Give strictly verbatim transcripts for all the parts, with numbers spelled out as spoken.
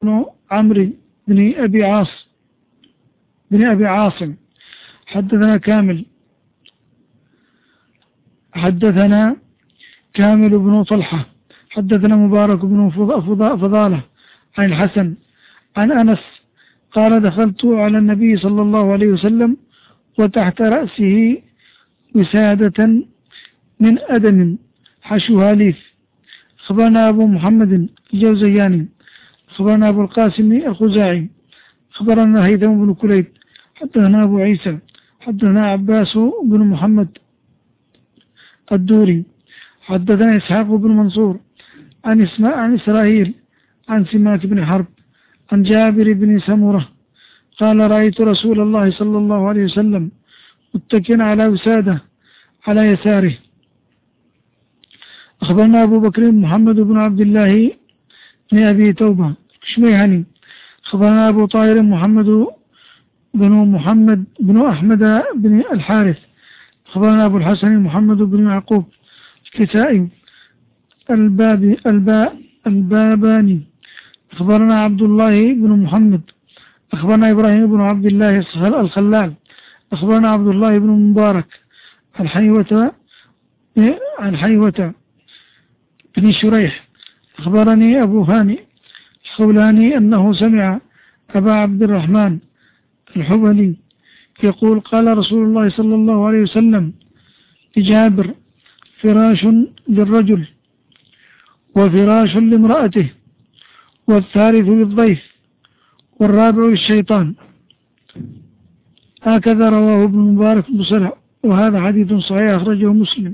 بن عمرو بن أبي عاص بن أبي عاصم حدثنا كامل حدثنا كامل بن طلحة حدثنا مبارك بن فضالة عن الحسن عن أنس قال دخلت على النبي صلى الله عليه وسلم وتحت رأسه وسادة من أدم حشوها ليف. أخبرنا أبو محمد الجوزياني أخبرنا أبو القاسم الخزاعي أخبرنا هيثم بن كليب حدثنا أبو عيسى حدثنا عباس بن محمد الدوري حدثنا إسحاق بن منصور عن اسماء عن إسرائيل عن سماك بن حرب عن جابر بن سمرة قال رأيت رسول الله صلى الله عليه وسلم متكئا على وسادة على يساره. أخبرنا أبو بكر محمد بن عبد الله بن أبي توبة شميهني أخبرنا أبو طاهر محمد بن محمد بن أحمد بن الحارث أخبرنا أبو الحسن محمد بن يعقوب الكسائي الباب الباء الباباني أخبرنا عبد الله بن محمد أخبرنا إبراهيم بن عبد الله الخلال أخبرنا عبد الله بن مبارك عن حيوة عن حيوة بن شريح أخبرني أبو هاني الخولاني أنه سمع أبا عبد الرحمن الحبلي يقول قال رسول الله صلى الله عليه وسلم لجابر فراش للرجل وفراش لامرأته والثالث للضيف والرابع للشيطان. هكذا رواه ابن مبارك بصرع وهذا حديث صحيح أخرجه مسلم.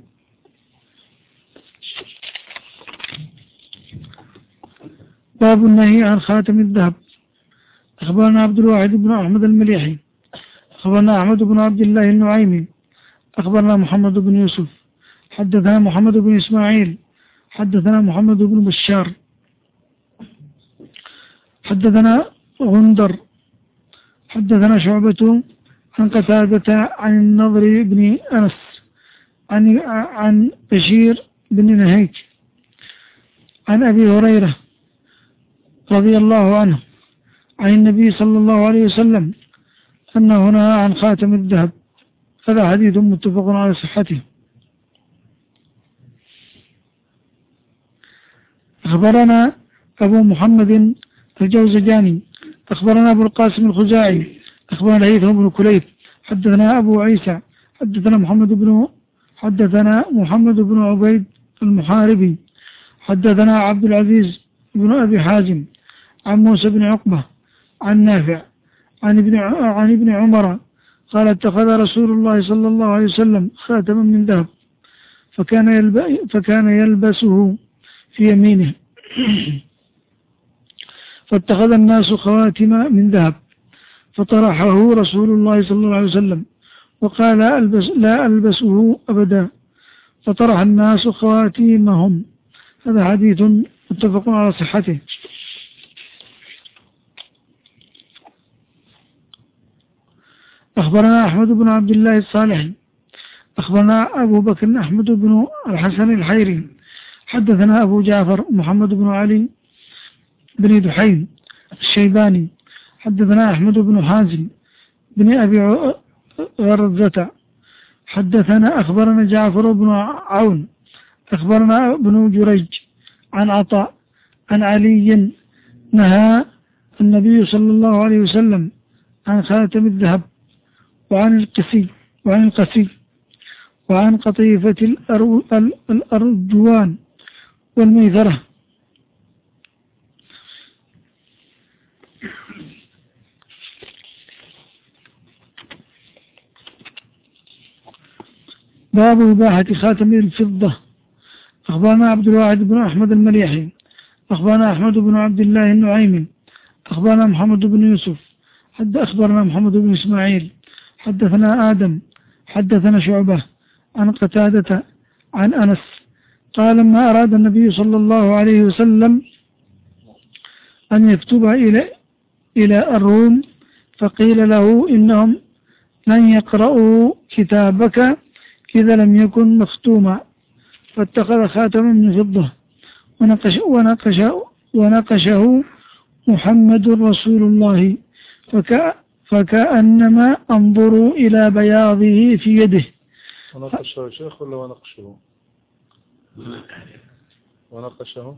باب النهي عن خاتم الذهب. أخبرنا عبد الواحد بن أحمد المليحي أخبرنا أحمد بن عبد الله النعيمي أخبرنا محمد بن يوسف حدثنا محمد بن إسماعيل حدثنا محمد بن بشار حدثنا غندر حدثنا شعبة عن قتادة عن النضر بن أنس عن عن بشير بن نهيك عن أبي هريرة رضي الله عنه عن النبي صلى الله عليه وسلم أنه نهى عن خاتم الذهب. هذا حديث متفق على صحته. أخبرنا أبو محمد الجوزجاني أخبرنا أبو القاسم الخزاعي أخبرنا هيثم بن كليب حدثنا أبو عيسى حدثنا محمد بن حدثنا محمد بن عبيد المحاربي حدثنا عبد العزيز بن أبي حازم عن موسى بن عقبة عن نافع عن ابن عن ابن عمر قال اتخذ رسول الله صلى الله عليه وسلم خاتما من ذهب فكان فكان يلبسه في يمينه فاتخذ الناس خواتم من ذهب فطرحه رسول الله صلى الله عليه وسلم وقال ألبس لا ألبسه أبدا فطرح الناس خواتيمهم. هذا حديث متفق على صحته. أخبرنا أحمد بن عبد الله الصالحي أخبرنا أبو بكر أحمد بن الحسن الحيري حدثنا أبو جعفر محمد بن علي بن دحيم الشيباني حدثنا أحمد بن حازم بن أبي غرزة حدثنا أخبرنا جعفر بن عون أخبرنا ابن جريج عن عطاء عن علي نهى النبي صلى الله عليه وسلم عن خاتم الذهب وعن القسي وعن القسي وعن قطيفة الأرجوان والميثرة. باب إباحة خاتم الفضة. أخبرنا عبد الواحد بن أحمد المليحي أخبرنا أحمد بن عبد الله النعيمي أخبرنا محمد بن يوسف حد أخبرنا محمد بن إسماعيل حدثنا آدم حدثنا شعبة عن قتادة عن أنس قال لما أراد النبي صلى الله عليه وسلم أن يكتب إلى إلى الروم فقيل له إنهم لن يقرأوا كتابك إذا لم يكن مختوما فاتخذ خاتما من فضة ونقش ونقش ونقشه محمد رسول الله فك فكأنما أنظر إلى بياضه في يده. ونقشه يا شيخ ولا ونقشه؟ ونقشه.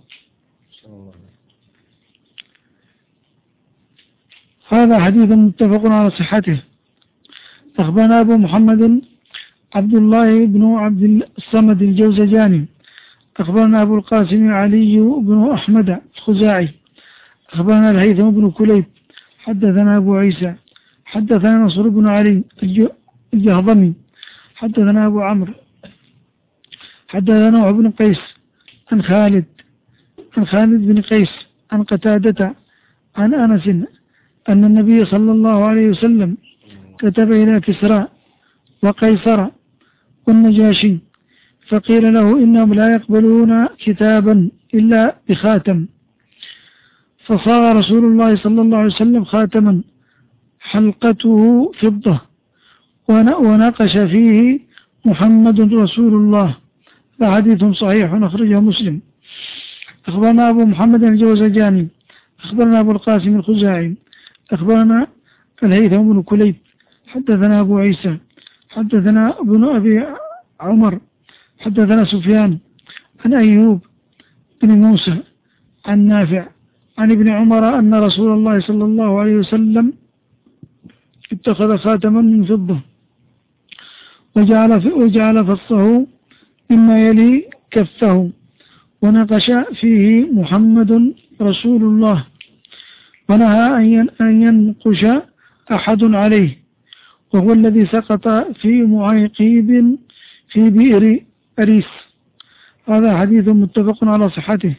هذا حديث متفق على صحته. أخبرنا أبو محمد عبد الله بن عبد الصمد الجوزجاني أخبرنا أبو القاسم علي بن أحمد الخزاعي أخبرنا الهيثم بن كليب حدثنا أبو عيسى حدثنا نصر بن علي الجهضمي حدثنا أبو عمرو حدثنا نوح بن قيس عن خالد عن خالد بن قيس عن قتادة عن أنس أن النبي صلى الله عليه وسلم كتب إلى كسرى وقيصر والنجاشي فقيل له إنهم لا يقبلون كتابا إلا بخاتم، فصار رسول الله صلى الله عليه وسلم خاتما حلقته فضة ونقش فيه محمد رسول الله. فحديث صحيح أخرجه مسلم. أخبرنا أبو محمد الجوزجاني أخبرنا أبو القاسم الخزاعي أخبرنا الهيثم بن كليب حدثنا أبو عيسى حدثنا ابن أبي عمر حدثنا سفيان عن أيوب بن موسى عن نافع عن ابن عمر أن رسول الله صلى الله عليه وسلم اتخذ خاتما من فضة وجعل, وجعل فصه مما يلي كفه ونقش فيه محمد رسول الله ونهى أن ينقش أحد عليه، وهو الذي سقط في معيقيب في بئر أريس. هذا حديث متفق على صحته.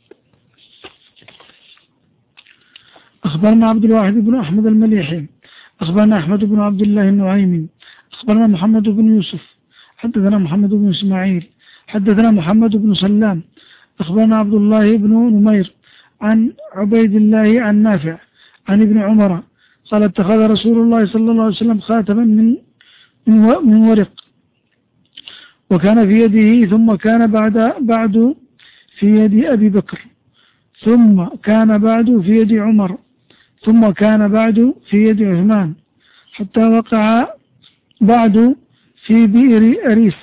أخبرنا عبد الواحد بن أحمد المليحي أخبرنا أحمد بن عبد الله النعيمي أخبرنا محمد بن يوسف حدثنا محمد بن إسماعيل حدثنا محمد بن سلام أخبرنا عبد الله بن نمير عن عبيد الله عن نافع عن ابن عمر قال اتخذ رسول الله صلى الله عليه وسلم خاتما من من ورق وكان في يده ثم كان بعد بعد في يد أبي بكر ثم كان بعد في يد عمر ثم كان بعد في يد عثمان حتى وقع بعد في بئر أريس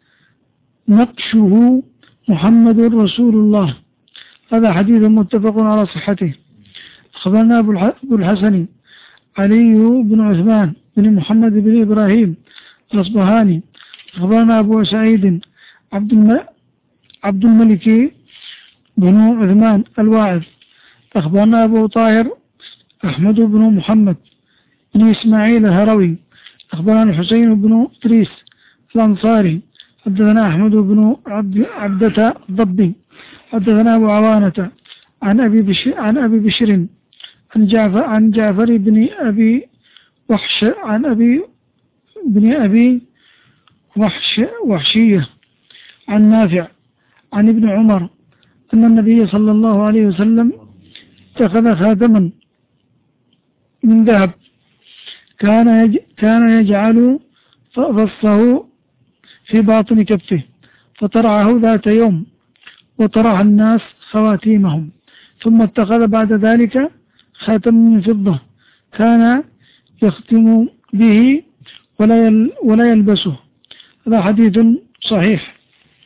نقشه محمد رسول الله. هذا حديث متفق على صحته. أخبرنا أبو الحسن علي بن عثمان بن محمد بن إبراهيم الأصبهاني أخبرنا أبو سعيد عبد عبد الملك بن عثمان الواعظ أخبرنا أبو طاهر أحمد بن محمد بن إسماعيل الهروي أخبرنا الحسين بن إدريس الأنصاري حدثنا أحمد بن عبد عبدة الضبي حدثنا أبو عوانة عن أبي بشر عن أبي بشر عن جعفر عن جعفر بن أبي وحش عن أبي بن أبي وحش وحشية عن نافع عن ابن عمر أن النبي صلى الله عليه وسلم اتخذ خاتما من ذهب كان كان يجعل فصه في باطن كفه فطرعه ذات يوم وطرح الناس خواتيمهم ثم اتخذ بعد ذلك خاتم من فضة كان يختم به ولا ولا يلبسه. هذا حديث صحيح.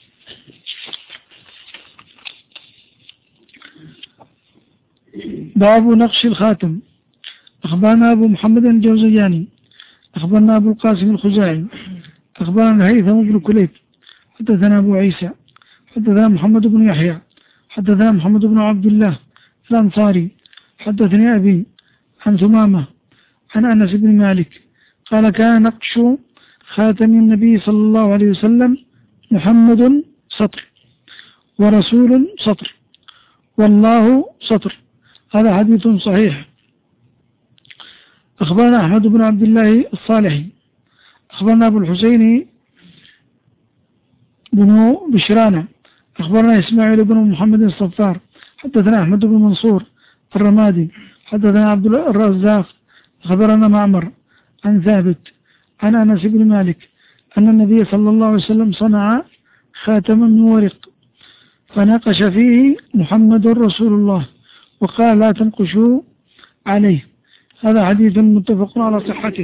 باب نقش الخاتم. أخبرنا أبو محمد الجوزجاني أخبرنا أبو القاسم الخزاعي أخبرنا الهيثم بن كليب حدثنا أبو عيسى حدثنا محمد بن يحيى حدثنا محمد بن عبد الله الأنصاري حدثني أبي عن ثمامة عن أنس بن مالك قال كان نقش خاتم النبي صلى الله عليه وسلم محمد سطر ورسول سطر والله سطر. هذا حديث صحيح. أخبرنا أحمد بن عبد الله الصالحي أخبرنا أبو الحسين بن بشرانة أخبرنا إسماعيل بن محمد الصفار حدثنا أحمد بن منصور الرمادي حدثنا عبد الرزاق أخبرنا معمر عن ثابت عن أنس بن مالك أن النبي صلى الله عليه وسلم صنع خاتما من ورق فنقش فيه محمد رسول الله وقال لا تنقشوا عليه. هذا حديث متفق على صحته.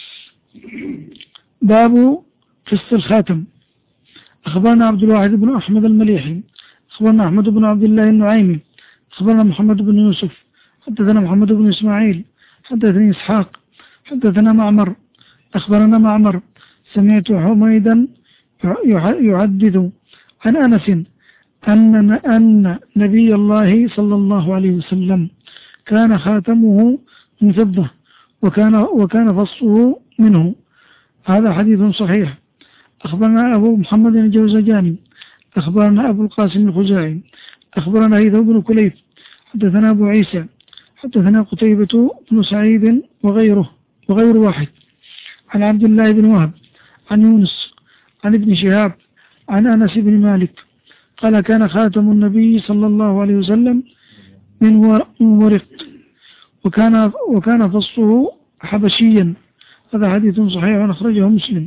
باب قص الخاتم. أخبرنا عبد الواحد بن أحمد المليحي أخبرنا أحمد بن عبد الله النعيمي أخبرنا محمد بن يوسف حدثنا محمد بن إسماعيل حدثني إسحاق حدثنا معمر أخبرنا معمر سمعت حميدا يحدث عن أنس أن أن نبي الله صلى الله عليه وسلم كان خاتمه من فضة وكان وكان فصه منه. هذا حديث صحيح. أخبرنا أبو محمد الجوزجاني أخبرنا أبو القاسم الخزاعي أخبرنا هيثم بن كليب حدثنا أبو عيسى حدثنا قتيبة بن سعيد وغيره وغير واحد عن عبد الله بن وهب عن يونس عن ابن شهاب عن أنس بن مالك قال كان خاتم النبي صلى الله عليه وسلم من ورق وكان وكان فصه حبشيا. هذا حديث صحيح أخرجه مسلم.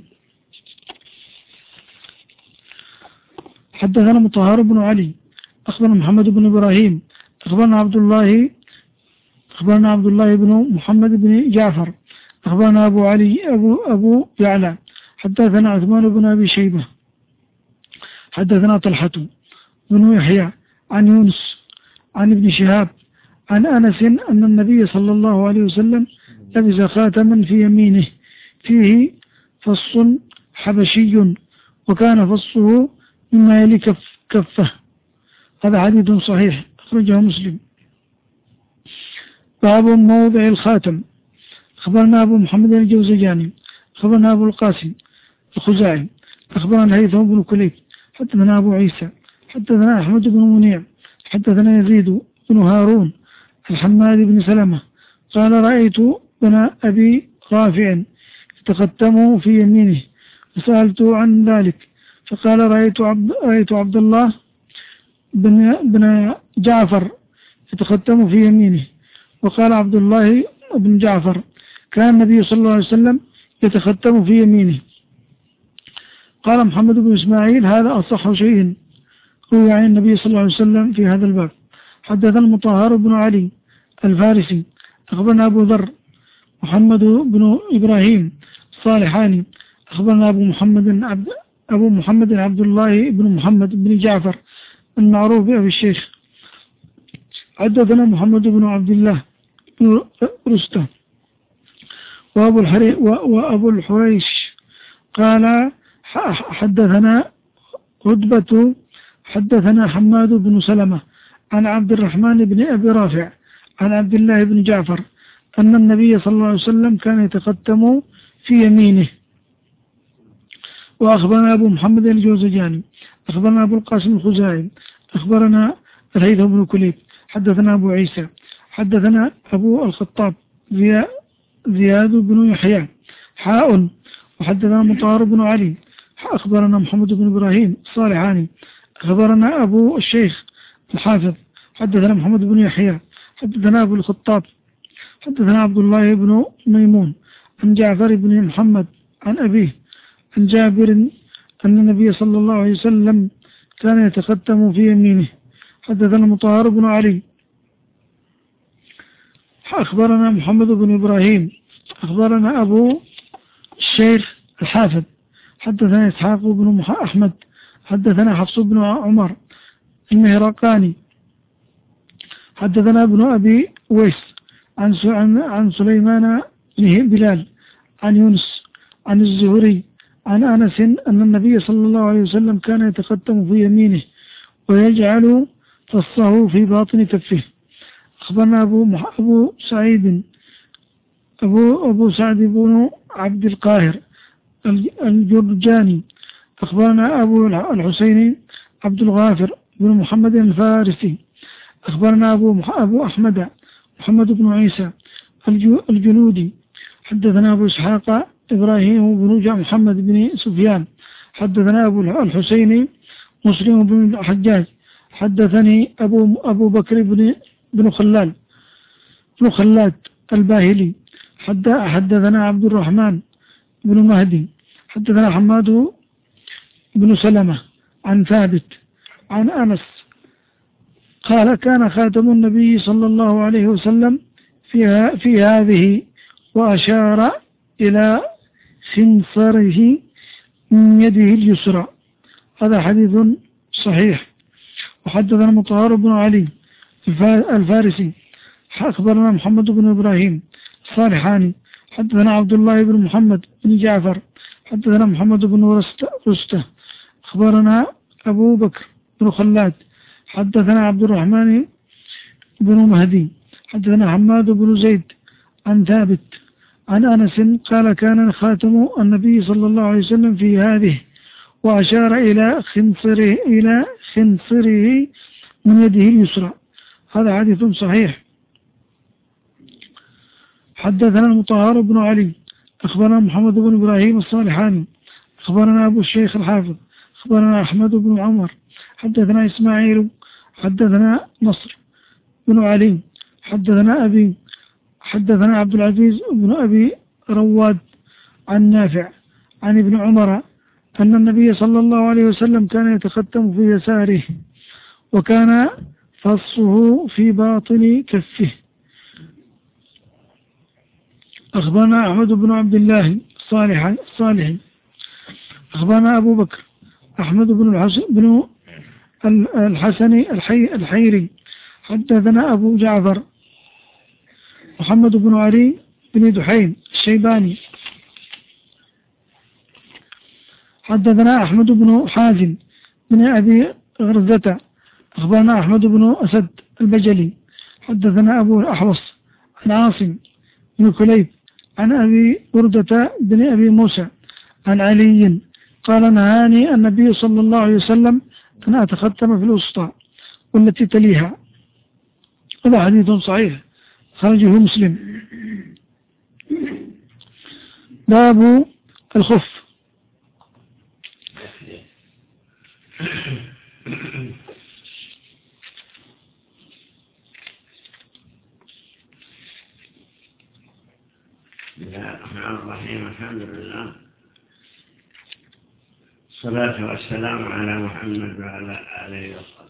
حدثنا مطهر بن علي أخبرنا محمد بن إبراهيم أخبرنا عبد الله أخبرنا عبد الله بن محمد بن جعفر أخبرنا أبو علي أبو أبو يعلى حدثنا عثمان بن أبي شيبة حدثنا طلحة بن يحيى عن يونس عن ابن شهاب عن أنس أن النبي صلى الله عليه وسلم لبس خاتما في يمينه فيه فص حبشي وكان فصه مما يلي كف كفه. هذا حديث صحيح أخرجه مسلم. باب موضع الخاتم. أخبرنا أبو محمد الجوزجاني أخبرنا أبو القاسم الخزاعي أخبرنا هيثم بن كليب حدثنا أبو عيسى حدثنا أحمد بن منيع حدثنا يزيد بن هارون الحماد بن سلمة قال رأيت بن أبي رافع يتختمه في يمينه فسألته عن ذلك فقال رأيت عبد, رأيت عبد الله بن, بن جعفر يتختم في يمينه. وقال عبد الله بن جعفر كان النبي صلى الله عليه وسلم يتختم في يمينه. قال محمد بن إسماعيل هذا أصح شيء روي عن النبي صلى الله عليه وسلم في هذا الباب. حدثنا المطهر بن علي الفارسي أخبرنا أبو ذر محمد بن إبراهيم الصالحاني أخبرنا أبو محمد عبد أبو محمد عبد الله بن محمد بن جعفر المعروف بأبي الشيخ حدثنا محمد بن عبد الله بن رستم وأبو الحري وأبو الحريش قال حدثنا هدبة حدثنا حماد بن سلمة عن عبد الرحمن بن أبي رافع عن عبد الله بن جعفر أن النبي صلى الله عليه وسلم كان يتختم في يمينه. وأخبرنا أبو محمد الجوزجاني أخبرنا أبو القاسم الخزاعي أخبرنا الهيثم بن كليب حدثنا أبو عيسى حدثنا أبو الخطاب زياد بن يحيى حاء وحدثنا مطهر بن علي أخبرنا محمد بن إبراهيم الصالحاني أخبرنا أبو الشيخ الحافظ حدثنا محمد بن يحيى حدثنا أبو الخطاب حدثنا عبد الله بن ميمون عن جعفر بن محمد عن أبيه عن جابر أن النبي صلى الله عليه وسلم كان يتختم في يمينه. حدثنا مطهر بن علي أخبرنا محمد بن إبراهيم أخبرنا أبو الشيخ الحافظ حدثنا إسحاق بن أحمد حدثنا حفص بن عمر المهرقاني حدثنا ابن أبي ويس عن عن سليمان بن بلال عن يونس عن الزهري عن أنس أن النبي صلى الله عليه وسلم كان يتختم في يمينه ويجعل فصه في باطن كفه. أخبرنا أبو, أبو سعيد أبو, أبو سعد بن عبد القاهر الجرجاني أخبرنا أبو الحسين عبد الغافر بن محمد الفارسي أخبرنا أبو, أبو أحمد محمد بن عيسى الجنودي حدثنا أبو إسحاق إبراهيم بن محمد بن سفيان حدثنا أبو الحسين مسلم بن الحجاج حدثني أبو, أبو بكر بن, بن خلال بن خلاد الباهلي حدثنا عبد الرحمن بن مهدي حدثنا حماد بن سلمة عن ثابت عن أنس قال كان خاتم النبي صلى الله عليه وسلم في, في هذه، وأشار إلى خنصره من يده اليسرى. هذا حديث صحيح. وحدثنا مطهر بن علي الفارسي أخبرنا محمد بن إبراهيم الصالحاني حدثنا عبد الله بن محمد بن جعفر حدثنا محمد بن رستة أخبرنا أبو بكر بن خلاد حدثنا عبد الرحمن بن مهدي حدثنا حماد بن زيد عن ثابت عن أنس قال كان خاتم النبي صلى الله عليه وسلم في هذه، وأشار إلى خنصره إلى خنصره من يده اليسرى. هذا حديث صحيح. حدثنا المطهر بن علي أخبرنا محمد بن إبراهيم الصالحاني أخبرنا أبو الشيخ الحافظ أخبرنا أحمد بن عمر حدثنا إسماعيل حدثنا نصر بن علي حدثنا أبي حدثنا عبد العزيز بن أبي رواد عن نافع عن ابن عمر أن النبي صلى الله عليه وسلم كان يتختم في يساره، وكان فصه في باطن كفه. أخبرنا أحمد بن عبد الله الصالح الصالحي أخبرنا أبو بكر أحمد بن الحسن بن الحسن الحي الحيري حدثنا أبو جعفر محمد بن علي بن دحين الشيباني حدثنا أحمد بن حازم بن أبي غرزة أخبرنا أحمد بن أسد البجلي حدثنا أبو الأحوص عن عاصم بن كليب عن أبي بردة بن أبي موسى عن علي قال نهاني النبي صلى الله عليه وسلم أن أتختم في الوسطى والتي تليها. هذا حديث صحيح خرجه مسلم. باب الخف. بسم الله الرحمن الرحيم. الحمد لله الصلاة والسلام على محمد وعلى آله وصحبه.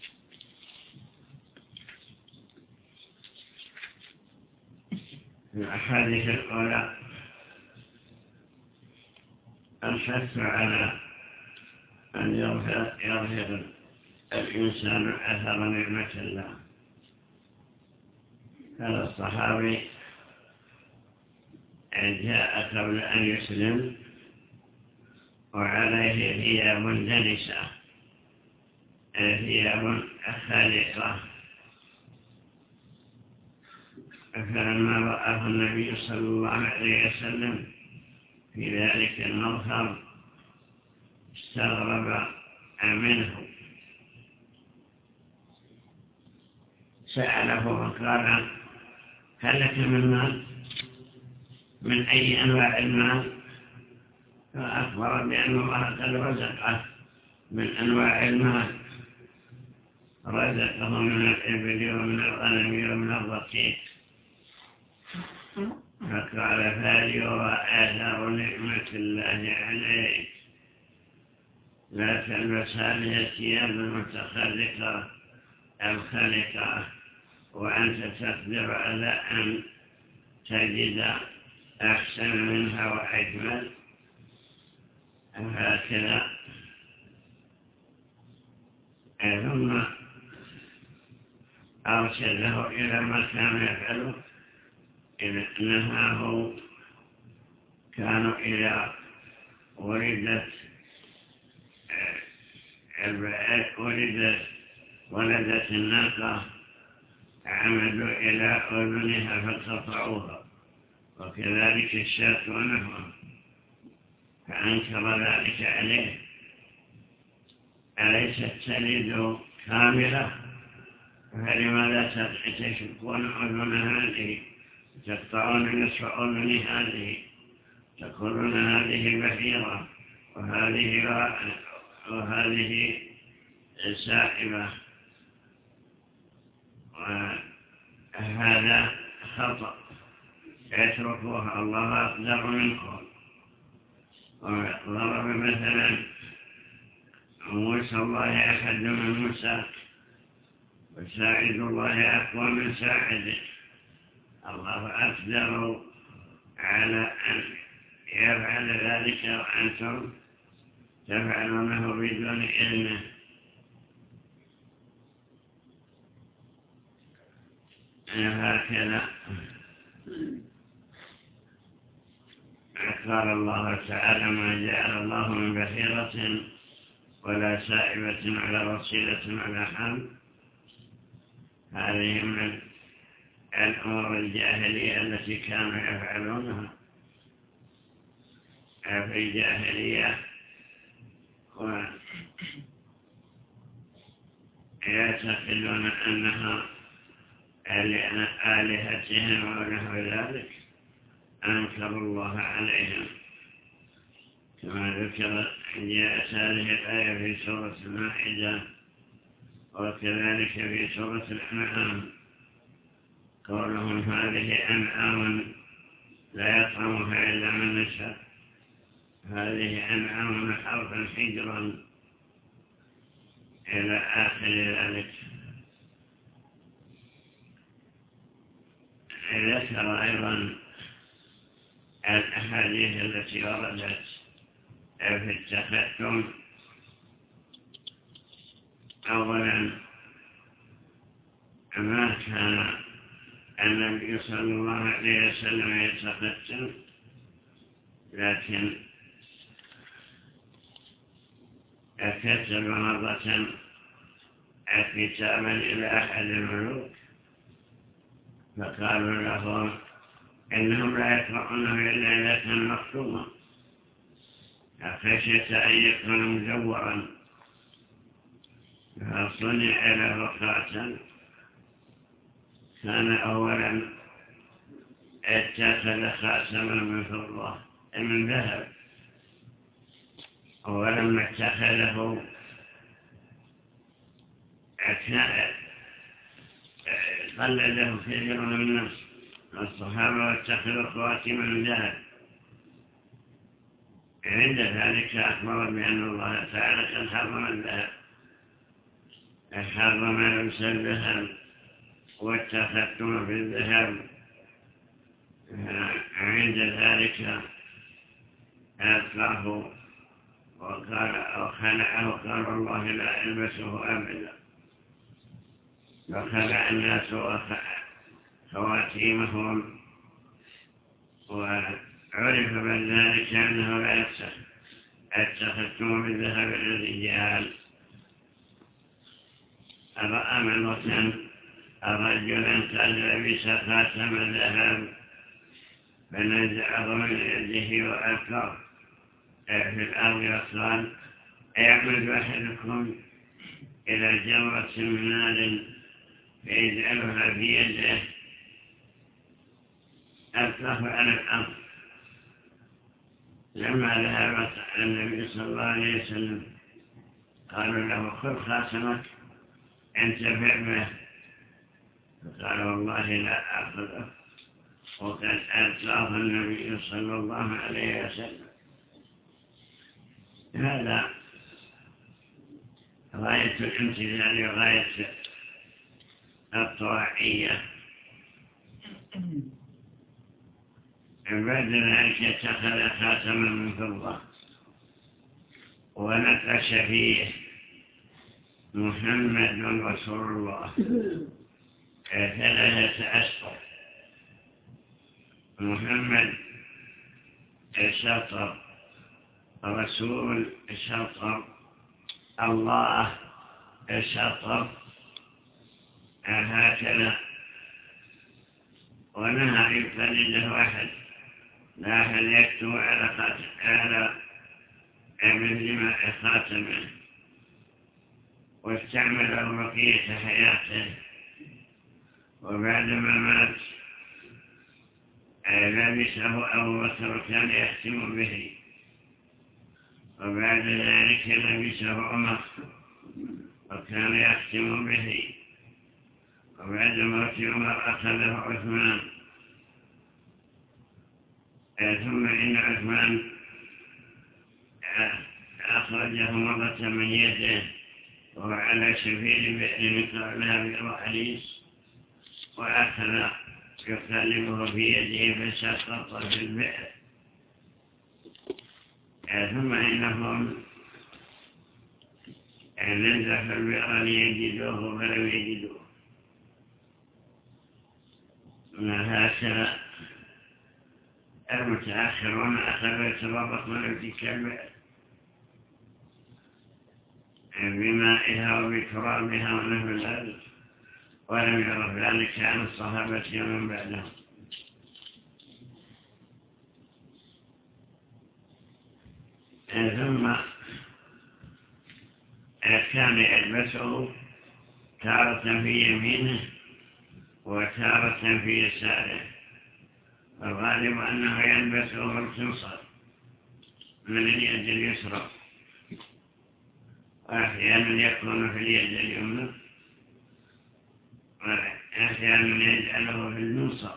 في الأحاديث الأولى الحث على أن يظهر, يظهر الإنسان أثر نعمة الله. هذا الصحابي جاء قبل أن يسلم وعليه ثياب دنسة، ثياب خالقة، فلما رآه النبي صلى الله عليه وسلم في ذلك المظهر استغرب منه، سأله وقال هل لك من مال؟ من أي أنواع المال؟ فأخبر بأن الله قد رزقه من أنواع المال، رزقه من الإبل ومن الغنم ومن الرقيق. فقال فليرى آثار نعمة الله عليك، لا تلبس هذه الثياب المتخلقة الخالقة وأنت تقدر على أن تجد أحسن منها وأجمل. هكذا ثم أرشده إلى ما كان يفعله، إذ نهاه كانوا إذا ولدت ولدت ولدت الناقة عمدوا إلى أذنها فقطعوها، وكذلك الشاة ونحوها، فأنكر ذلك عليه. أليست تلد كاملة؟ فلماذا تشقون أذن هذه، تقطعون نصف أذن هذه، تقولون هذه بحيرة وهذه وهذه سائبة؟ وهذا خطأ، يتركوها، الله أقدر منكم. وضرب مثلا موسى الله أحد من موسى، وساعد الله أقوى من ساعده. الله أقدر على أن يفعل ذلك وأنتم تفعلونه بدون إذنه. هكذا قال الله تعالى: ما جعل الله من بحيرة ولا سائبة ولا وصيلة ولا حام. هذه من الأمور الجاهلية التي كانوا يفعلونها في الجاهلية، ويعتقدون أنها آلهتهم ونحو ذلك، أنكروا الله عليهم، كما ذكر جاءت هذه الآية في سورة المائدة، وكذلك في سورة الأنعام قولهم: هذه أنعام لا يطعمها إلا من نشاء، هذه أنعام حرث حجرا، إلى آخر ذلك. ذكر أيضا الأحاديث التي وردت في التختم. أولا، ما كان النبي صلى الله عليه وسلم يتختم، لكن كتب مرة كتابا إلى أحد الملوك، فقالوا له إنهم لا يقرؤونه إلا إذا كان مختوما، خشية أن يكون مزورا، فصنع له خاتم. كان أولا اتخذ خاتما من فضة من ذهب، ولما اتخذه قلده كثير من الناس الصحابة واتخذوا خواتم من ذهب. عند ذلك أخبر بأن الله تعالى قد حرم الذهب، حرم لبس الذهب والتختم في الذهب. عند ذلك ألقاه وقال وخلعه، قال الله لا ألبسه أبدا، فخلع الناس خواتيمهم، وعرف بذلك أنه لا يصح التختم بالذهب للرجال. رأى مرة رجلا قد لبس خاتم الذهب فنزعه من يده وألقاه في الأرض، وقال: يعمد أحدكم إلى جمرة من نار فيجعلها في يده، ألقاه على الأرض. لما ذهب النبي صلى الله عليه وسلم قالوا له: خذ خاتمك انتفع به، فقال: والله لا أخذه، وقد ألقاه النبي صلى الله عليه وسلم. هذا غاية الامتثال وغاية الطواعية. بعد ذلك اتخذ خاتما من فضة ونقش فيه: محمد رسول الله، ثلاثة أسطر. محمد شطر، رسول شطر، الله شطر، هكذا. ونهى يقلده أحد، لا أحد يكتب على خاتم على من خاتمه، واستعمله بقية حياته. وبعدما مات لبسه أبو بكر وكان يختم به، وبعد ذلك لبسه عمر وكان يختم به، وبعد موت عمر أخذه عثمان. ثم إن عثمان أخرجه مرة من يده وعلى سبيل بئر مثل لها بالرحليس وأخذ يقلبه في يده فسقط في البئر ثم إنهم نزف البئر ليجدوه فلم يجدوه. هكذا المتأخرون أخذوا يتربطون بتلك البئر بمائها وبترابها ونحو ذلك، ولم يعرف ذلك عن الصحابة ومن بعدهم. ثم كان يلبسه تارة في يمينه وتارة في يساره، والغالب أنه يلبسه الخنصر من اليد اليسرى، وأحيانا يكون في اليد اليمنى، وأحيانا يجعله في المنصر،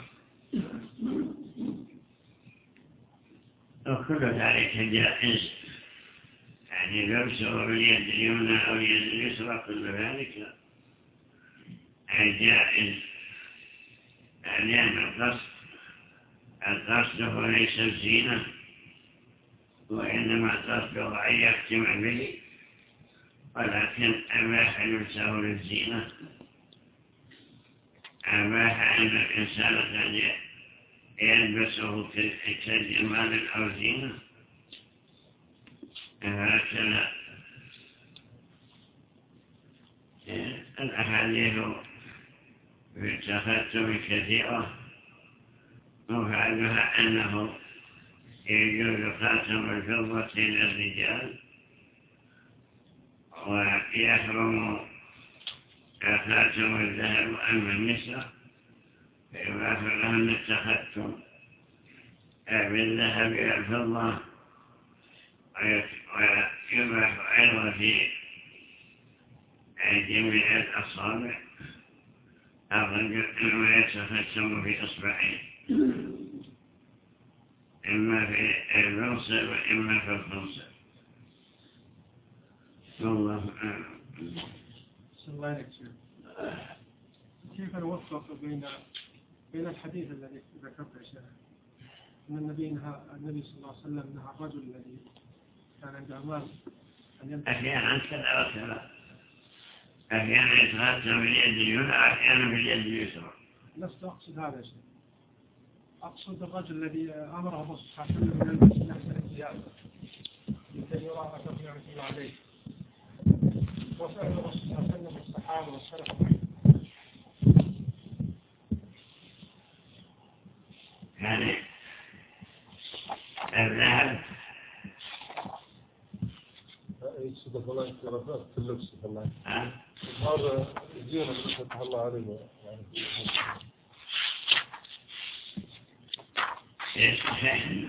وكل ذلك جائز، يعني لبسه باليد اليمنى أو اليد اليسرى كل ذلك جائز، لأن القصد القصد هو ليس الزينة، وإنما قصده أن يختم به، ولكن أباح لبسه للزينة، أباح أن الإنسان قد يلبسه كجمال أو زينة. هكذا الأحاديث في التختم كثيرة، وفعلها أنه يجوز خاتم الفضة للرجال ويحرم خاتم الذهب أما النساء فيباح لهن التختم بالذهب والفضة، ويباح أيضا في جميع الأصابع الرجل إنما يتختم في إصبعين، إما في المنصب وإما في الخنصر. والله أعلم. الله عليك شيخ، كيف نوفق بين بين الحديث الذي ذكرته يا شيخ أن النبي نهى النبي صلى الله عليه وسلم نهى الرجل الذي كان عنده مال أن يمسك أحيانا كذا وكذا، أحيانا يتغطى باليد اليمنى وأحيانا باليد اليسرى. لست أقصد هذا يا شيخ، أقصد الرجل الذي أمره الرسول صلى الله عليه وسلم أن يلبس نفس الثياب لكي يرى أثر نعمة الله عليه، وفعل الرسول صلى الله عليه وسلم والصحابة والسلف. يعني الذهب يقصد الله انترافات في اللبس والله. ها؟ هذا زينة اللي فتح الله عليه يعني.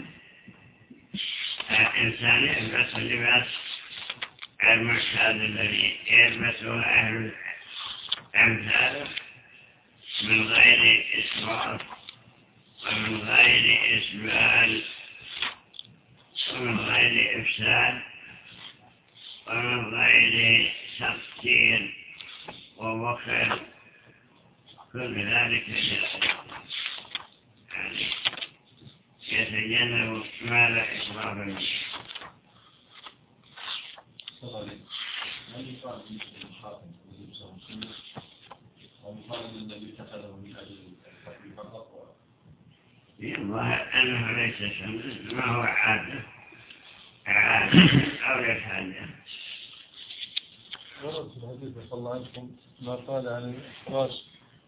الإنسان يلبس اللباس المعتاد الذي يلبسه أهل أمثاله من غير إسراف ومن غير إسبال ومن غير إفساد ومن غير تقتير ووخر، كل ذلك يعني يتجنب ما لا إسراف منه. هل يقال مثل الحاكم يلبسه سنة أو يقال أن النبي اتخذه من أجل التحريم فقط؟ الظاهر أنه ليس سنة، ما هو عادة عادة أو يتحدث. ورد في الحديث صلى الله عليه وسلم ما قال عن الإخراج.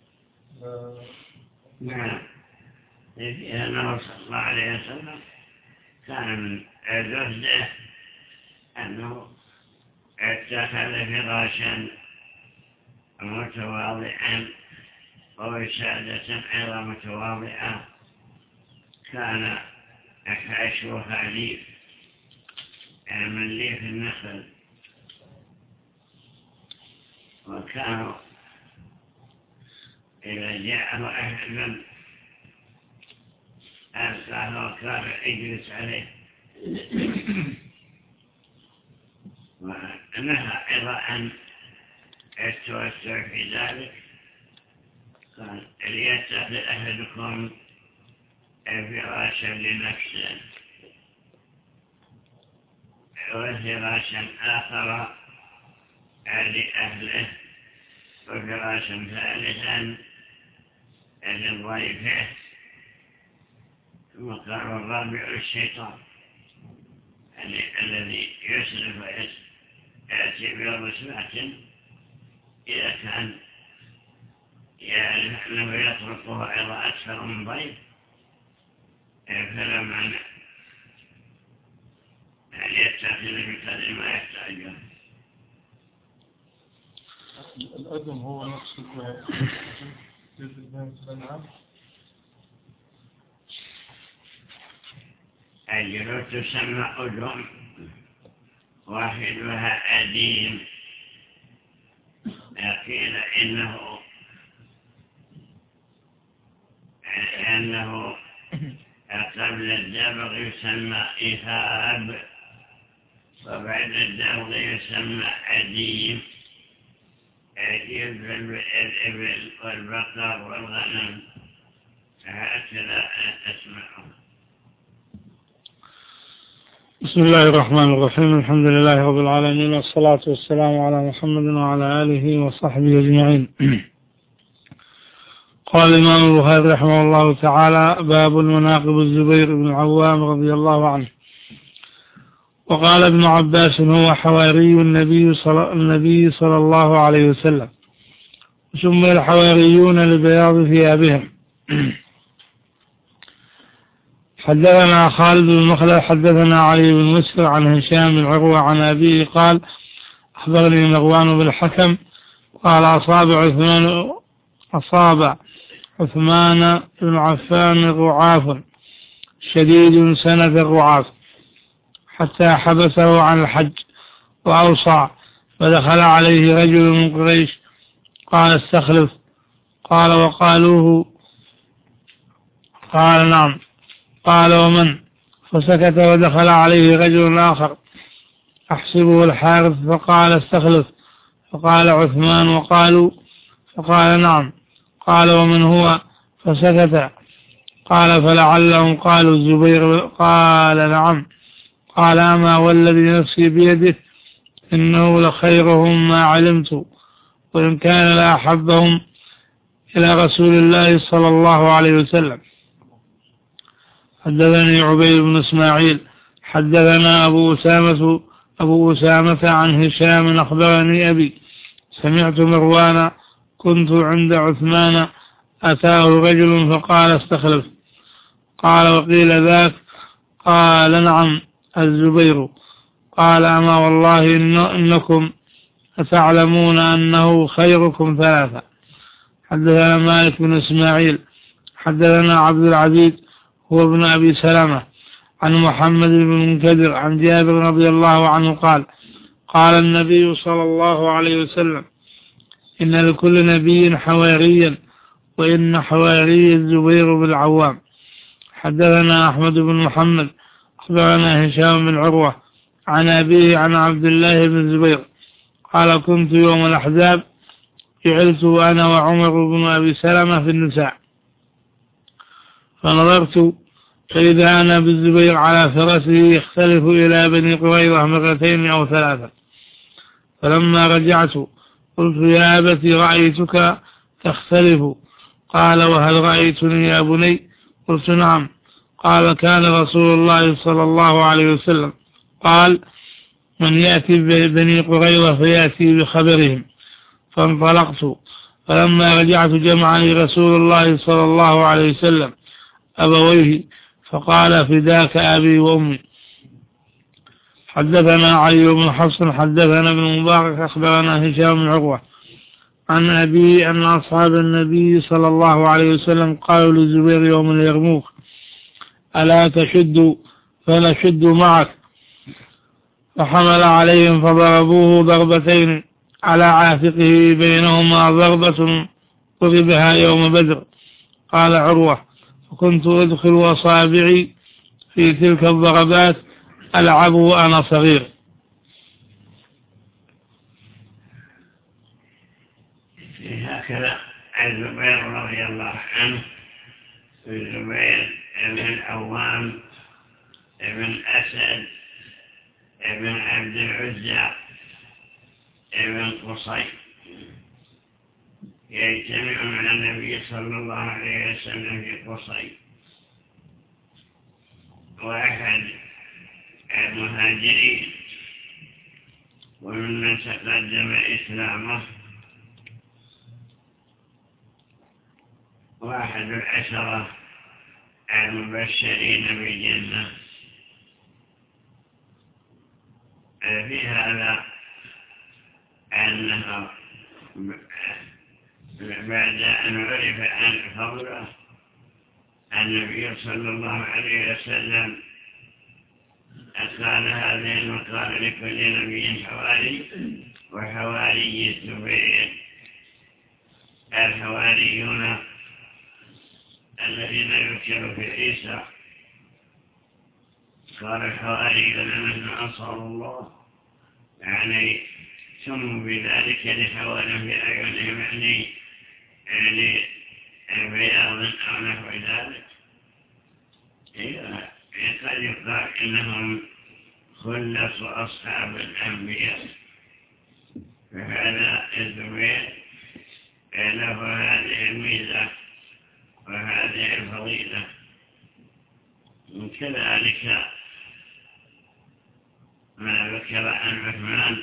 نعم، في أنه صلى الله عليه وسلم كان من زهده أنه اتخذ فراشا متواضعا ووسادة أيضا متواضعة، كان حشوها ليف من ليف النخل، وكانوا إذا جاءه أحد ألقاه وكان يجلس عليه. ونهى أيضا عن التوسع في ذلك. قال ليتخذ أحدكم فراشا لنفسه وفراشا آخر لأهله وفراشا ثالثا لضيفه، ثم قال الرابع الشيطان الذي يسرف ويأتي برسمة إذا كان يعرف أنه يطرقه أيضا أكثر من ضيف فلا معنى أن يتخذ بقدر ما يحتاجه. الأذن هو نفس جزء البيان الأنعام. الجلود تسمى أذن، واحدها أديم، قيل إنه أنه قبل الدبغ يسمى إهاب، وبعد الدبغ يسمى أديم، يجب الإبل والبقر والغنم، هكذا أسمعهم. بسم الله الرحمن الرحيم. الحمد لله رب العالمين، والصلاة والسلام على محمد وعلى آله وصحبه أجمعين. قال الإمام البخاري رحمه الله تعالى: باب المناقب الزبير بن العوام رضي الله عنه. وقال ابن عباس: هو حواري النبي صلى, النبي صلى الله عليه وسلم، وسمي الحواريون لبياض ثيابهم. حدثنا خالد بن مخلد حدثنا علي بن مسر عن هشام بن عروة عن أبيه قال: أخبرني مروان بن الحكم قال: أصاب عثمان أصاب عثمان بن عفان رعاف شديد سنة الرعاف حتى حبسه عن الحج وأوصى، فدخل عليه رجل من قريش قال: استخلف. قال: وقالوه؟ قال: نعم. قال: ومن؟ فسكت، ودخل عليه رجل آخر أحسبه الحارث فقال: استخلف. فقال: عثمان. وقالوا؟ فقال: نعم. قال: ومن هو؟ فسكت. قال: فلعلهم قالوا الزبير. قال: نعم. قال: أما والذي نفسي بيده إنه لخيرهم ما علمت، وإن كان لأحبهم إلى رسول الله صلى الله عليه وسلم. حدثني عبيد بن إسماعيل حدثنا أبو أسامة أبو أسامة عن هشام أخبرني أبي سمعت مروان: كنت عند عثمان أتاه رجل فقال: استخلف. قال: وقيل ذاك؟ قال: نعم، الزبير. قال: أما والله إن إنكم أتعلمون أنه خيركم ثلاثة. حدثنا مالك بن إسماعيل حدثنا عبد العزيز هو ابن أبي سلمة عن محمد بن منكدر عن جابر رضي الله عنه قال: قال النبي صلى الله عليه وسلم: إن لكل نبي حواريا، وإن حواري الزبير بن العوام. حدثنا أحمد بن محمد أخبرنا هشام بن عروة عن أبيه عن عبد الله بن الزبير قال: كنت يوم الأحزاب جعلت أنا وعمر بن أبي سلمة في النساء، فنظرت فإذا أنا بالزبير على فرسه يختلف إلى بني قريظة مرتين أو ثلاثة. فلما رجعت قلت: يا أبتي رأيتك تختلف. قال: وهل رأيتني يا بني؟ قلت: نعم. قال: كان رسول الله صلى الله عليه وسلم قال: من يأتي بني قريظة فيأتي بخبرهم. فانطلقت، فلما رجعت جمعني رسول الله صلى الله عليه وسلم أبويه فقال: فداك أبي وأمي. حدثنا علي بن حفص حدثنا ابن مبارك أخبرنا هشام بن عروة عن أبي أن أصحاب النبي صلى الله عليه وسلم قالوا للزبير يوم اليرموك: ألا تشد فنشد معك؟ فحمل عليهم فضربوه ضربتين على عاتقه بينهما ضربة ضربها يوم بدر. قال عروة: فكنت أدخل أصابعي في تلك الضربات ألعب وأنا صغير. الزبير رضي الله عنه الزبير بن العوام ابن أسد ابن عبد العزى ابن قصي يجتمع مع النبي صلى الله عليه وسلم في قصي، وأحد المهاجرين وممن تقدم إسلامه، واحد العشرة المبشرين بالجنة. في هذا أنه بعد أن عرف عن فضله النبي صلى الله عليه وسلم قال هذه المقال لكل نبي حواري، وحواري الزبير الحواريون الذين يذكروا في عيسى قال الحواريون نحن أنصار الله، يعني سموا بذلك لحوالهم في أعينهم، يعني يعني بياض أو نحو ذلك. قد يقال إنهم خلص أصحاب الأنبياء، فهذا الزبير له هذه الميزة وهذه الفضيلة. كذلك ما ذكر عن عثمان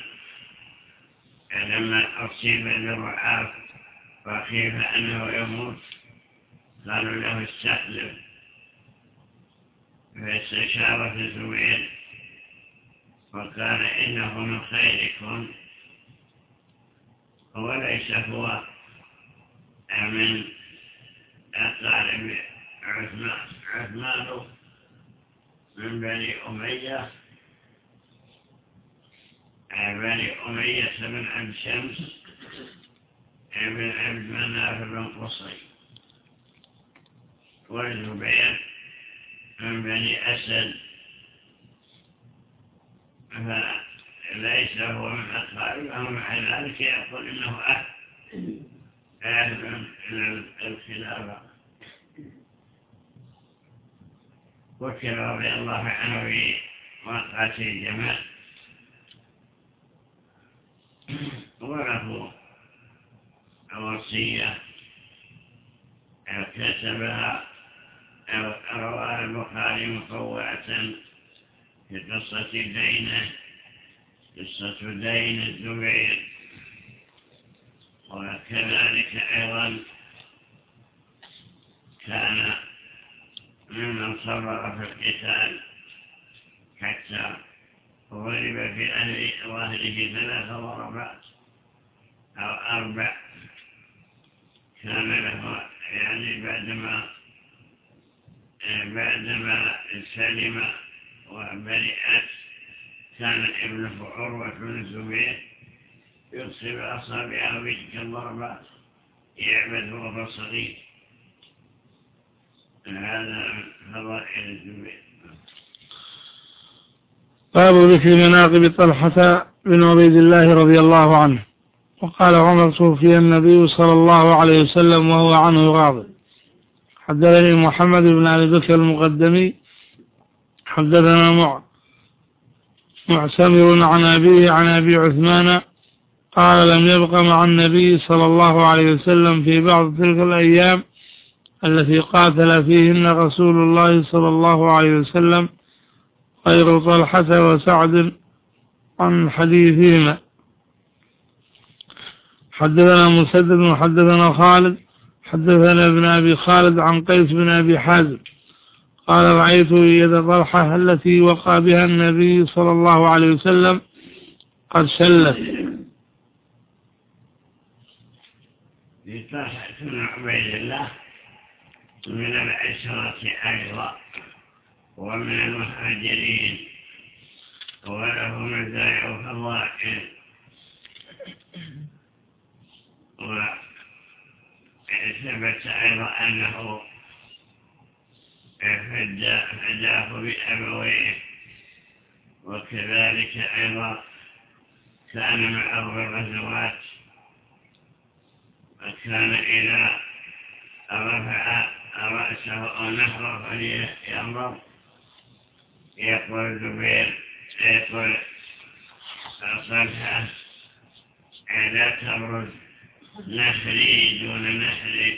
لما أصيب بالرعاف وخيف أنه يموت قالوا له استخلف، فاستشار في الزبير وقال إنه من خيركم وليس هو من أقارب عثمان. عثمان من بني أمية بني أمية بن عبد شمس بن عبد مناف بن قصي، والزبير من بني أسد، فليس هو من أقاربه، مع ذلك يقول إنه أهل أهل الخلافة. وكل رضي الله عنه في وقعة الجمال، وله وصية كتبها رواه البخاري مطوعة في قصة دينه، قصة دين الزبير. وكذلك أيضا كان ممن صبر في القتال حتى ضرب في أهل ظهره ثلاث ضربات أو أربع. كان له يعني بعدما بعدما سلم وبرئت كان ابنه عروة بن الزبير يصيب أصابعه بتلك الضربات يعبد وهو صغير. هذا من فضائل الزبير. باب ذكر مناقب طلحة بن عبيد الله رضي الله عنه. وقال عمر توفي النبي صلى الله عليه وسلم وهو عنه غاضب. حدثني محمد بن أبي بكر المقدمي حدثنا مع معتمر عن أبيه عن أبي عثمان قال لم يبق مع النبي صلى الله عليه وسلم في بعض تلك الأيام التي قاتل فيهن رسول الله صلى الله عليه وسلم غير طلحة وسعد عن حديثهما. حدثنا مسدد وحدثنا خالد حدثنا ابن أبي خالد عن قيس بن أبي حازم قال رأيت يد طلحة التي وقع بها النبي صلى الله عليه وسلم قد شلت. طلحة بن عبيد الله من العشرة أيضا ومن المهاجرين وله مزايا وفضائل، وثبت أيضا أنه فداه بأبويه، وكذلك أيضا كان معه في الغزوات، كان إذا رفع رأسه أو نحره فلينظر. يقول زبير يقول صلحة لا تبرز نحري دون نحرك.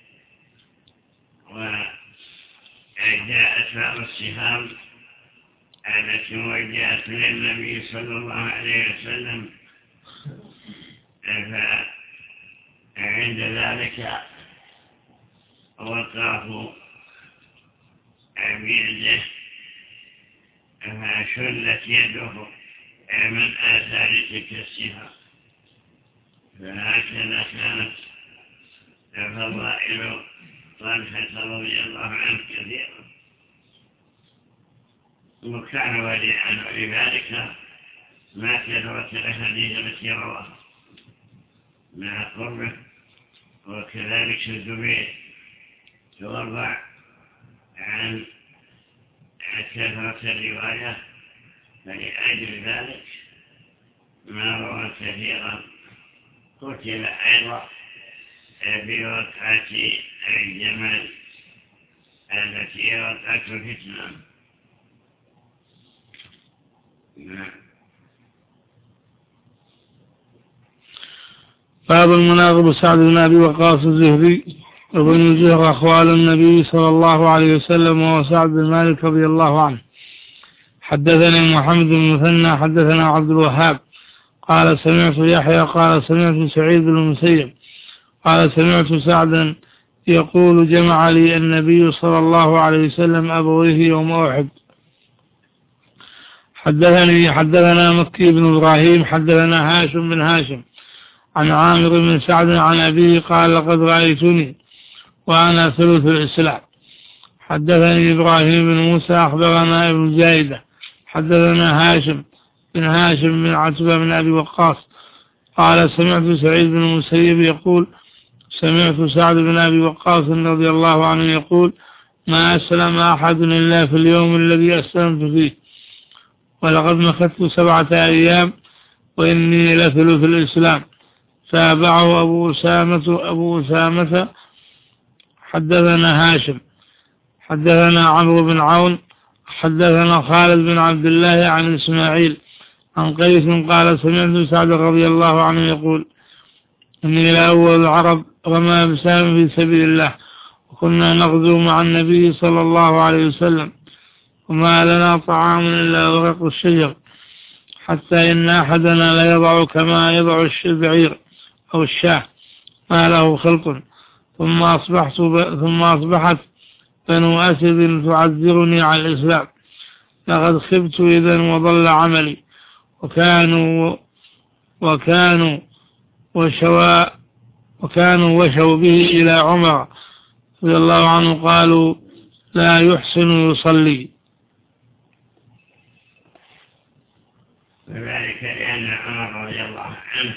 وجاءت بعض السهام التي وجهت للنبي صلى الله عليه وسلم، فعند ذلك وقفوا بيده فشلت يده من آثار تلك السهام. فهكذا كانت فضائل طلحة رضي الله عنه كثيرا، وكان وليا ولذلك ما كثرت الأحاديث التي رواها مع قربه. وكذلك الزبير توضع عن كثرة الرواية، فلأجل ذلك ما روى كثيرا. قتل أيضا بوقعة الجمل التي وقعت فتنة. باب المناقب سعد بن أبي وقاص الزهري وابن الزهر أخوال النبي صلى الله عليه وسلم وسعد بن مالك رضي الله عنه. حدثني محمد بن مثنى حدثنا عبد الوهاب قال سمعت يحيى قال سمعت سعيد بن المسيب قال سمعت سعدا يقول جمع لي النبي صلى الله عليه وسلم أبويه يوم أحد. حدثني حدثنا مكي بن إبراهيم حدثنا هاشم بن هاشم عن عامر بن سعد عن أبيه قال لقد رأيتني وأنا ثلث الإسلام. حدثني إبراهيم بن موسى أخبرنا ابن جايدة حدثنا هاشم بن هاشم بن عتبة بن أبي وقاص قال سمعت سعيد بن المسيب يقول سمعت سعد بن أبي وقاص رضي الله عنه يقول ما أسلم أحد إلا في اليوم الذي أسلمت فيه، ولقد مكثت سبعة أيام وإني لثلث الإسلام. تابعه أبو أسامة أبو أسامة حدثنا هاشم حدثنا عمرو بن عون حدثنا خالد بن عبد الله عن إسماعيل عن قيس قال سمعت سعد رضي الله عنه يقول إني لأول العرب رمى بسام في سبيل الله، وكنا نغزو مع النبي صلى الله عليه وسلم وما لنا طعام إلا ورق الشجر، حتى إن أحدنا ليضع كما يضع الشبعير أو الشاه ما له خلق. ثم أصبحت ب... ثم أصبحت بنو أسد تعذرني على الإسلام، لقد خبت إذا وضل عملي. وكانوا وكانوا وشوا وكانوا وشوا به إلى عمر رضي الله عنه قالوا لا يحسن يصلي. وذلك لأن عمر رضي الله عنه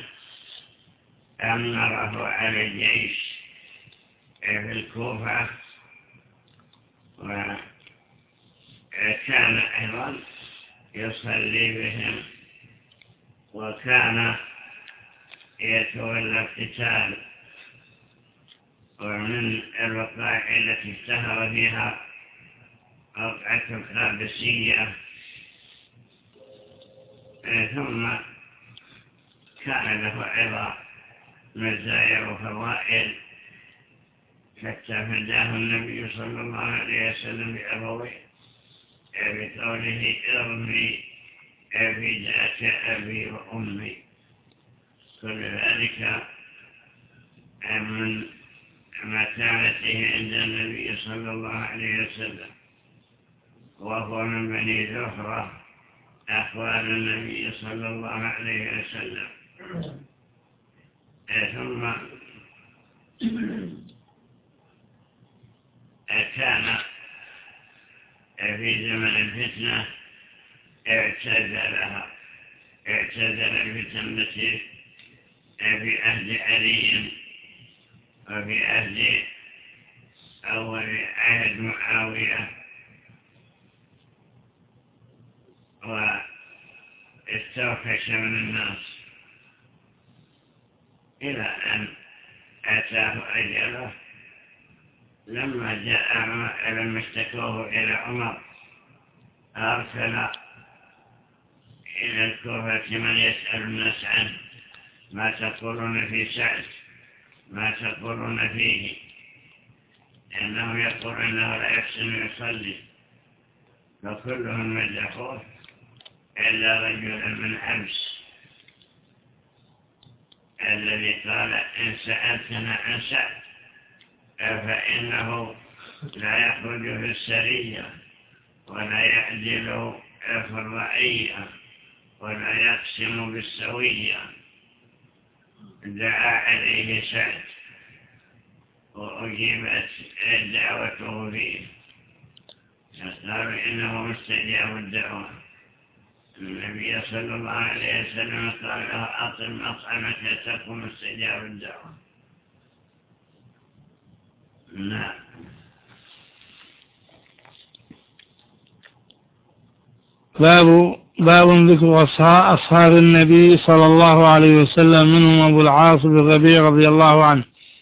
أمره على الجيش في الكوفة، وكان أيضا يصلي بهم، وكان يتولى القتال. ومن الوقائع التي اشتهر فيها وقعة القادسية. ثم كان له أيضا مزايا وفضائل حتى فداه النبي صلى الله عليه وسلم بأبويه بقوله ارمي فداك أبي وأمي. كل ذلك من مكانته عند النبي صلى الله عليه وسلم، وهو من بني زهرة أخوال النبي صلى الله عليه وسلم. ثم كان في زمن الفتنة اعتزلها اعتزل الفتنة التي في أهل علي وفي أهل أول عهد معاوية، واستوحش من الناس إلى أن أتاه أجله لما جاء لما اشتكوه إلى عمر أرسل إلى الكوفة من يسأل الناس عنه ما تقولون في سعد ما تقولون فيه إنه يقول إنه لا يحسن يصلي فكلهم مدحوه إلا رجل من حبس الذي قال إن سألتنا عن سعد فإنه لا يخرج في السرية ولا يعدل في الرعية ولا يقسم بالسوية دعا عليه سعد وأجيبت دعوته فيه قالوا إنه مستجاب الدعوة النبي صلى الله عليه وسلم قال له أطل مطعمك تكون مستجاب الدعوة. نعم. باب باب ذكر أصحاب النبي صلى الله عليه وسلم منهم أبو العاص بن الربيع رضي الله عنه.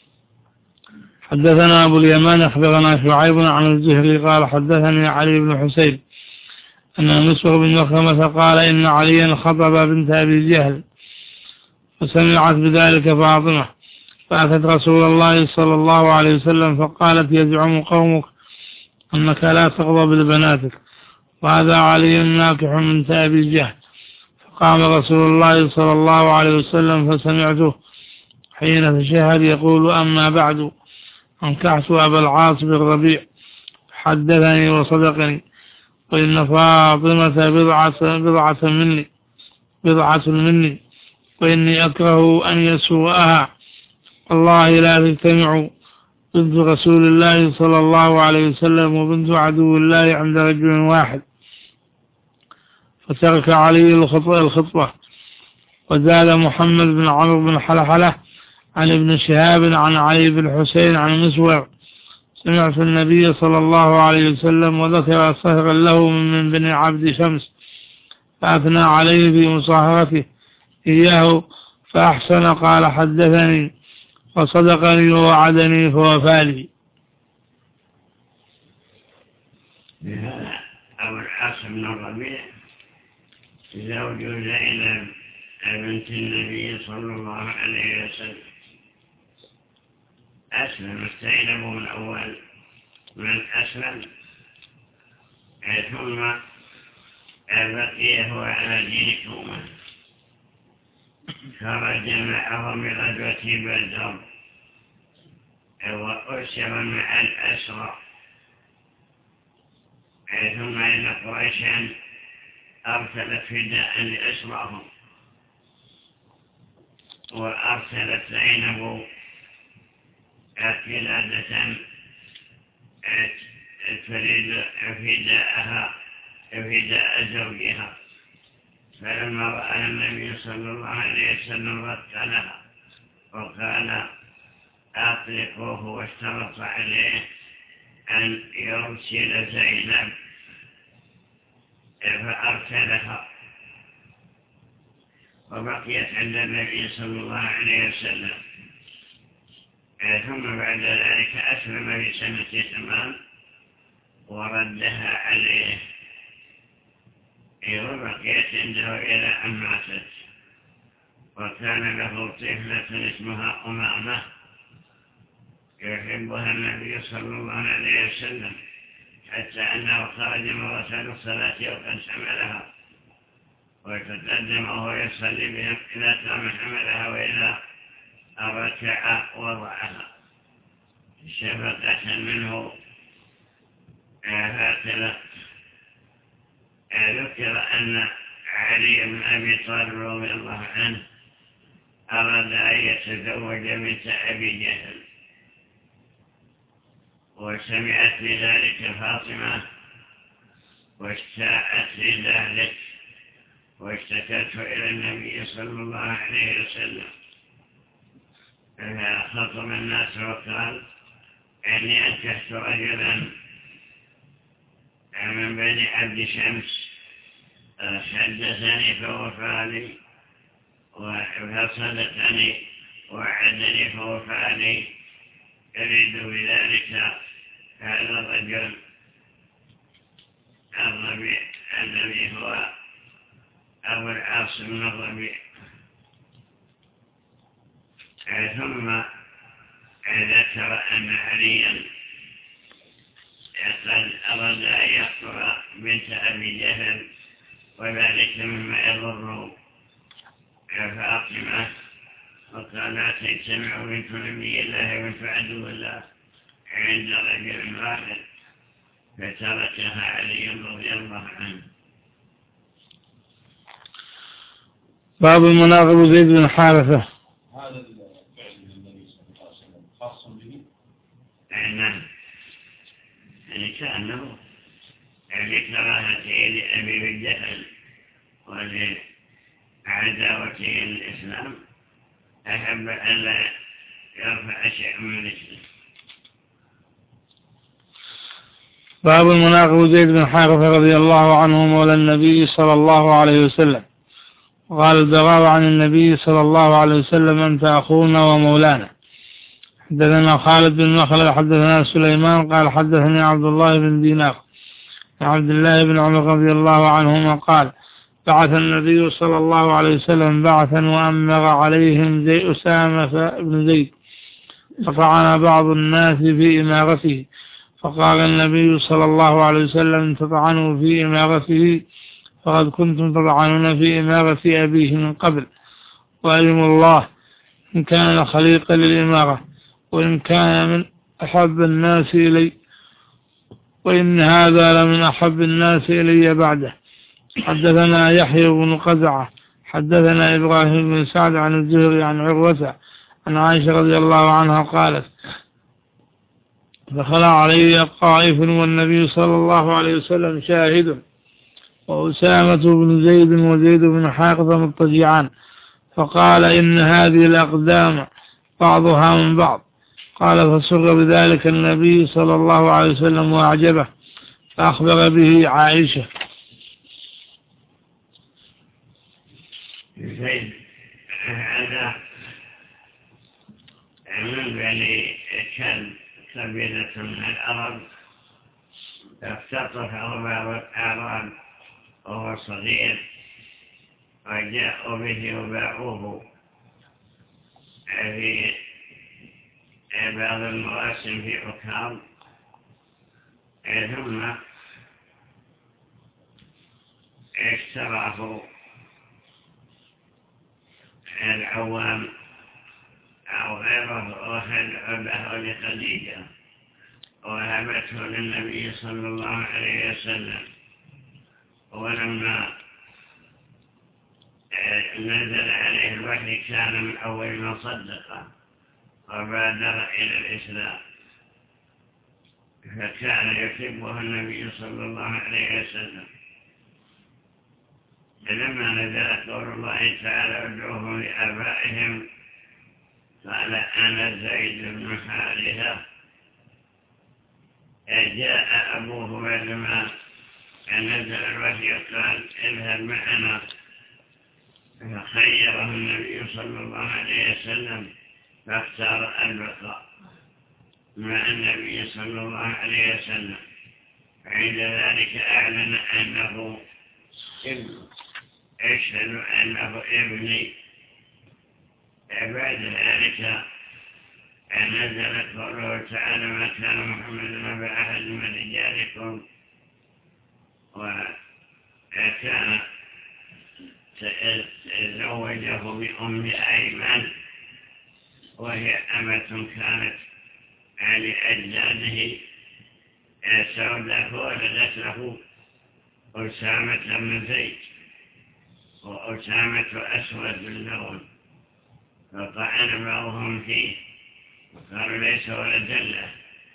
حدثنا أبو اليمان أخبرنا شعيب عن الزهري قال حدثني علي بن حسين أن مسور بن مخرمة قال إن عليا خطب بنت أبي جهل فسمعت بذلك فاطمة فأتت رسول الله صلى الله عليه وسلم فقالت يزعم قومك أنك لا تغضب لبناتك وهذا علي ناكح من أبي جهل. فقام رسول الله صلى الله عليه وسلم فسمعته حين تشهد يقول أما بعد أنكحت أبا العاص بن الربيع حدثني وصدقني وإن فاطمة بضعة, بضعة مني بضعة مني وإني أكره أن يسوءها والله لا تجتمع بنت رسول الله صلى الله عليه وسلم وبنت عدو الله عند رجل واحد. فترك علي الخطبة. وزاد محمد بن عمرو بن حلحلة عن ابن شهاب عن علي بن حسين عن مسور سمعت النبي صلى الله عليه وسلم وذكر صهرا له من بني عبد شمس فأثنى عليه في مصاهرته إياه فأحسن قال حدثني وصدقني ووعدني فوفالي. بهذا أبو العاص بن الربيع زوج زينب بنت النبي صلى الله عليه وسلم أسلم زينب من أول من أسلم ثم بقي هو على دين قومه خرج معهم بغزوة بدر وأسر مع الأسرى ثم إن قريشا أرسلت فداء لأسراهم وأرسلت زينب قلادة تريد فداءها فداء زوجها فلما رأى النبي صلى الله عليه وسلم رد لها وقال أطلقوه واشترط عليه أن يرسل زينب فأرسلها وبقيت عند النبي صلى الله عليه وسلم ثم بعد ذلك أسلم في سنة تمام وردها عليه وبقيت عنده إلى أن ماتت وكان له طفلة اسمها أمامة يحبها النبي صلى الله عليه وسلم حتى أنه خرج مرة للصلاة وقد حملها ويتقدم وهو يصلي بهم إذا قام حملها وإذا ركع وضعها شفقة منه. هكذا ذكر أن علي بن أبي طالب رضي الله عنه أراد أن يتزوج بنت أبي جهل وسمعت بذلك فاطمة واشتاءت لذلك واشتكته إلى النبي صلى الله عليه وسلم فخطب الناس وقال إني أنكحت رجلا من بني عبد شمس حدثني فوفى لي وصدقني وعدني فوفاني يريد بذلك هذا الرجل الربيع الذي هو أبو العاص بن الربيع. ثم ذكر أن عليا قد أراد أن يقتل بنت أبي جهل وذلك مما يضر فاطمة، وقال لا تجتمع بنت نبي الله وبنت عدو الله عند رجل واحد، فتركها علي رضي الله عنه. باب المناقب زيد بن حارثة. هذا الفعل للنبي صلى الله عليه وسلم خاص به؟ نعم، يعني كأنه لكراهته لأبي الجهل ولعداوته للإسلام أحب أن لا يرفع شيء من الإسلام. باب المناقب زيد بن حارثة رضي الله عنه مولى النبي صلى الله عليه وسلم. وقال البراء عن النبي صلى الله عليه وسلم أنت أخونا ومولانا. حدثنا خالد بن مخلد حدثنا سليمان قال حدثني عبد الله بن دينار عبد الله بن عمر رضي الله عنهما قال بعث النبي صلى الله عليه وسلم بعثا وأمر عليهم زي أسامة بن زيد، فطعن بعض الناس في إمارته، فقال النبي صلى الله عليه وسلم تطعنوا في إمارته فقد كنتم تطعنون في إمارة أبيه من قبل، وألم الله إن كان خليقا للإمارة وإن كان من أحب الناس إلي، وإن هذا لمن أحب الناس إلي بعده. حدثنا يحيى بن قزعة حدثنا إبراهيم بن سعد عن الزهري عن عروة عن عائشة رضي الله عنها قالت دخل علي طائف والنبي صلى الله عليه وسلم شاهد وأسامة بن زيد وزيد بن حارثة مضطجعان، فقال إن هذه الأقدام بعضها من بعض. قال فسر بذلك النبي صلى الله عليه وسلم وأعجبه، فأخبر به عائشة. زيد هذا من بني كلب قبيلة من العرب، اختطفه بعض الأعراب وهو صغير وجاءوا به وباعوه في بعض المواسم في عكاظ، ثم اشتراه العوام أو غيره وهبه لخديجة وهبته للنبي صلى الله عليه وسلم. ولما نزل عليه الوحي كان من أول من صدقه وبادر إلى الإسلام، فكان يحبه النبي صلى الله عليه وسلم. لما نزل قول الله تعالى ادعوهم لآبائهم قال أنا زيد بن حارثة، جاء أبوه بعدما نزل الوحي قال اذهب معنا، فخيره النبي صلى الله عليه وسلم فاختار البقاء مع النبي صلى الله عليه وسلم. عند ذلك أعلن أنه ابن، أشهد أنه ابني. بعد ذلك نزلت قوله تعالى ما كان محمد أبا أحد من رجالكم، وكان تزوجه بأم أيمن وهي أمة كانت لأجداده سوداء، فولدت له أسامة بن زيد، وأسامة أسود باللون، فطعن بعضهم فيه وقالوا ليس ولدا له.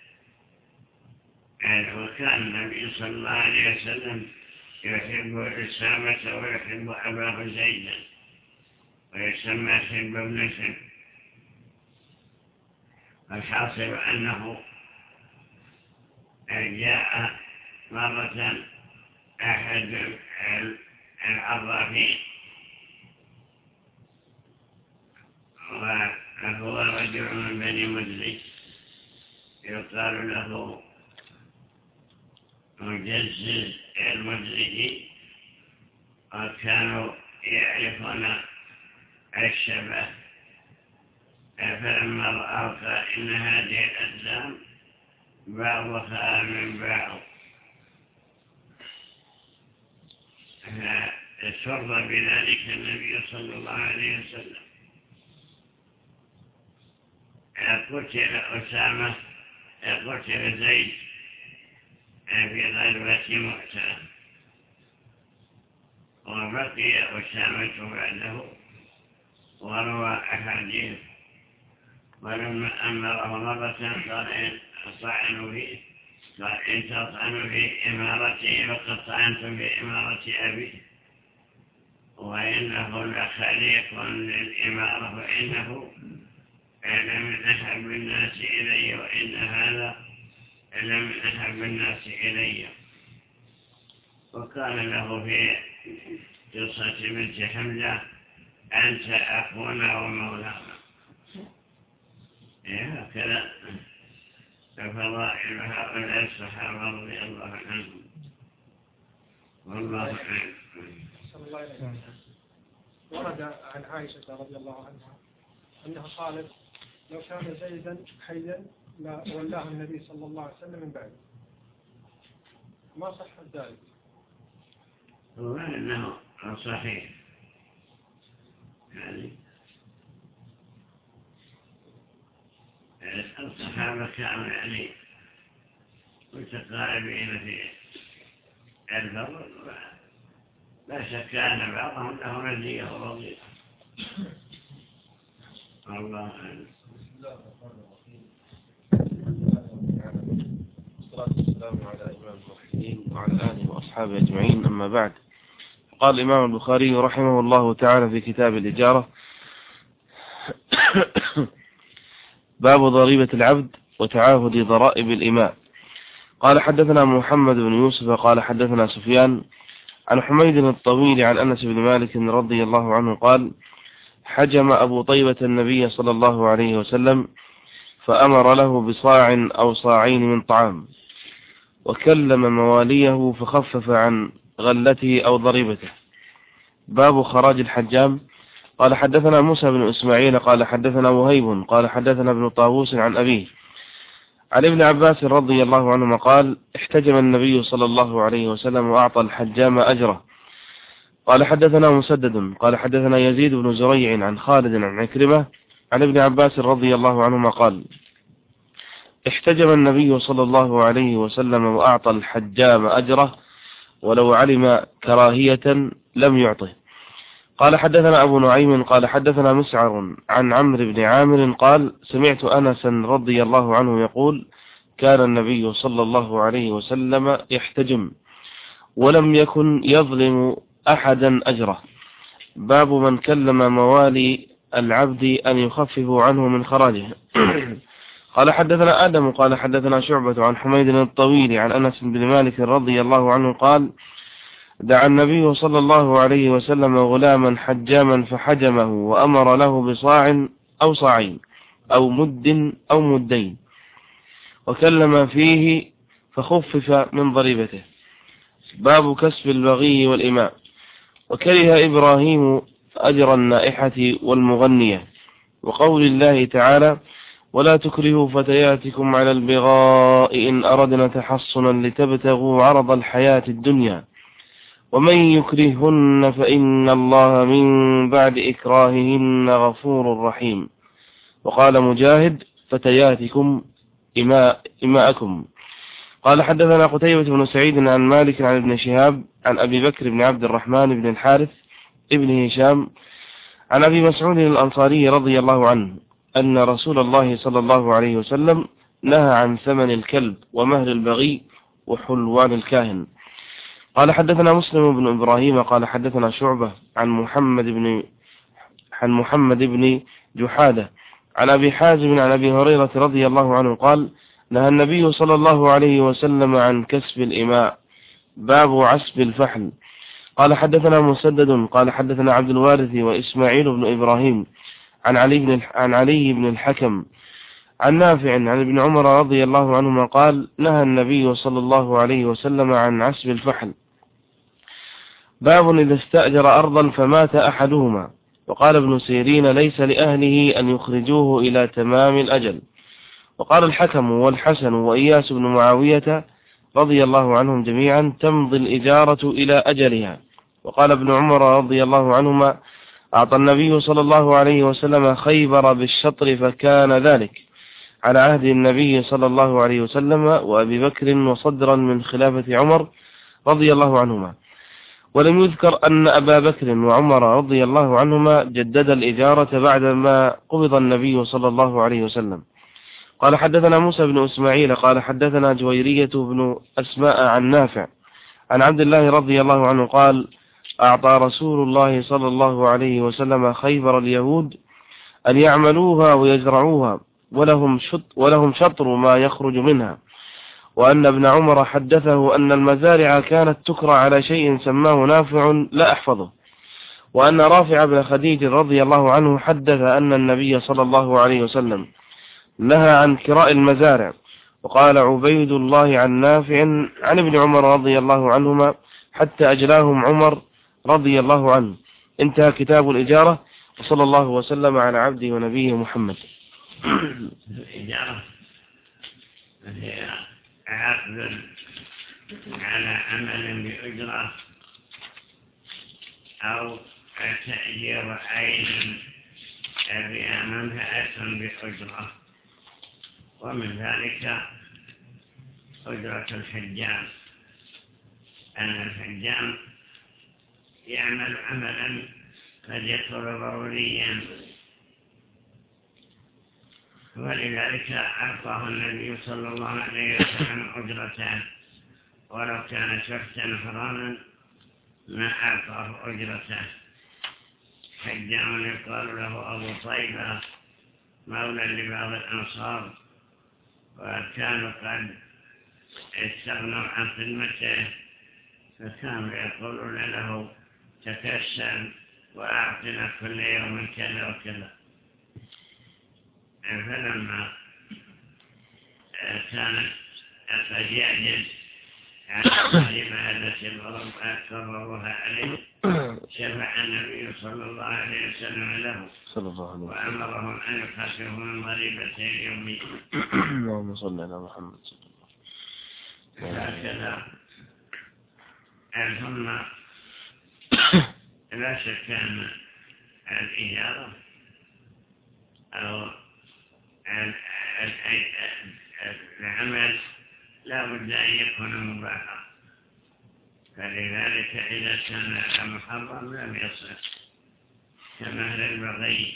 وكان النبي صلى الله عليه وسلم يحب أسامة ويحب أباه زيدا ويسمى حب ابن حب. الحاصل أنه جاء مرة أحد العرافين هو رجل من بني مدلج يقال له مجزز المدلجي، وكانوا يعرفون الشبه، فلما رأوا إن هذه الأجسام بعضها من بعض فسر بذلك النبي صلى الله عليه وسلم. قتل أسامة قتل زيد في غزوة مؤتة، وبقي أسامة بعده وروى أحاديث، ولما أمره مرة قال طعنوا فيه، قال إن تطعنوا في إمارته فقد طعنتم في إمارة أبيه، وإنه لخليق للإمارة فإنه لمن أحب الناس إلي، وإن هذا لمن أحب الناس إلي. وقال له في قصة بنت حمزة أنت أخونا ومولانا. هكذا فضائل هؤلاء الصحابة رضي الله عنهم والله أعلم. ورد عن عائشة رضي الله عنها أنها قالت لو كان زيدا حيا لولاه النبي صلى الله عليه وسلم من بعده. ما صح ذلك؟ هو أنه صحيح يعني الصحابة كانوا يعني متقاربين في الفضل، لا شك أن بعضهم له مزية وفضيلة. الله أعلم. بسم الله الرحمن الرحيم. والصلاة والسلام على إمام الموحدين وعلى آله وأصحابه أجمعين، أما بعد. قال الإمام البخاري رحمه الله تعالى في كتاب الإجارة: باب ضريبة العبد وتعاهد ضرائب الإماء. قال حدثنا محمد بن يوسف قال حدثنا سفيان عن حميد الطويل عن أنس بن مالك رضي الله عنه قال: حجم أبو طيبة النبي صلى الله عليه وسلم فأمر له بصاع أو صاعين من طعام، وكلم مواليه فخفف عن غلته أو ضريبته. باب خراج الحجام. قال حدثنا موسى بن إسماعيل قال حدثنا وهيب قال حدثنا ابن طاووس عن أبيه عن ابن عباس رضي الله عنهما قال: احتجم النبي صلى الله عليه وسلم وأعطى الحجام أجره. قال حدثنا مسدد قال حدثنا يزيد بن زريع عن خالد عن عكرمة عن ابن عباس رضي الله عنهما قال: احتجم النبي صلى الله عليه وسلم وأعطى الحجام أجره، ولو علم كراهية لم يعطه. قال حدثنا أبو نعيم قال حدثنا مسعر عن عمرو بن عامر قال: سمعت أنسا رضي الله عنه يقول: كان النبي صلى الله عليه وسلم يحتجم ولم يكن يظلم أحدا أجره. باب من كلم موالي العبد أن يخففوا عنه من خراجه. قال حدثنا آدم قال حدثنا شعبة عن حميد الطويل عن أنس بن مالك رضي الله عنه قال: دعا النبي صلى الله عليه وسلم غلاما حجاما فحجمه وأمر له بصاع أو صاعين أو مد أو مدين، وكلم فيه فخفف من ضريبته. باب كسب البغي والإماء. وكره إبراهيم أجر النائحة والمغنية، وقول الله تعالى: ولا تكرهوا فتياتكم على البغاء إن أردنا تحصنا لتبتغوا عرض الحياة الدنيا، ومن يكرهن فإن الله من بعد إكراههن غفور رحيم. وقال مجاهد: فتياتكم إماء إماءكم. قال حدثنا قتيبة بن سعيد عن مالك عن ابن شهاب عن أبي بكر بن عبد الرحمن بن الحارث ابن هشام عن أبي مسعود الأنصاري رضي الله عنه أن رسول الله صلى الله عليه وسلم نهى عن ثمن الكلب ومهر البغي وحلوان الكاهن. قال حدثنا مسلم بن إبراهيم قال حدثنا شعبة عن محمد بن عن محمد بن جحادة عن أبي حازم عن أبي هريرة رضي الله عنه قال: نهى النبي صلى الله عليه وسلم عن كسب الإماء. باب عسب الفحل. قال حدثنا مسدد قال حدثنا عبد الوارث وإسماعيل بن إبراهيم عن علي بن عن علي بن الحكم عن نافع عن ابن عمر رضي الله عنهما قال نهى النبي صلى الله عليه وسلم عن عسب الفحل. باب إذا استأجر أرضا فمات أحدهما. وقال ابن سيرين ليس لأهله أن يخرجوه إلى تمام الأجل. وقال الحكم والحسن وإياس بن معاوية رضي الله عنهم جميعا تمضي الإجارة إلى أجلها. وقال ابن عمر رضي الله عنهما أعطى النبي صلى الله عليه وسلم خيبر بالشطر فكان ذلك على عهد النبي صلى الله عليه وسلم وأبي بكر وصدرا من خلافة عمر رضي الله عنهما. ولم يذكر أن أبا بكر وعمر رضي الله عنهما جدد الإجارة بعدما قبض النبي صلى الله عليه وسلم. قال حدثنا موسى بن إسماعيل قال حدثنا جويرية بن أسماء عن نافع عن عبد الله رضي الله عنه قال أعطى رسول الله صلى الله عليه وسلم خيبر اليهود أن يعملوها ويزرعوها ولهم شط ولهم شطر ما يخرج منها. وأن ابن عمر حدثه أن المزارع كانت تكرى على شيء سماه نافع لا أحفظه. وأن رافع بن خديج رضي الله عنه حدث أن النبي صلى الله عليه وسلم نهى عن كراء المزارع. وقال عبيد الله عن نافع عن ابن عمر رضي الله عنهما حتى أجلاهم عمر رضي الله عنه. انتهى كتاب الإجارة. وصلى الله وسلم على عبده ونبيه محمد. الإجارة هي عقد على عمل بأجرة أو تأجير عين بها منفعة بأجرة. ومن ذلك أجرة الحجام أن الحجام يعمل عملا قد يكون ضروريا ولذلك أعطاه النبي صلى الله عليه وسلم أجرته ولو كان شخصا حراما ما أعطاه أجرته. حجام يقال له أبو طيبة مولى لبعض الأنصار وكانوا قد استغنوا عن خدمته فكانوا يقولون له تكسل وأعطنا كل يوم كذا وكذا. فلما كانت قد يعجز عن الكلمة التي قرروها عليه شفع النبي صلى الله عليه وسلم له وأمرهم أن يخففوا من ضريبته اليومية. اللهم صل على محمد صلى الله عليه وسلم. هكذا ثم لا شك أن الإجارة أو العمل لا بد أن يكون مباحا. فلذلك إذا كان محرم لم يصح كمهر البغي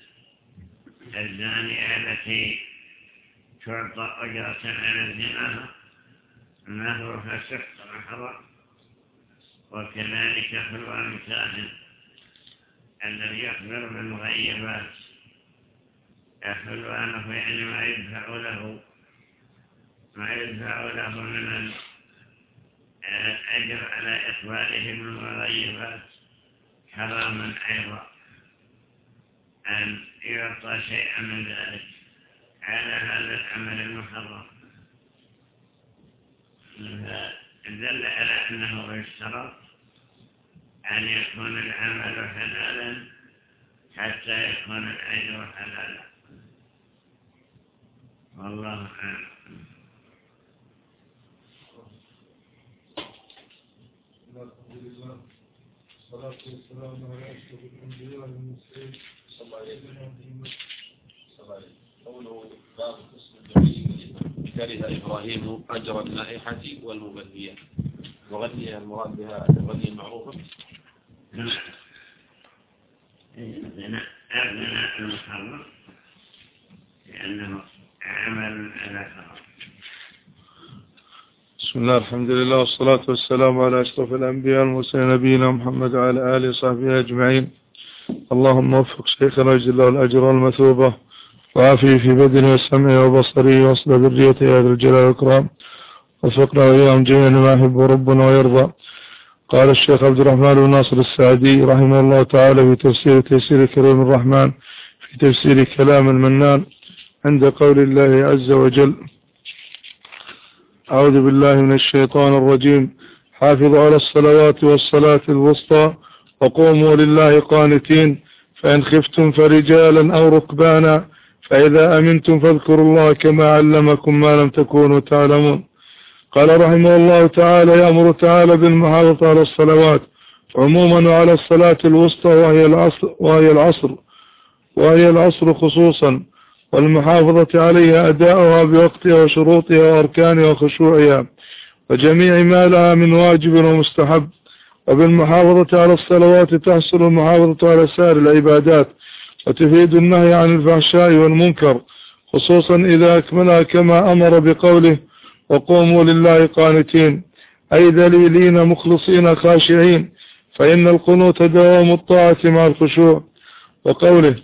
الزانية التي تعطى أجرة على الزنا مهرها سحت محرم. وكذلك حلوان الكاهن الذي يخبر بالمغيبات حلوانه يعني ما يدفع له ما يدفع له من الأجر على إخباره بالمغيبات حراما أيضا أن يعطى شيئا من ذلك على هذا العمل المحرم. دل على أنه يشترط أن يكون العمل حلالا حتى يكون الأجر حلالا. والله أعلم. الصلاة والسلام على أشرف الأنبياء والمرسلين صلى الله عليه وسلم. قوله باب قسم الجميل كره إبراهيم أجر النائحة والمغذية. مغذية المراد بها المغذية المعروفة. نعم. أبناء المحرم لأنه عمل على حرام. بسم الله الحمد لله والصلاة والسلام على أشرف الأنبياء والمرسلين نبينا محمد وعلى آله وصحبه أجمعين. اللهم وفق شيخنا وجل له الأجر والمثوبة وعافيه في بدنه وسمعه وبصره وصل ذريته يا ذا الجلال والإكرام. وفقنا وإياهم جميعا ما يحب ربنا ويرضى. قال الشيخ عبد الرحمن بن ناصر السعدي رحمه الله تعالى في تفسير تيسير كريم الرحمن في في تفسير كلام المنان عند قول الله عز وجل: أعوذ بالله من الشيطان الرجيم. حافظوا على الصلوات والصلاة الوسطى وقوموا لله قانتين فإن خفتم فرجالا أو ركبانا فإذا أمنتم فاذكروا الله كما علمكم ما لم تكونوا تعلمون. قال رحمه الله تعالى: يأمر تعالى بالمحافظة على الصلوات عموما وعلى الصلاة الوسطى وهي العصر وهي العصر وهي العصر خصوصا، والمحافظة عليها أداؤها بوقتها وشروطها وأركانها وخشوعها وجميع ما لها من واجب ومستحب. وبالمحافظة على الصلوات تحصل المحافظة على سائر العبادات، وتفيد النهي عن الفحشاء والمنكر، خصوصا إذا أكملها كما أمر بقوله: وقوموا لله قانتين، أي ذليلين مخلصين خاشعين، فإن القنوت دوام الطاعة مع الخشوع. وقوله: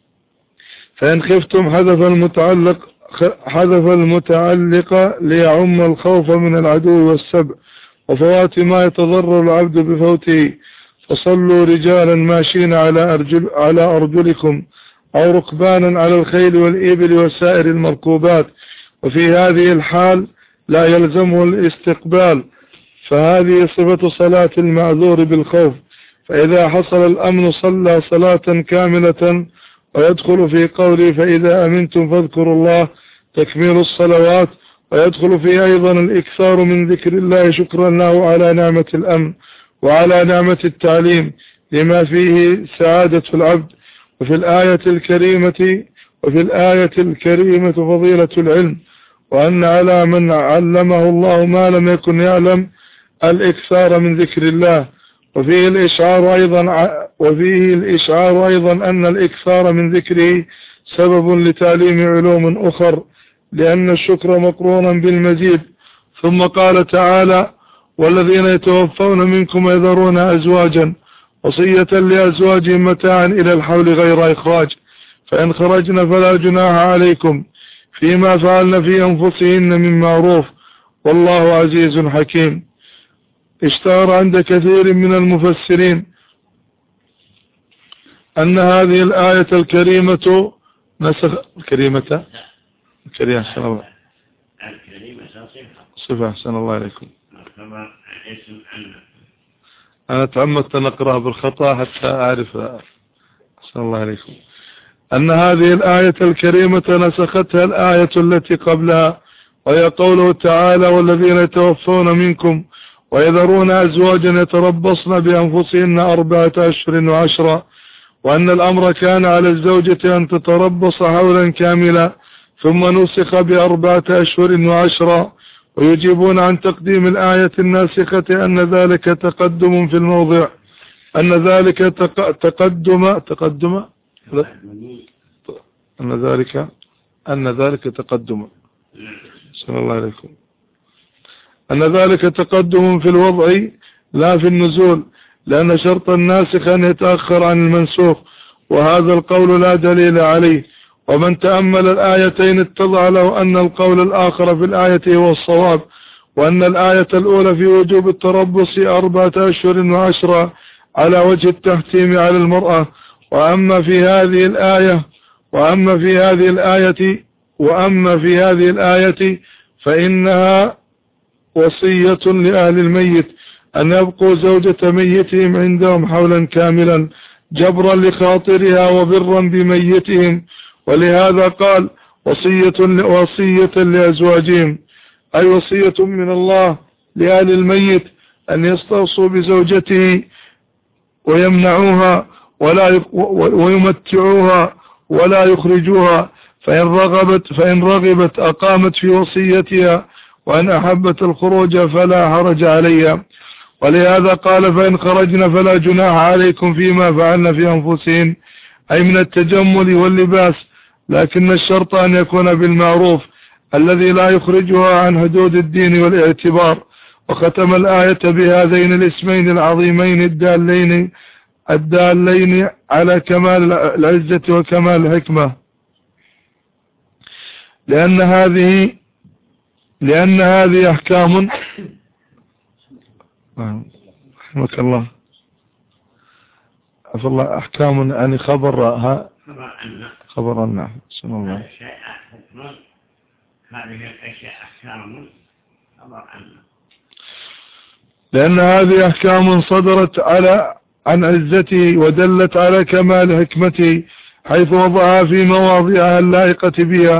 فإن خفتم حذف المتعلق حذف المتعلق ليعم الخوف من العدو والسبع وفوات ما يتضرر العبد بفوته، فصلوا رجالا ماشين على أرجل على أرجلكم أو ركبانا على الخيل والإبل وسائر المركوبات. وفي هذه الحال لا يلزمه الاستقبال، فهذه صفة صلاة المعذور بالخوف، فإذا حصل الأمن صلى صلاة كاملة. ويدخل في قوله: فإذا أمنتم فاذكروا الله تكميل الصلوات، ويدخل فيه أيضا الإكثار من ذكر الله شكرا له على نعمة الأمن وعلى نعمة التعليم لما فيه سعادة العبد. وفي الآية الكريمة وفي الآية الكريمة فضيلة العلم، وأن على من علمه الله ما لم يكن يعلم الإكثار من ذكر الله. وفيه الإشعار أيضا وفيه الإشعار أيضا أن الإكثار من ذكره سبب لتعليم علوم أخر، لأن الشكر مقرونا بالمزيد. ثم قال تعالى: والذين يتوفون منكم يذرون أزواجا وصية لأزواجهم متاعا إلى الحول غير إخراج، فإن خرجن فلا جناح عليكم فيما فعلن في أنفسهن من معروف، والله عزيز حكيم. اشتهر عند كثير من المفسرين أن هذه الآية الكريمة نسخ الكريمة الكريمة أحسن الله الكريمة صفة أحسن الله عليكم. اسم أن أنا تعمدت أن أقرأها بالخطأ حتى أعرف. أحسن الله عليكم. أن هذه الآية الكريمة نسختها الآية التي قبلها، وهي قوله تعالى: والذين يتوفون منكم ويذرون أزواجا يتربصن بأنفسهن أربعة أشهر وعشرة، وأن الأمر كان على الزوجة أن تتربص حولا كاملا، ثم نسخ بأربعة أشهر وعشرة. ويجيبون عن تقديم الآية الناسخة أن ذلك تقدم في الموضع أن ذلك تقدم تقدم أن ذلك أن ذلك تقدم صلى الله عليكم أن ذلك تقدم في الوضع لا في النزول، لأن شرط الناسخ أن يتأخر عن المنسوخ، وهذا القول لا دليل عليه. ومن تأمل الآيتين اتضح له أن القول الآخر في الآية هو الصواب، وأن الآية الأولى في وجوب التربص أربعة أشهر وعشرة على وجه التحتيم على المرأة، وأما في هذه الآية وأما في هذه الآية وأما في هذه الآية فإنها وصية لأهل الميت أن يبقوا زوجة ميتهم عندهم حولا كاملا جبرا لخاطرها وبرا بميتهم، ولهذا قال: وصية وصية لأزواجهم، أي وصية من الله لأهل الميت أن يستوصوا بزوجته ويمنعوها ولا ويمتعوها ولا يخرجوها، فإن رغبت فإن رغبت أقامت في وصيتها، وأن أحبت الخروج فلا حرج عليها. ولهذا قال: فإن خرجنا فلا جناح عليكم فيما فعلنا في أنفسهم، أي من التجمل واللباس، لكن الشرط أن يكون بالمعروف الذي لا يخرجها عن حدود الدين والاعتبار. وختم الآية بهذين الاسمين العظيمين الدالين الدالين على كمال العزة وكمال الحكمة، لأن هذه لأن هذه أحكام رحمك الله عفى الله أحكام يعني خبر خبر أن خبر أن بسم الله. هذا الشيء حكم، هذه الأشياء أحكام خبر أن، لأن هذه أحكام صدرت على عن عزته ودلت على كمال حكمته حيث وضعها في مواضعها اللائقة بها.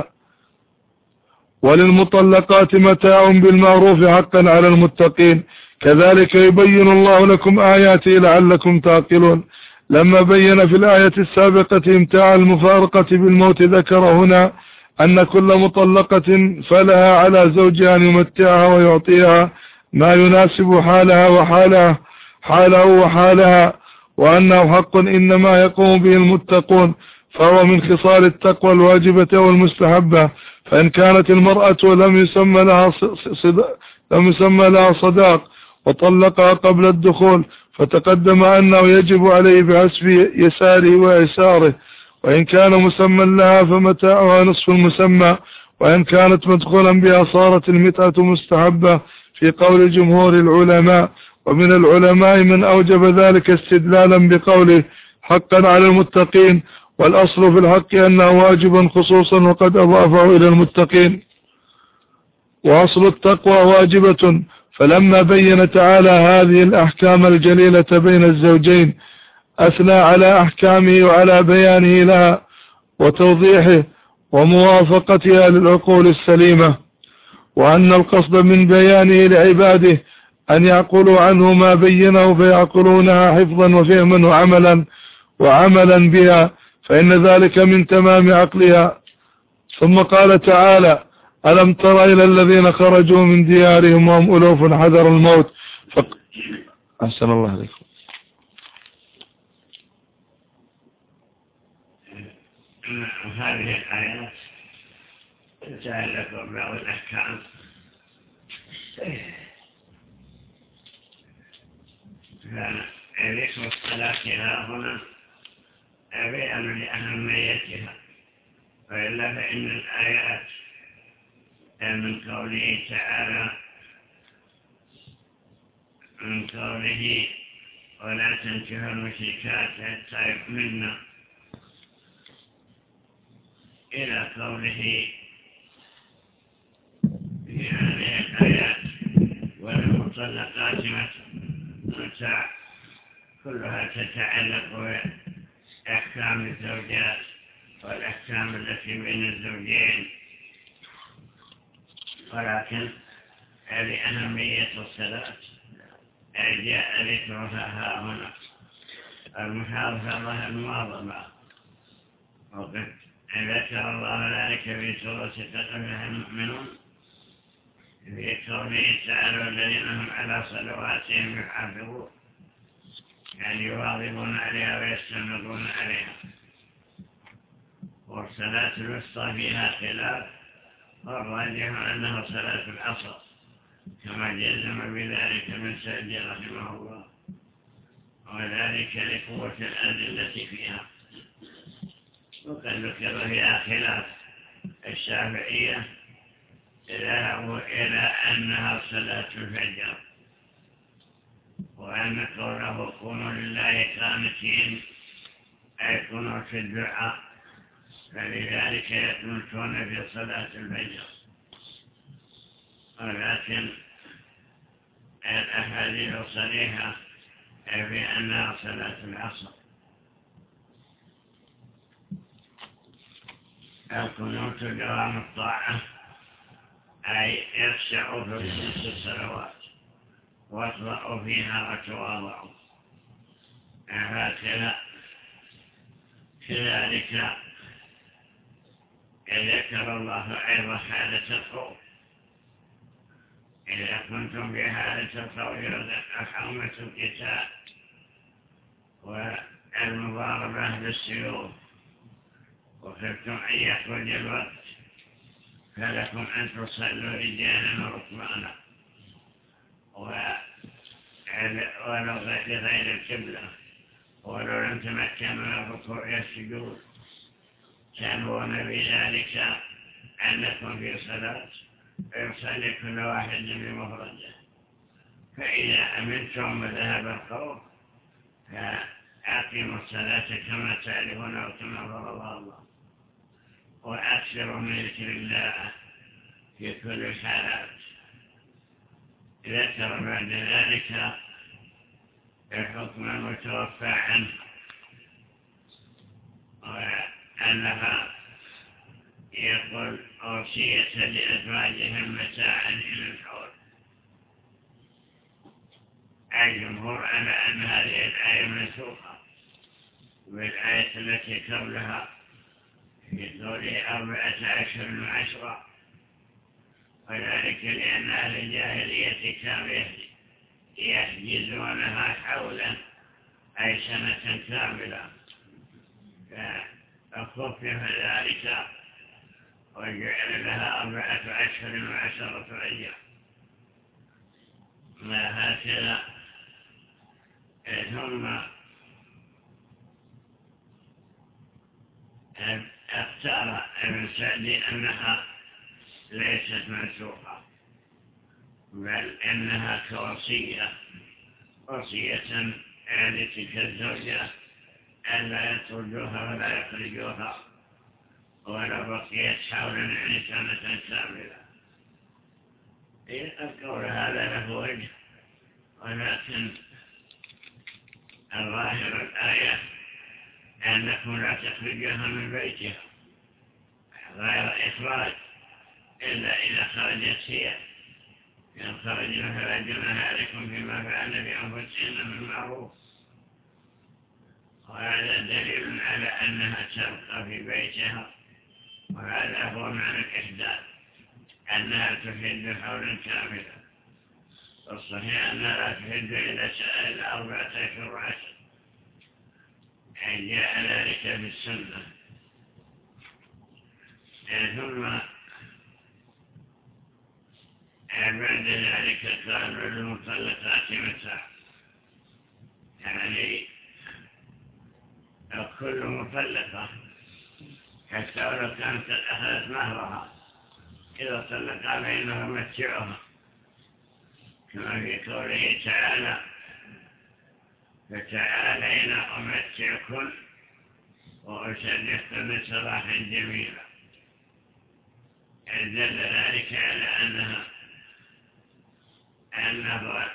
وللمطلقات متاع بالمعروف حقا على المتقين، كذلك يبين الله لكم آياته لعلكم تعقلون. لما بين في الآية السابقة امتاع المفارقة بالموت، ذكر هنا أن كل مطلقة فلها على زوجها أن يمتعها ويعطيها ما يناسب حالها وحالها حاله وحالها، وأنه حق إنما يقوم به المتقون، فهو من خصال التقوى الواجبة والمستحبة. فإن كانت المرأة لم يسمى لها صداق لم يسمى لها صداق وطلقها قبل الدخول، فتقدم أنه يجب عليه بحسب يساره ويساره. وإن كان مسمى لها فمتاعها نصف المسمى، وإن كانت مدخولا بها صارت المتعة مستحبة في قول جمهور العلماء. ومن العلماء من أوجب ذلك استدلالا بقوله حقا على المتقين، والأصل في الحق أنه واجب خصوصا وقد أضافه إلى المتقين. وأصل التقوى واجبة، فلما بين تعالى هذه الأحكام الجليلة بين الزوجين أثنى على أحكامه وعلى بيانه لها وتوضيحه وموافقتها للعقول السليمة، وأن القصد من بيانه لعباده أن يعقلوا عنه ما بينه فيعقلونها حفظا وفهما وعملا وعملا بها، فإن ذلك من تمام عقلها. ثم قال تعالى ألم تر إلى الذين خرجوا من ديارهم وهم ألوف حذر الموت فق... أحسن الله عليكم. هذه الآيات تتعلق ببعض الأحكام فذكر الصلاة هنا بيان لأهميتها، وإلا فإن الآيات من قوله تعالى من قوله ولا تنكحوا المشركات حتى يؤمنن إلى قوله في هذه الآيات والمطلقات متاع، كلها تتعلق بأحكام الزوجات والأحكام التي بين الزوجين، ولكن لأهمية الصلاة جاء ذكرها ها هنا المحافظة المواظبة، وقد ذكر الله ذلك في سورة تقبلها المؤمنون في قوله تعالى الذين هم على صلواتهم يحافظون، يعني يواظبون عليها ويستمرون عليها. والصلاة الوسطى فيها خلاف، والراجح أنه صلاة العصر كما جزم بذلك ابن سعدي رحمه الله، وذلك لقوة الأدلة فيها. وقد ذكر فيها خلاف الشافعية ذهبوا إلى أنها صلاة الفجر، وأن قوله قوموا لله قانتين أي كونوا في الدعاء، فلذلك يقنتون في صلاة الفجر. ولكن الأحاديث صريحة في أنها صلاة العصر. القنوت دوام الطاعة أي يخشعوا في خمس الصلوات واطلعوا فيها وتواضعوا. هكذا كذلك ذكر الله أيضا حالة الخوف، إذا كنتم في حالة الخوف حومة القتال والمضاربة بالسيوف وخفتم أن يخرج الوقت فلكم أن تصلوا رجالا وركبانا ولو لغير القبلة، ولو لم تمكنوا من الركوع والسجود تأمرون بذلك أنكم في صلاة فيصلي كل واحد بمفرده. فإذا أمنتم وذهب الخوف أقيموا الصلاة كما تعرفون وكما فرض الله وأكثروا من ذكر الله في كل الحالات. ذكر بعد ذلك الحكم المتوفى عنه وأنها يقول وصية لأزواجهم متاعا إلى الحول. الجمهور على أن هذه الآية منسوخة بالآية التي قبلها في قوله أربعة أشهر وعشرة، وذلك لأن أهل الجاهلية كانوا يحجزونها حولا أي سنة كاملة، فخفف ذلك وجعل لها أربعة أشهر وعشرة أيام. ما هكذا. ثم اختار ابن سعدي أنها ليست منسوخة بل إنها كوصية، وصية لتلك الزوجة ألا يطردوها ولا يخرجوها ولو بقيت حولا يعني سنة كاملة. القول هذا له وجه، ولكن الظاهر الآية أنكم لا تخرجوها من بيتها غير إخراج إلا إذا خرجت هي، إن خرجنا فلا جناح عليكم فيما فعلن بأنفسهن من معروف. وهذا دليل على أنها تبقى في بيتها، وهذا هو معنى الإحداث، أنها تحد حولا كاملا. والصحيح أنها لا تحد إلى أربعة أشهر وعشر، جاء ذلك في السنة. ثم بعد ذلك قالوا للمطلقات متاع، يعني كل مطلقة حتى ولو كانت أخذت مهرها إذا طلق علينا ومتعها، كما في قوله تعالى فتعالينا أمتعكن وأسرحكن سراحا جميلا. دل ذلك على أنها أنه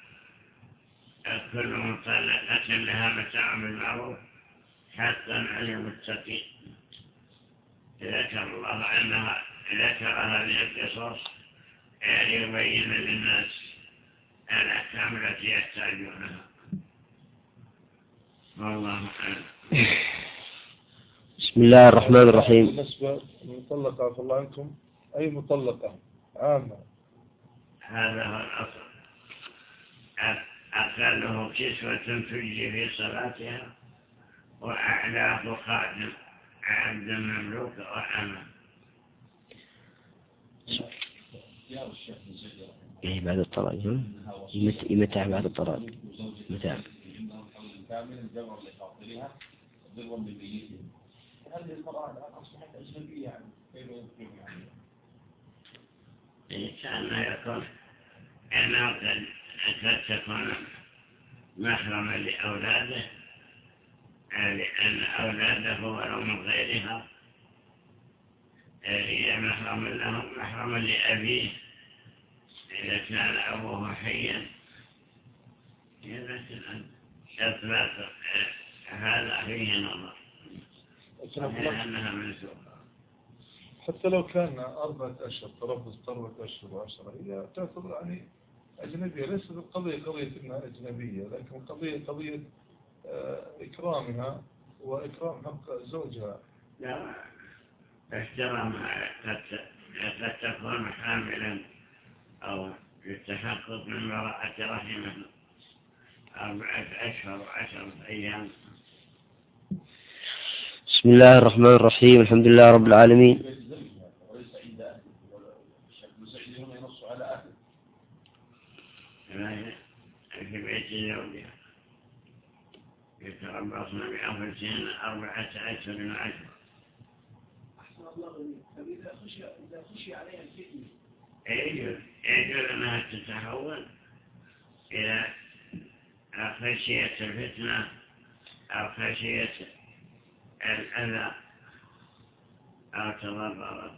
كل مطلقة لها متاع بالمعروف حتى على المتقين. ذكر الله أنها ذكر هذه القصص ليبين للناس الأحكام التي يحتاجونها. والله أعلم. بسم الله الرحمن الرحيم. بالنسبة للمطلقة عفى الله عنكم، أي مطلقة عامة؟ هذا هو الأصل. أقله كسوة تجي في صلاتها، وأعلاه خادم عبد مملوك وأمة. إيه بعد الطلاق يمتع بعد الطلاق متاع. كامل الجبر لخاطرها ضرا ببيتهم. هذه المرأة الآن أصبحت أجنبية يعني كيف يمكن يعني؟ إن كان يقول أنه قد تكون محرما لأولاده، لأن أولاده ولو من غيرها هي محرم لهم، محرما لأبيه إذا كان أبوه حيا. لكن إطلاق هذا فيه نظر لأنها منسوخة. حتى لو كان أربعة أشهر تربص أربعة أشهر وعشرة، هي تعتبر يعني أجنبية. ليست القضية قضية إنها أجنبية، لكن القضية قضية إكرامها وإكرام حق زوجها. لا، احترامها قد تكون حاملا أو للتحقق من براءة رحمه أربعة أشهر وعشرة أيام. بسم الله الرحمن الرحيم. الحمد لله رب العالمين. في بيت زوجها يتربصن بأنفسهن أربعة أشهر وعشرة. أحسن الله إليك. إذا خشي إذا خشي عليها الفتنة يجوز يجوز أنها تتحول إلى خشية الفتنة أو خشية الأذى أو تضررت.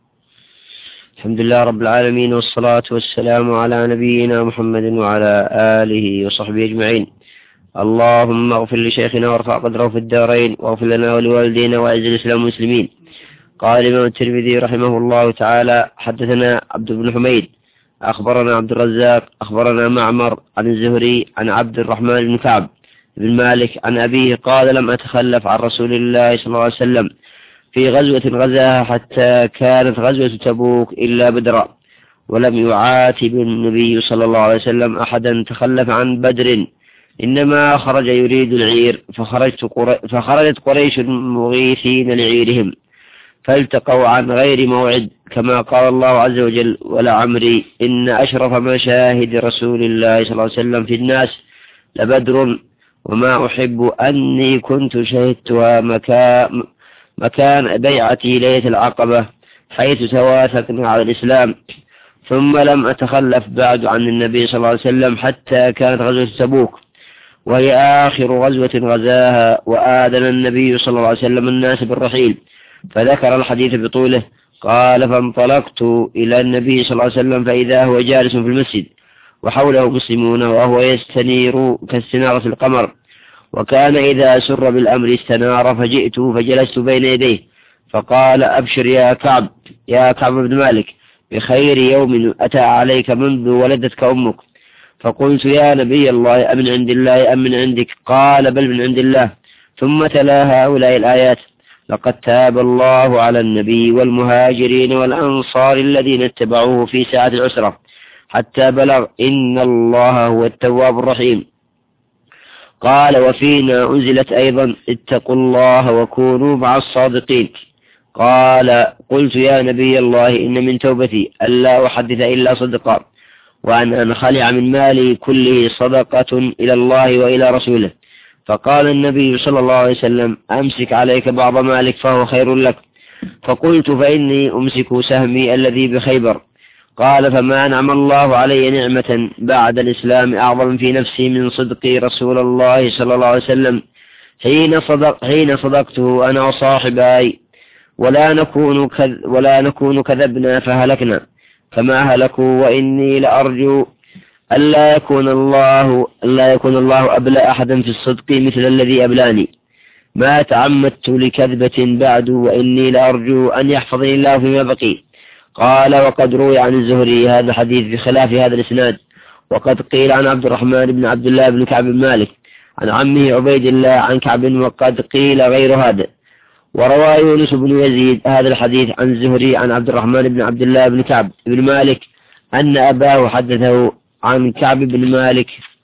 الحمد لله رب العالمين، والصلاة والسلام على نبينا محمد وعلى آله وصحبه أجمعين. اللهم اغفر لشيخنا وارفع قدره في الدارين، واغفر لنا ولوالدينا وأعز الإسلام والمسلمين. قال الإمام الترمذي رحمه الله تعالى: حدثنا عبد بن حميد أخبرنا عبد الرزاق أخبرنا معمر عن الزهري عن عبد الرحمن بن كعب بن مالك عن أبيه قال: لم أتخلف عن رسول الله صلى الله عليه وسلم في غزوة غزاها حتى كانت غزوة تبوك إلا بدرا، ولم يعاتب النبي صلى الله عليه وسلم أحدا تخلف عن بدر، إنما خرج يريد العير فخرجت قري فخرجت قريش مغيثين لعيرهم فالتقوا عن غير موعد، كما قال الله عز وجل: ولعمري إن أشرف مشاهد رسول الله صلى الله عليه وسلم في الناس لبدر، وما أحب أني كنت شهدتها مكان مكان بيعتي ليلة العقبة حيث تواثقنا على الإسلام، ثم لم أتخلف بعد عن النبي صلى الله عليه وسلم حتى كانت غزوة تبوك، وهي آخر غزوة غزاها، وآذن النبي صلى الله عليه وسلم الناس بالرحيل، فذكر الحديث بطوله. قال: فانطلقت إلى النبي صلى الله عليه وسلم فإذا هو جالس في المسجد وحوله مسلمون وهو يستنير كاستنارة القمر، وكان إذا سر بالأمر استنار، فجئت فجلست بين يديه فقال: أبشر يا كعب يا كعب بن مالك بخير يوم أتى عليك منذ ولدتك أمك. فقلت: يا نبي الله، أمن عند الله أم من عندك؟ قال: بل من عند الله. ثم تلا هؤلاء الآيات: لقد تاب الله على النبي والمهاجرين والأنصار الذين اتبعوه في ساعة العسرة حتى بلغ إن الله هو التواب الرحيم. قال: وفينا أنزلت أيضا: اتقوا الله وكونوا مع الصادقين. قال: قلت: يا نبي الله، إن من توبتي ألا أحدث إلا صدقا، وأن أنخلع من مالي كله صدقة إلى الله وإلى رسوله. فقال النبي صلى الله عليه وسلم: أمسك عليك بعض مالك فهو خير لك. فقلت: فإني أمسك سهمي الذي بخيبر. قال: فما أنعم الله علي نعمة بعد الإسلام أعظم في نفسي من صدقي رسول الله صلى الله عليه وسلم حين صدق حين صدقته أنا وصاحباي، ولا نكون كذ ولا نكون كذبنا فهلكنا كما هلكوا، وإني لأرجو ألا يكون الله ألا يكون الله أبلى أحدا في الصدق مثل الذي أبلاني، ما تعمدت لكذبة بعد، وإني لأرجو أن يحفظني الله فيما بقي. قال: وقد روي عن الزهري هذا الحديث بخلاف هذا الإسناد، وقد قيل عن عبد الرحمن بن عبد الله بن كعب بن مالك عن عمه عبيد الله عن كعب، وقد قيل غير هذا. وروى يونس بن يزيد هذا الحديث عن الزهري عن عبد الرحمن بن عبد الله بن كعب بن مالك أن أباه حدثه عن كعب بن مالك.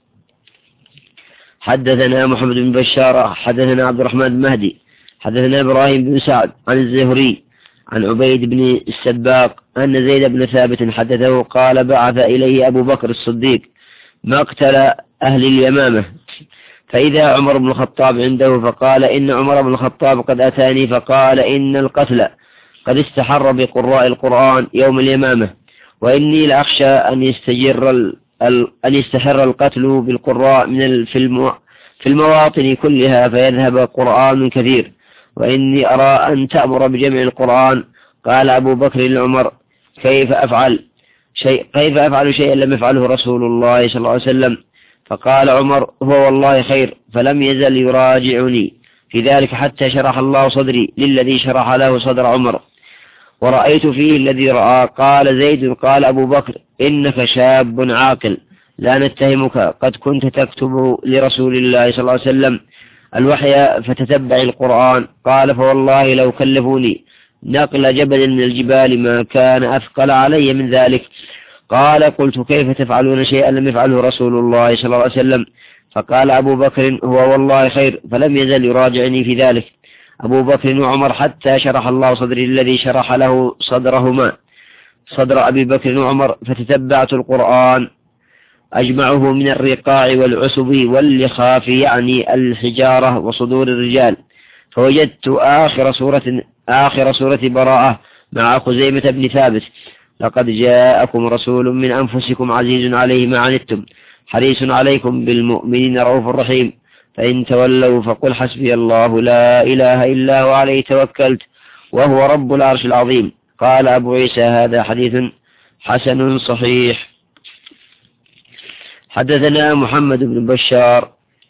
حدثنا محمد بن بشار حدثنا عبد الرحمن بن مهدي حدثنا إبراهيم بن سعد عن الزهري عن عبيد بن السباق أن زيد بن ثابت حدثه قال: بعث إليه أبو بكر الصديق مقتل أهل اليمامة، فإذا عمر بن الخطاب عنده، فقال: إن عمر بن الخطاب قد أتاني فقال: إن القتل قد استحر بقراء القرآن يوم اليمامة، وإني لأخشى أن يستجر ال... أن يستحر القتل بالقراء من في, المو... في المواطن كلها فيذهب قرآن كثير، وإني أرى أن تأمر بجمع القرآن. قال أبو بكر لعمر: كيف أفعل شيء كيف أفعل شيئا لم يفعله رسول الله صلى الله عليه وسلم؟ فقال عمر: هو والله خير، فلم يزل يراجعني في ذلك حتى شرح الله صدري للذي شرح له صدر عمر، ورأيت فيه الذي رأى. قال زيد: قال أبو بكر: إنك شاب عاقل لا نتهمك، قد كنت تكتب لرسول الله صلى الله عليه وسلم الوحي فتتبع القرآن. قال: فوالله لو كلفوني نقل جبل من الجبال ما كان أثقل علي من ذلك. قال: قلت: كيف تفعلون شيئا لم يفعله رسول الله صلى الله عليه وسلم؟ فقال أبو بكر: هو والله خير، فلم يزل يراجعني في ذلك أبو بكر وعمر حتى شرح الله صدري الذي شرح له صدرهما صدر أبي بكر وعمر، فتتبعت القرآن أجمعه من الرقاع والعسب واللخاف، يعني الحجارة وصدور الرجال، فوجدت آخر سورة آخر سورة براءة مع خزيمة بن ثابت: لقد جاءكم رسول من أنفسكم عزيز عليه ما عنتم حريص عليكم بالمؤمنين رؤوف رحيم. فإن تولوا فقل حسبي الله لا إله إلا هو عليه توكلت وهو رب العرش العظيم. قال أبو عيسى هذا حديث حسن صحيح. حدثنا محمد بن بشار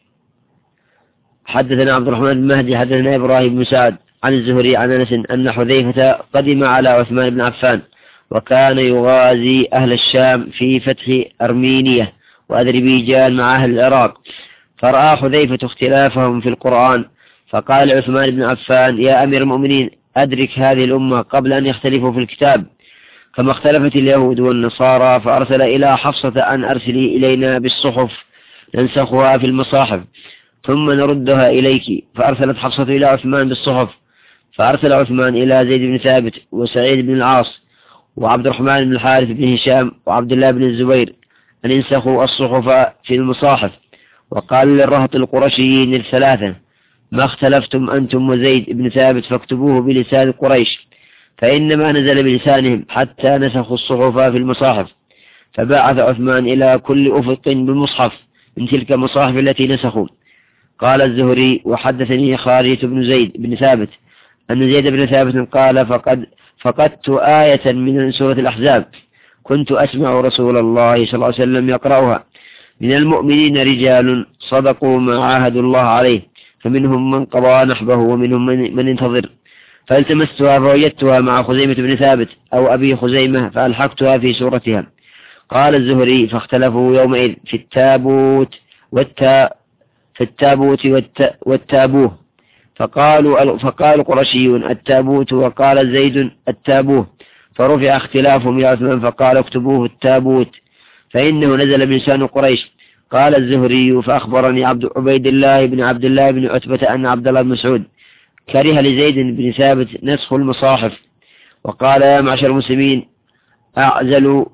حدثنا عبد الرحمن بن مهدي حدثنا إبراهيم بن سعد عن الزهري عن أنس أن حذيفة قدم على عثمان بن عفان وكان يغازي أهل الشام في فتح أرمينية وأذربيجان مع أهل العراق، فرأى حذيفة اختلافهم في القرآن فقال عثمان بن عفان يا أمير المؤمنين أدرك هذه الأمة قبل أن يختلفوا في الكتاب كما اختلفت اليهود والنصارى، فأرسل إلى حفصة أن أرسلي إلينا بالصحف ننسخها في المصاحف ثم نردها إليك، فأرسلت حفصة إلى عثمان بالصحف، فأرسل عثمان إلى زيد بن ثابت وسعيد بن العاص وعبد الرحمن بن الحارث بن هشام وعبد الله بن الزبير أن ينسخوا الصحف في المصاحف، وقال للرهط القرشيين الثلاثة ما اختلفتم أنتم وزيد بن ثابت فاكتبوه بلسان قريش، فإنما نزل بلسانهم حتى نسخوا الصحف في المصاحف. فبعث عثمان إلى كل أفق بمصحف من تلك المصاحف التي نسخوا. قال الزهري وحدثني خالد بن زيد بن ثابت أن زيد بن ثابت قال فقد فقدت آية من سورة الأحزاب كنت أسمع رسول الله صلى الله عليه وسلم يقرأها من المؤمنين رجال صدقوا ما عاهدوا الله عليه فمنهم من قضى نحبه ومنهم من, من انتظر، فالتمستها فوجدتها مع خزيمة بن ثابت أو أبي خزيمة فألحقتها في سورتها. قال الزهري فاختلفوا يومئذ في التابوت والتا في التابوت والت والتابوه، فقالوا فقال قرشيون التابوت وقال زيد التابوه، فرفع اختلافهم إلى عثمان فقال اكتبوه التابوت فإنه نزل بلسان قريش. قال الزهري فأخبرني عبد عبيد الله بن عبد الله بن عتبة أن عبد الله بن مسعود كره لزيد بن ثابت نسخ المصاحف وقال يا معشر المسلمين أعزلوا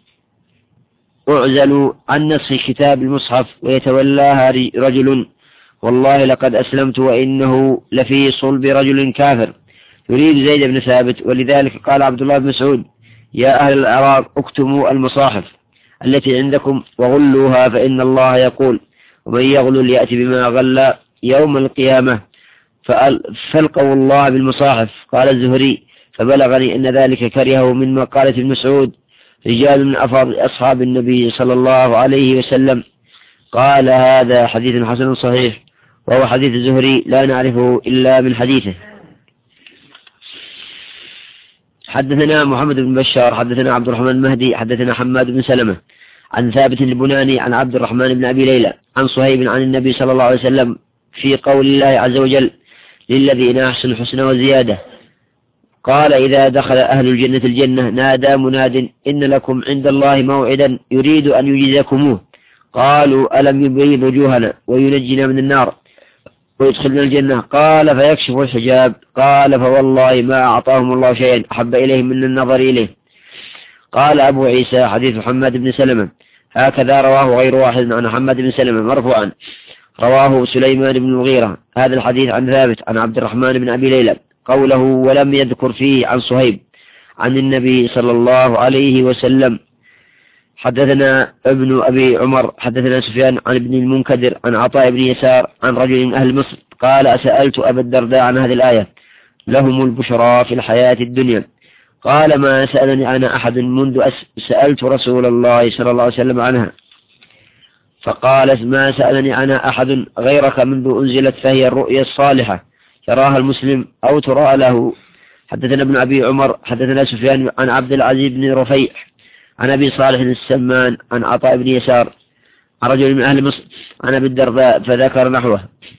أعزلوا عن نسخ كتاب المصحف ويتولاها رجل والله لقد أسلمت وإنه لفي صلب رجل كافر يريد زيد بن ثابت. ولذلك قال عبد الله بن مسعود يا أهل العراق اكتموا المصاحف التي عندكم وغلوها فإن الله يقول ومن يغل يأتي بما غل يوم القيامة فالقوا الله بالمصاحف. قال الزهري فبلغني أن ذلك كرهه من مقالة ابن مسعود رجال من أصحاب النبي صلى الله عليه وسلم. قال هذا حديث حسن صحيح وهو حديث الزهري لا نعرفه إلا من حديثه. حدثنا محمد بن بشار حدثنا عبد الرحمن المهدي حدثنا حماد بن سلمة عن ثابت البناني عن عبد الرحمن بن أبي ليلى عن صهيب عن النبي صلى الله عليه وسلم في قول الله عز وجل للذين أحسنوا الحسنى وزيادة. قال إذا دخل أهل الجنة الجنة نادى مناد إن لكم عند الله موعدا يريد أن يجزاكموه. قالوا ألم يبيض وجوهنا وينجنا من النار ويدخلنا الجنة؟ قال فيكشف الحجاب. قال فوالله ما أعطاهم الله شيئا أحب إليهم من النظر إليه. قال أبو عيسى حديث محمد بن سلمة هكذا رواه غير واحد عن محمد بن سلمة مرفوعا رواه سليمان بن المغيرة هذا الحديث عن ثابت عن عبد الرحمن بن أبي ليلى قوله ولم يذكر فيه عن صهيب عن النبي صلى الله عليه وسلم. حدثنا ابن أبي عمر حدثنا سفيان عن ابن المنكدر عن عطاء بن يسار عن رجل من أهل مصر قال سألت أبا الدرداء عن هذه الآية لهم البشرى في الحياة الدنيا. قال ما سألني أنا أحد منذ سألت رسول الله صلى الله عليه وسلم عنها، فقال ما سألني أنا أحد غيرك منذ أنزلت فهي الرؤيا الصالحة يراها المسلم أو ترى له. حدثنا ابن أبي عمر حدثنا سفيان عن عبد العزيز بن رفيع عن أبي صالح السمان عن عطاء بن يسار عن رجل من أهل مصر عن أبي الدرداء فذكر نحوه.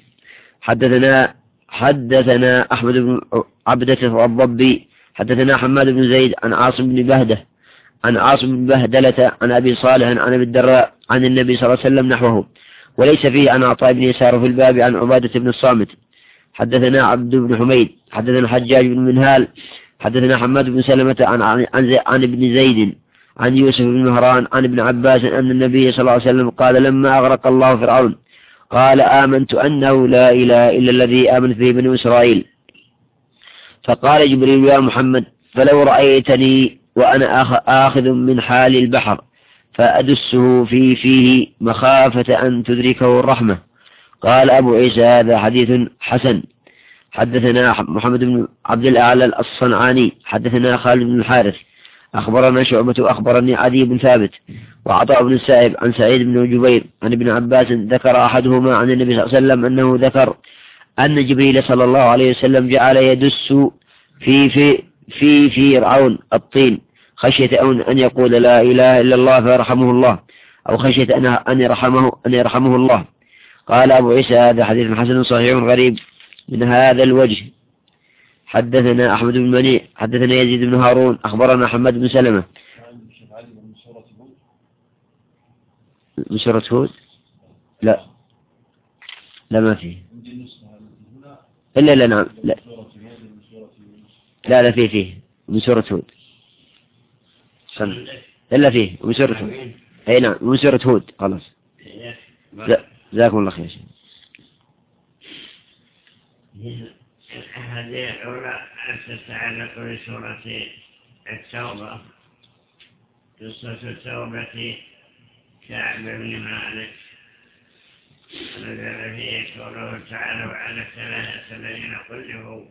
حدثنا حدثنا أحمد بن عبدة الضبي حدثنا حماد بن زيد عن عاصم بن بهدة عن عاصم بن بهدلة عن أبي صالح عن أبي الدرداء عن النبي صلى الله عليه وسلم نحوه وليس فيه عن عطاء بن يسار في الباب عن عبادة بن الصامت. حدثنا عبد بن حميد حدثنا حجاج بن منهال حدثنا حماد بن سلمة عن عن, عن, عن ابن زيد عن يوسف بن مهران عن ابن عباس أن النبي صلى الله عليه وسلم قال لما أغرق الله فرعون قال آمنت أنه لا إله إلا الذي آمنت به بنو إسرائيل. فقال جبريل يا محمد فلو رأيتني وأنا آخذ من حال البحر فأدسه في فيه مخافة أن تدركه الرحمة. قال أبو عيسى هذا حديث حسن. حدثنا محمد بن عبد الأعلى الصنعاني حدثنا خالد بن الحارث أخبرنا شعبة أخبرني عدي بن ثابت وعطاء بن السائب عن سعيد بن جبير عن ابن عباس ذكر أحدهما عن النبي صلى الله عليه وسلم أنه ذكر أن جبريل صلى الله عليه وسلم جعل يدس في في في في فرعون الطين خشية أن يقول لا إله إلا الله فيرحمه الله، أو خشية أن يرحمه أن يرحمه الله. قال أبو عيسى هذا حديث حسن صحيح غريب من هذا الوجه. حدثنا أحمد بن منيع حدثنا يزيد بن هارون أخبرنا حماد بن سلمة. من سورة هود؟ لا لا ما فيه إلا لا نعم لا لا لا فيه فيه من سورة هود إلا فيه من سورة هود. أي نعم من سورة هود. خلاص جزاكم الله خير. هذه الأولى تتعلق بسورة التوبة. قصة التوبة كعب بن مالك نزل فيه قوله تعالى وعلى الثلاثة الذين خلفوا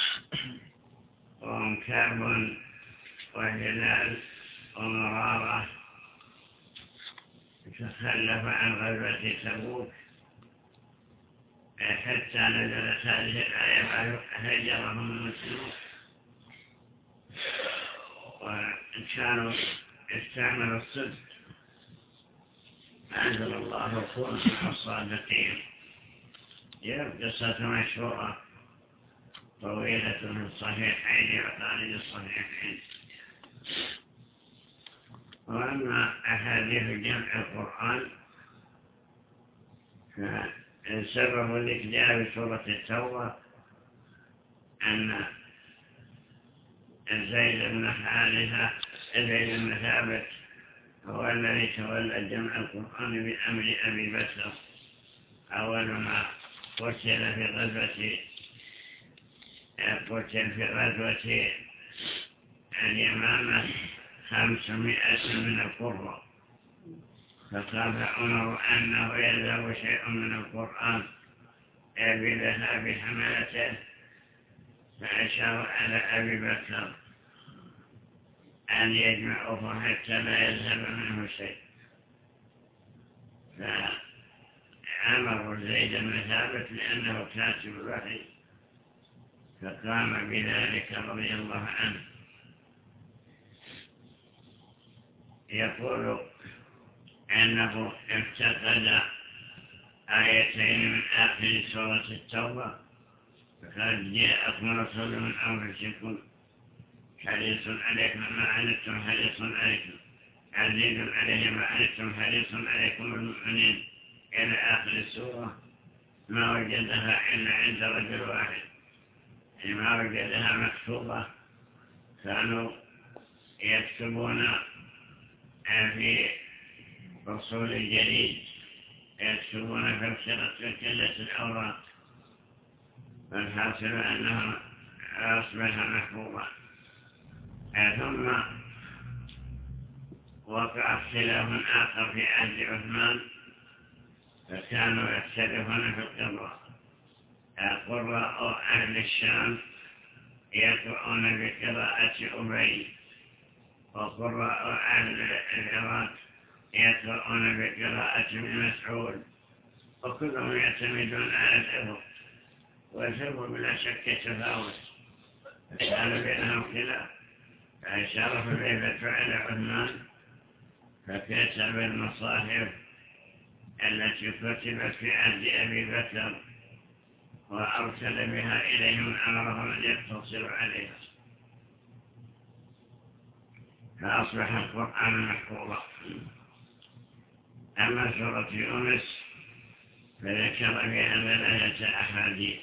وهم كعب وهلال ومرارة تخلف عن غزوة تبوك حتى نزلت هذه الآية هجرهم المسلمون وكانوا استعملوا الصدق أنزل الله كونوا الصادقين. هي قصة مشهورة طويلة في الصحيحين وخارج الصحيحين. وأما أحاديث جمع القرآن فسبب الإكجاب سورة التوبة أن زيد بن حارثة زيد بن ثابت هو الذي تولى جمع القرآن بأمر أبي بكر أول ما قتل في غزوة قتل في غزوة اليمامة خمسمائة من القراء، فقال عمر أنه يذهب شيء من القرآن بذهاب حملته، فأشار على أبي بكر أن يجمعه حتى لا يذهب منه شيء، فأمر زيد بن ثابت لأنه كاتب الوحي فقام بذلك رضي الله عنه. يقول أنه افتقد آيتين من آخر سورة التوبة فقال جاءكم رسول من أنفسكم حريص عليكم ما عنتم حريص عليكم عزيز عليه ما عنتم حريص عليكم المؤمنين إلى آخر السورة. ما وجدها إلا عند رجل واحد، ما وجدها مكتوبة. كانوا يكتبون في فصول الجريد يكتبون في سلسلة الأوراق، فالحاصل أنها أصبح محفوظا. ثم وقع اختلاف آخر في عهد عثمان فكانوا يختلفون في القراء. قراء أهل الشام يقرؤون بقراءة أبي، وقراء أهل العراق يقرؤون بقراءة ابن مسعود، وكلهم يعتمدون على الحفظ، والحفظ بلا شك تفاوت، فكان بينهم خلاف. فأشار حذيفة على عثمان فكتب المصاحف التي كتبت في عهد أبي بكر وأرسل بها إليهم أمرهم أن يقتصروا عليها، فأصبح القرآن محفوظا. أما سورة يونس فذكر فيها ثلاثة أحاديث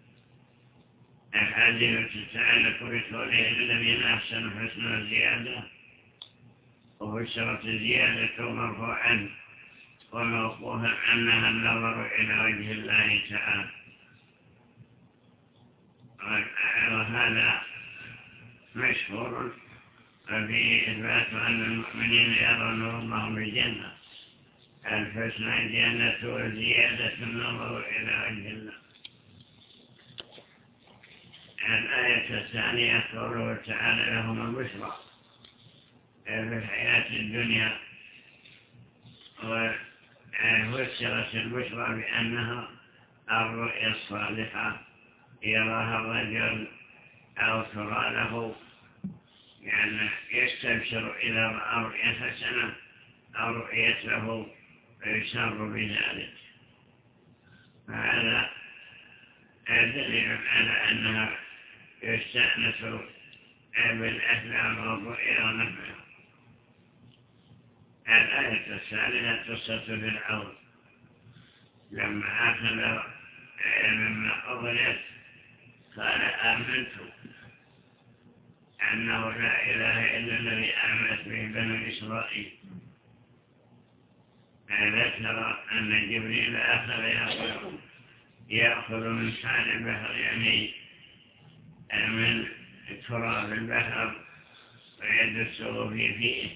أحاديث تتعلق بقوله الذين أحسنوا حسن وزيادة، وفسرت الزيادة مرفوعا وموقوفا أنها النظر إلى وجه الله تعالى، وهذا مشهور فيه إثبات أن المؤمنين يرون الله بالجنة الحسنى الجنة وزيادة النظر إلى وجه الله. الآية الثانية قوله تعالى لهم البشرى في الحياة الدنيا، وفسرت البشرى بأنها الرؤيا الصالحة يراها الرجل أو ترى له، يعني يستبشر إذا رأى رؤيا حسنة أو رؤيت له فيسر بذلك. فهذا دليل على أنها يستأنس بالأحلام والرؤيا ونحوها. الآية الثالثة قصة فرعون لما أخذ مما أضلت قال آمنت أنه لا إله إلا الذي آمنت به بنو إسرائيل. ذكر أن جبريل أخذ يأخذ يأخذ من سعر البحر، يعني من تراب البحر ويدسه في فيه،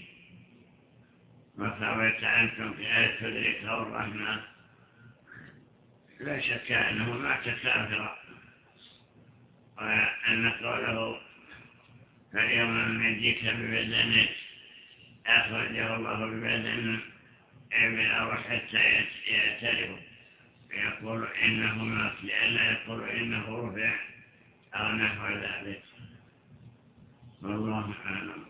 وثبت أنتم في آية تدركه الرحمة. لا شك أنه ما تكافر، وأن قوله فاليوم ننجيك ببدنك أخرجه الله ببدن أو حتى يعترف يقول إنه مات، لئلا يقول إنه رفع أو نحو ذلك. والله أعلم.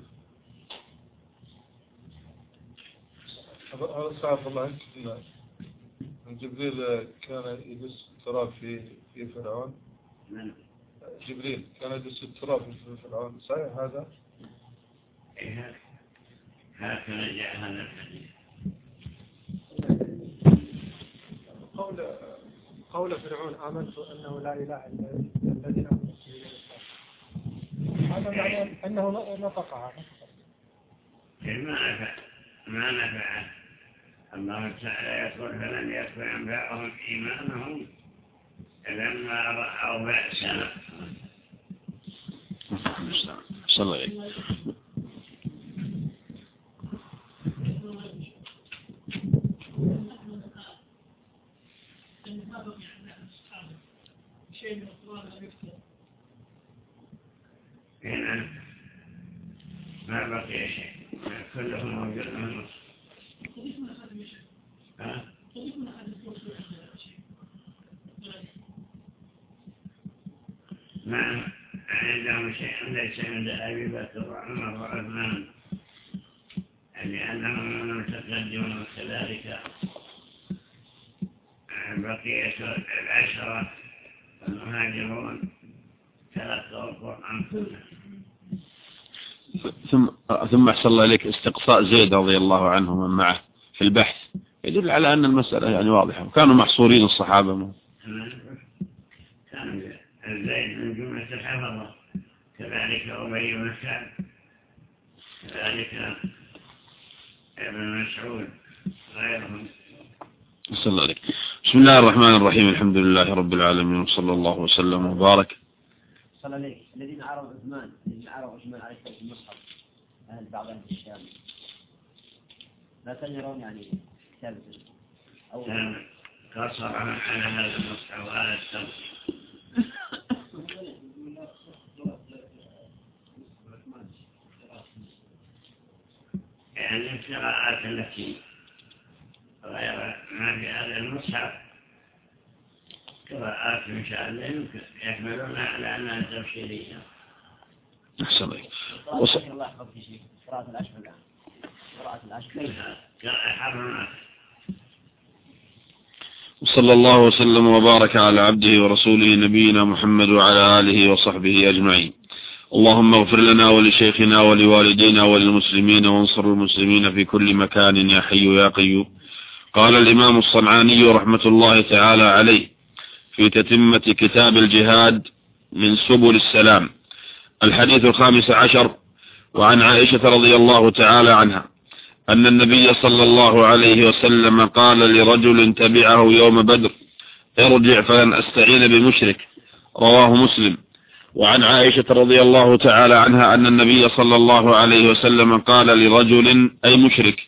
هذا سعف الله عنك أن جبريل كان يدس التراب في في فرعون. جبريل كان يدس التراب في فرعون، صحيح هذا؟ إيه هكذا جاء هذا الحديث. قول قول فرعون آمنت أنه لا إله إلا الذي آمنت به، هذا معناه أنه نطقها. ما نفع ما نفع الله تعالى يقول فلم يكن ينفعهم إيمانهم لما رأوا بأسنا. صلى الله عليه هنا ما بقي شيء، كله موجود من النص. ما عندهم شيء ليس عند أبي بكر وعمر وعثمان، لأنهم متقدمون كذلك. بقية العشرة المهاجرون تلقوا القرآن كله. ثم ثم أحسن الله إليك استقصاء زيد رضي الله عنه من معه في البحث يدل على أن المسألة يعني واضحة، وكانوا محصورين الصحابة. كان زيد من جملة الحفظة، كذلك أبي بن كعب، كذلك ابن مسعود غيرهم. صلى الله عليه. بسم الله الرحمن الرحيم، الحمد لله رب العالمين، وصلى الله وسلم وبارك. صلى الله عليه. الذين عرضوا عثمان الذين عرضوا عثمان عليه في المصحف أهل بعض أهل الشام لا تجرون يعني كتابة أو قصر على هذا المصحف وهذا التوصيل. يعني القراءات التي غير ما في هذا المصحف قراءات إن شاء الله يحملون على أنها تفسيرية. أحسن الله. الله يحفظك شيء. قراءة العشر الآن. قراءة العشر. حرمات. وصلى الله وسلم وبارك على عبده ورسوله نبينا محمد وعلى آله وصحبه أجمعين. اللهم اغفر لنا ولشيخنا ولوالدينا وللمسلمين وانصر المسلمين في كل مكان يا حي يا قيوم. قال الإمام الصنعاني رحمة الله تعالى عليه في تتمة كتاب الجهاد من سبل السلام الحديث الخامس عشر: وعن عائشة رضي الله تعالى عنها أن النبي صلى الله عليه وسلم قال لرجل تبعه يوم بدر: ارجع فلن أستعين بمشرك. رواه مسلم. وعن عائشة رضي الله تعالى عنها أن النبي صلى الله عليه وسلم قال لرجل أي مشرك: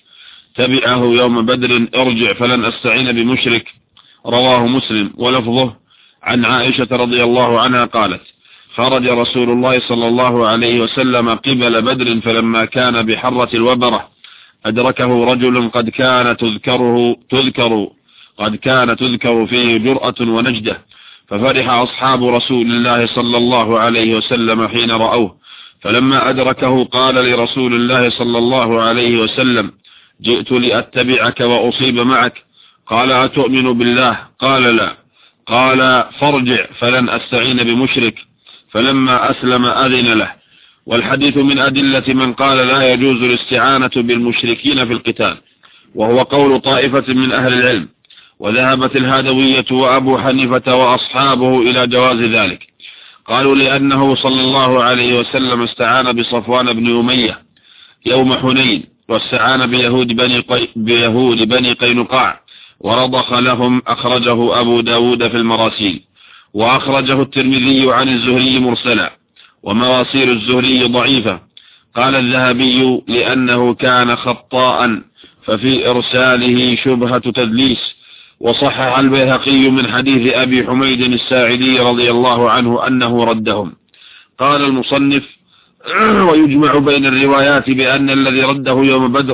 تبعه يوم بدر ارجع فلن أستعين بمشرك. رواه مسلم. ولفظه عن عائشة رضي الله عنها قالت خرج رسول الله صلى الله عليه وسلم قبل بدر فلما كان بحرة الوبرة أدركه رجل قد كان تذكره تذكر قد كان تذكر فيه جرأة ونجدة، ففرح أصحاب رسول الله صلى الله عليه وسلم حين رأوه، فلما أدركه قال لرسول الله صلى الله عليه وسلم جئت لأتبعك وأصيب معك. قال أتؤمن بالله؟ قال لا. قال فارجع فلن أستعين بمشرك. فلما أسلم أذن له. والحديث من أدلة من قال لا يجوز الاستعانة بالمشركين في القتال، وهو قول طائفة من أهل العلم، وذهبت الهادوية وأبو حنيفة وأصحابه إلى جواز ذلك. قالوا لأنه صلى الله عليه وسلم استعان بصفوان بن أمية يوم حنين، واستعان بيهود بني, قي... بيهود بني قينقاع ورضخ لهم. أخرجه أبو داود في المراسيل، وأخرجه الترمذي عن الزهري مرسلا، ومراسيل الزهري ضعيفة. قال الذهبي لأنه كان خطاء ففي إرساله شبهة تدليس. وصحح البيهقي من حديث أبي حميد الساعدي رضي الله عنه أنه ردهم. قال المصنف ويجمع بين الروايات بأن الذي رده يوم بدر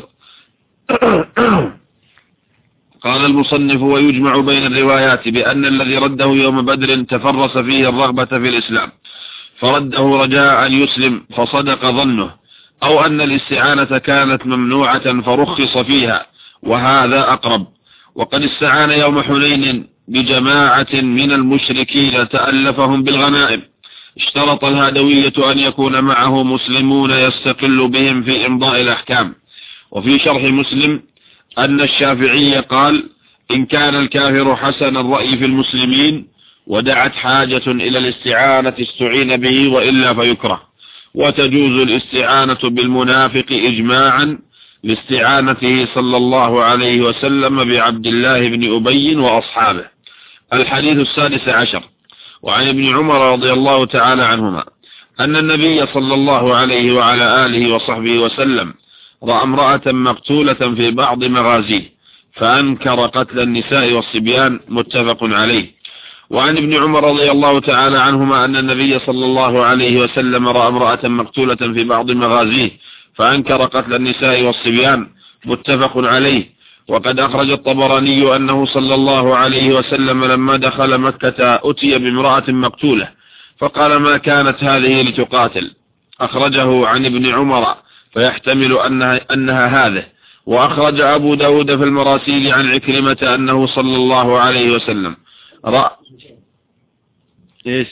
قال المصنف ويجمع بين الروايات بأن الذي رده يوم بدر تفرس فيه الرغبة في الإسلام فرده رجاء أن يسلم فصدق ظنه، أو أن الاستعانة كانت ممنوعة فرخص فيها، وهذا أقرب. وقد استعان يوم حنين بجماعة من المشركين تألفهم بالغنائم. اشترط الهادوية أن يكون معه مسلمون يستقل بهم في إمضاء الأحكام. وفي شرح مسلم أن الشافعي قال إن كان الكافر حسن الرأي في المسلمين ودعت حاجة إلى الاستعانة استعين به، وإلا فيكره. وتجوز الاستعانة بالمنافق إجماعا لاستعانته صلى الله عليه وسلم بعبد الله بن أبي وأصحابه. الحديث السادس عشر. وعن ابن عمر رضي الله تعالى عنهما أن النبي صلى الله عليه وعلى آله وصحبه وسلم رأى امرأة مقتولة في بعض مغازيه فأنكر قتل النساء والصبيان، متفق عليه. وعن ابن عمر رضي الله تعالى عنهما أن النبي صلى الله عليه وسلم رأى امرأة مقتولة في بعض مغازيه فأنكر قتل النساء والصبيان، متفق عليه. وقد أخرج الطبراني أنه صلى الله عليه وسلم لما دخل مكة أتي بامرأة مقتولة فقال ما كانت هذه لتقاتل. أخرجه عن ابن عمر فيحتمل أنها, أنها هذه. وأخرج أبو داود في المراسيل عن عكرمة أنه صلى الله عليه وسلم رأى إيش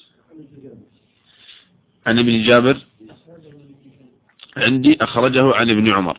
عن ابن جابر عندي أخرجه عن ابن عمر.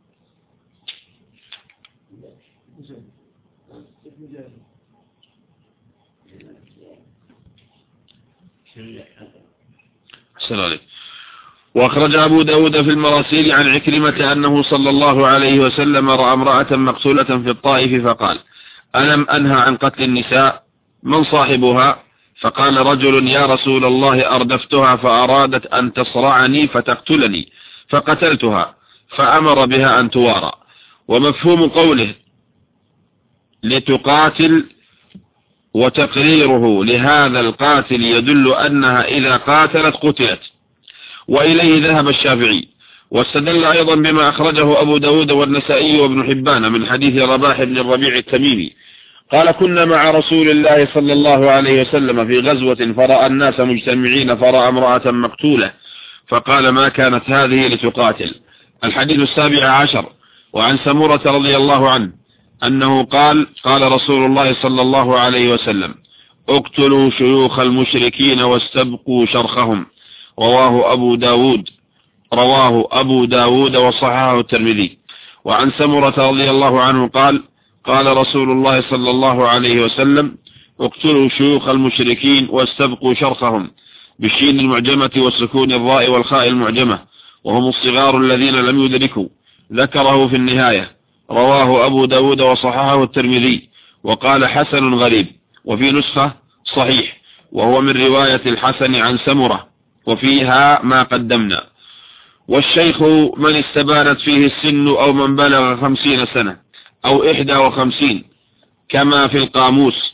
السلام عليكم. وأخرج أبو داود في المراسيل عن عكرمة أنه صلى الله عليه وسلم رأى امرأة مقتولة في الطائف فقال ألم أنهى عن قتل النساء؟ من صاحبها؟ فقال رجل يا رسول الله أردفتها فأرادت أن تصرعني فتقتلني فقتلتها، فأمر بها أن توارى. ومفهوم قوله لتقاتل وتقريره لهذا القاتل يدل أنها إذا قاتلت قتلت، وإليه ذهب الشافعي. واستدل أيضا بما أخرجه أبو داود والنسائي وابن حبان من حديث رباح بن الربيع التميمي قال كنا مع رسول الله صلى الله عليه وسلم في غزوة فرأى الناس مجتمعين فرأى امرأة مقتولة فقال ما كانت هذه لتقاتل. الحديث السابع عشر. وعن سمرة رضي الله عنه أنه قال قال رسول الله صلى الله عليه وسلم اقتلوا شيوخ المشركين واستبقوا شرخهم. رواه أبو داود رواه أبو داود وصححه الترمذي. وعن سمرة رضي الله عنه قال قال رسول الله صلى الله عليه وسلم اقتلوا شيوخ المشركين واستبقوا شرخهم، بالشين المعجمة والسكون الراء والخاء المعجمة، وهم الصغار الذين لم يدركوا. ذكره في النهاية. رواه أبو داود وصححه الترمذي وقال حسن غريب، وفي نسخة صحيح، وهو من رواية الحسن عن سمرة وفيها ما قدمنا. والشيخ من استبانت فيه السن أو من بلغ خمسين سنة أو إحدى وخمسين كما في القاموس.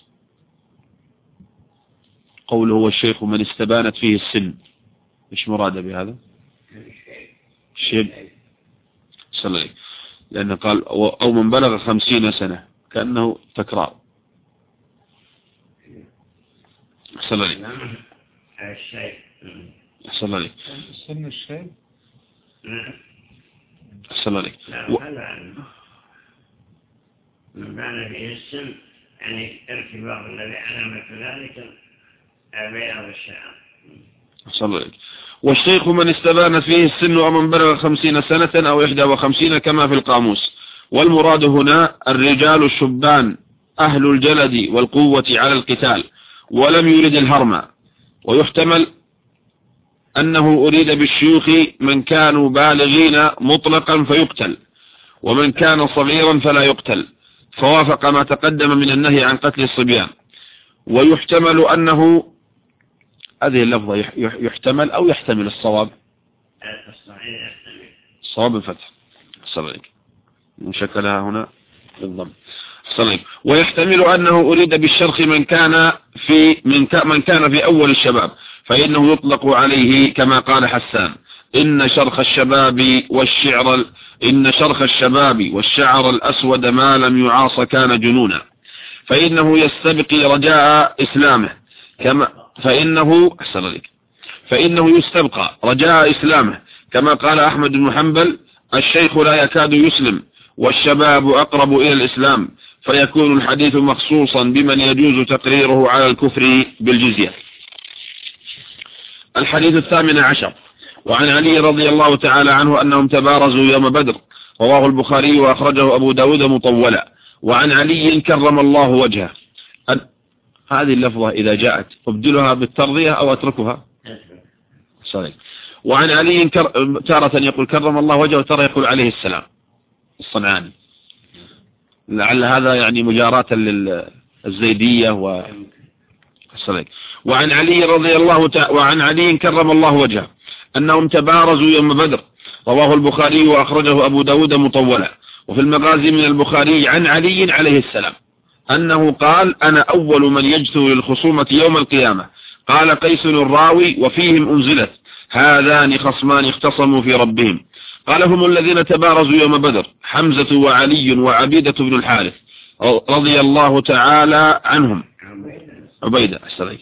قوله والشيخ من استبانت فيه السن، إيش مراد بهذا؟ الشيب صلى الله عليه، لأنه قال أو من بلغ خمسين سنة كأنه تكرار. صلى الله عليه الشيء صلى الله عليه سن الشيب صلى الله عليه. لا هذا من بان فيه السن يعني ارتباط الذي علامة ذلك بياض الشعر. صلى الله عليه. والشيخ من استبانت فيه السن ومن بلغ خمسين سنة أو إحدى وخمسين كما في القاموس. والمراد هنا الرجال الشبان أهل الجلد والقوة على القتال ولم يرد الهرم. ويحتمل أنه أريد بالشيوخ من كانوا بالغين مطلقا فيقتل، ومن كان صغيرا فلا يقتل، فوافق ما تقدم من النهي عن قتل الصبيان. ويحتمل أنه، هذه اللفظة يحتمل أو يحتمل الصواب؟ الصواب الفتح. صلى الله نشكلها هنا بالضم. صلى الله. ويحتمل أنه أريد بالشرخ من كان في من, من كان في أول الشباب، فإنه يطلق عليه كما قال حسان إن شرخ الشباب والشعر إن شرخ الشباب والشعر الأسود ما لم يعاص كان جنونا، فإنه يستبقي رجاء إسلامه كما فإنه أحسن لك فإنه يستبقى رجاء إسلامه كما قال أحمد بن حنبل الشيخ لا يكاد يسلم والشباب أقرب إلى الإسلام، فيكون الحديث مخصوصا بمن يجوز تقريره على الكفر بالجزية. الحديث الثامن عشر. وعن علي رضي الله تعالى عنه أنهم تبارزوا يوم بدر، رواه البخاري وأخرجه أبو داود مطولا. وعن علي كرم الله وجهه. هذه اللفظة إذا جاءت أبدلها بالترضية أو أتركها؟ صحيح. وعن علي كر... تارة يقول كرم الله وجهه وتارة يقول عليه السلام الصنعاني، لعل هذا يعني مجاراة للزيدية و صحيح. وعن علي رضي الله تعالى وعن علي كرم الله وجهه أنهم تبارزوا يوم بدر، رواه البخاري وأخرجه أبو داود مطولا. وفي المغازي من البخاري عن علي عليه السلام أنه قال أنا أول من يجثو للخصومة يوم القيامة. قال قيس الراوي وفيهم أنزلت هذان خصمان اختصموا في ربهم. قال هم الذين تبارزوا يوم بدر حمزة وعلي وعبيدة بن الحارث رضي الله تعالى عنهم. عبيدة السلام.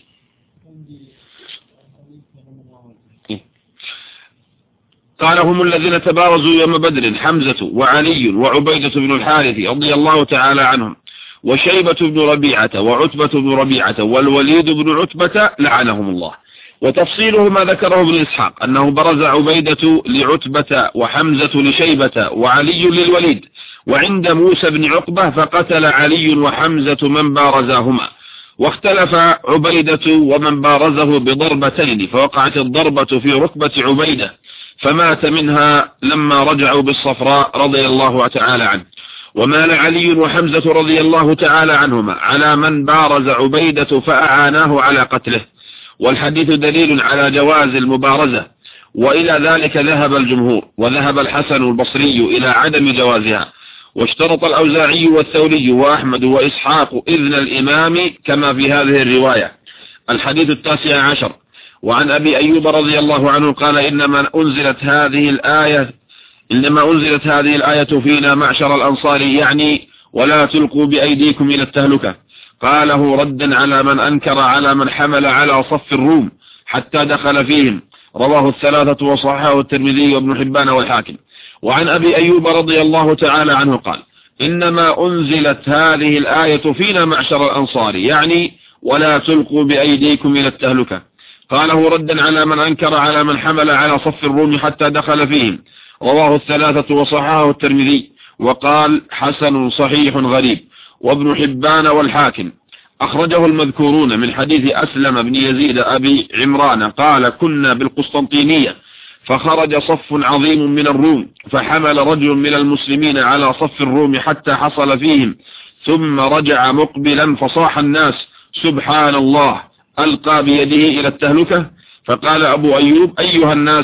قال هم الذين تبارزوا يوم بدر حمزة وعلي وعبيدة بن الحارث رضي الله تعالى عنهم وشيبة بن ربيعة وعتبة بن ربيعة والوليد بن عتبة لعنهم الله. وتفصيله ما ذكره ابن إسحاق أنه برز عبيدة لعتبة وحمزة لشيبة وعلي للوليد، وعند موسى بن عقبة فقتل علي وحمزة من بارزاهما. واختلف عبيدة ومن بارزه بضربتين، فوقعت الضربة في ركبة عبيدة فمات منها لما رجعوا بالصفراء رضي الله تعالى عنه. ومال علي وحمزة رضي الله تعالى عنهما على من بارز عبيدة فأعاناه على قتله، والحديث دليل على جواز المبارزة، وإلى ذلك ذهب الجمهور، وذهب الحسن البصري إلى عدم جوازها. واشترط الأوزاعي والثوري وأحمد وإسحاق إذن الإمام كما في هذه الرواية. الحديث التاسع عشر. وعن أبي أيوب رضي الله عنه قال إنما أنزلت هذه الآية إنما أنزلت هذه الآية فينا معشر الأنصار، يعني ولا تلقوا بأيديكم إلى التهلكة. قاله ردا على من أنكر على من حمل على صف الروم حتى دخل فيهم، رواه الثلاثة وصححه الترمذي وابن حبان والحاكم. وعن أبي أيوب رضي الله تعالى عنه قال إنما أنزلت هذه الآية فينا معشر الأنصار، يعني ولا تلقوا بأيديكم إلى التهلكة. قاله ردا على من أنكر على من حمل على صف الروم حتى دخل فيهم، رواه الثلاثة وصححه الترمذي وقال حسن صحيح غريب. وابن حبان والحاكم أخرجه المذكورون من حديث أسلم بن يزيد أبي عمران قال كنا بالقسطنطينية فخرج صف عظيم من الروم فحمل رجل من المسلمين على صف الروم حتى حصل فيهم، ثم رجع مقبلا فصاح الناس سبحان الله ألقى بيده إلى التهلكة. فقال أبو أيوب أيها الناس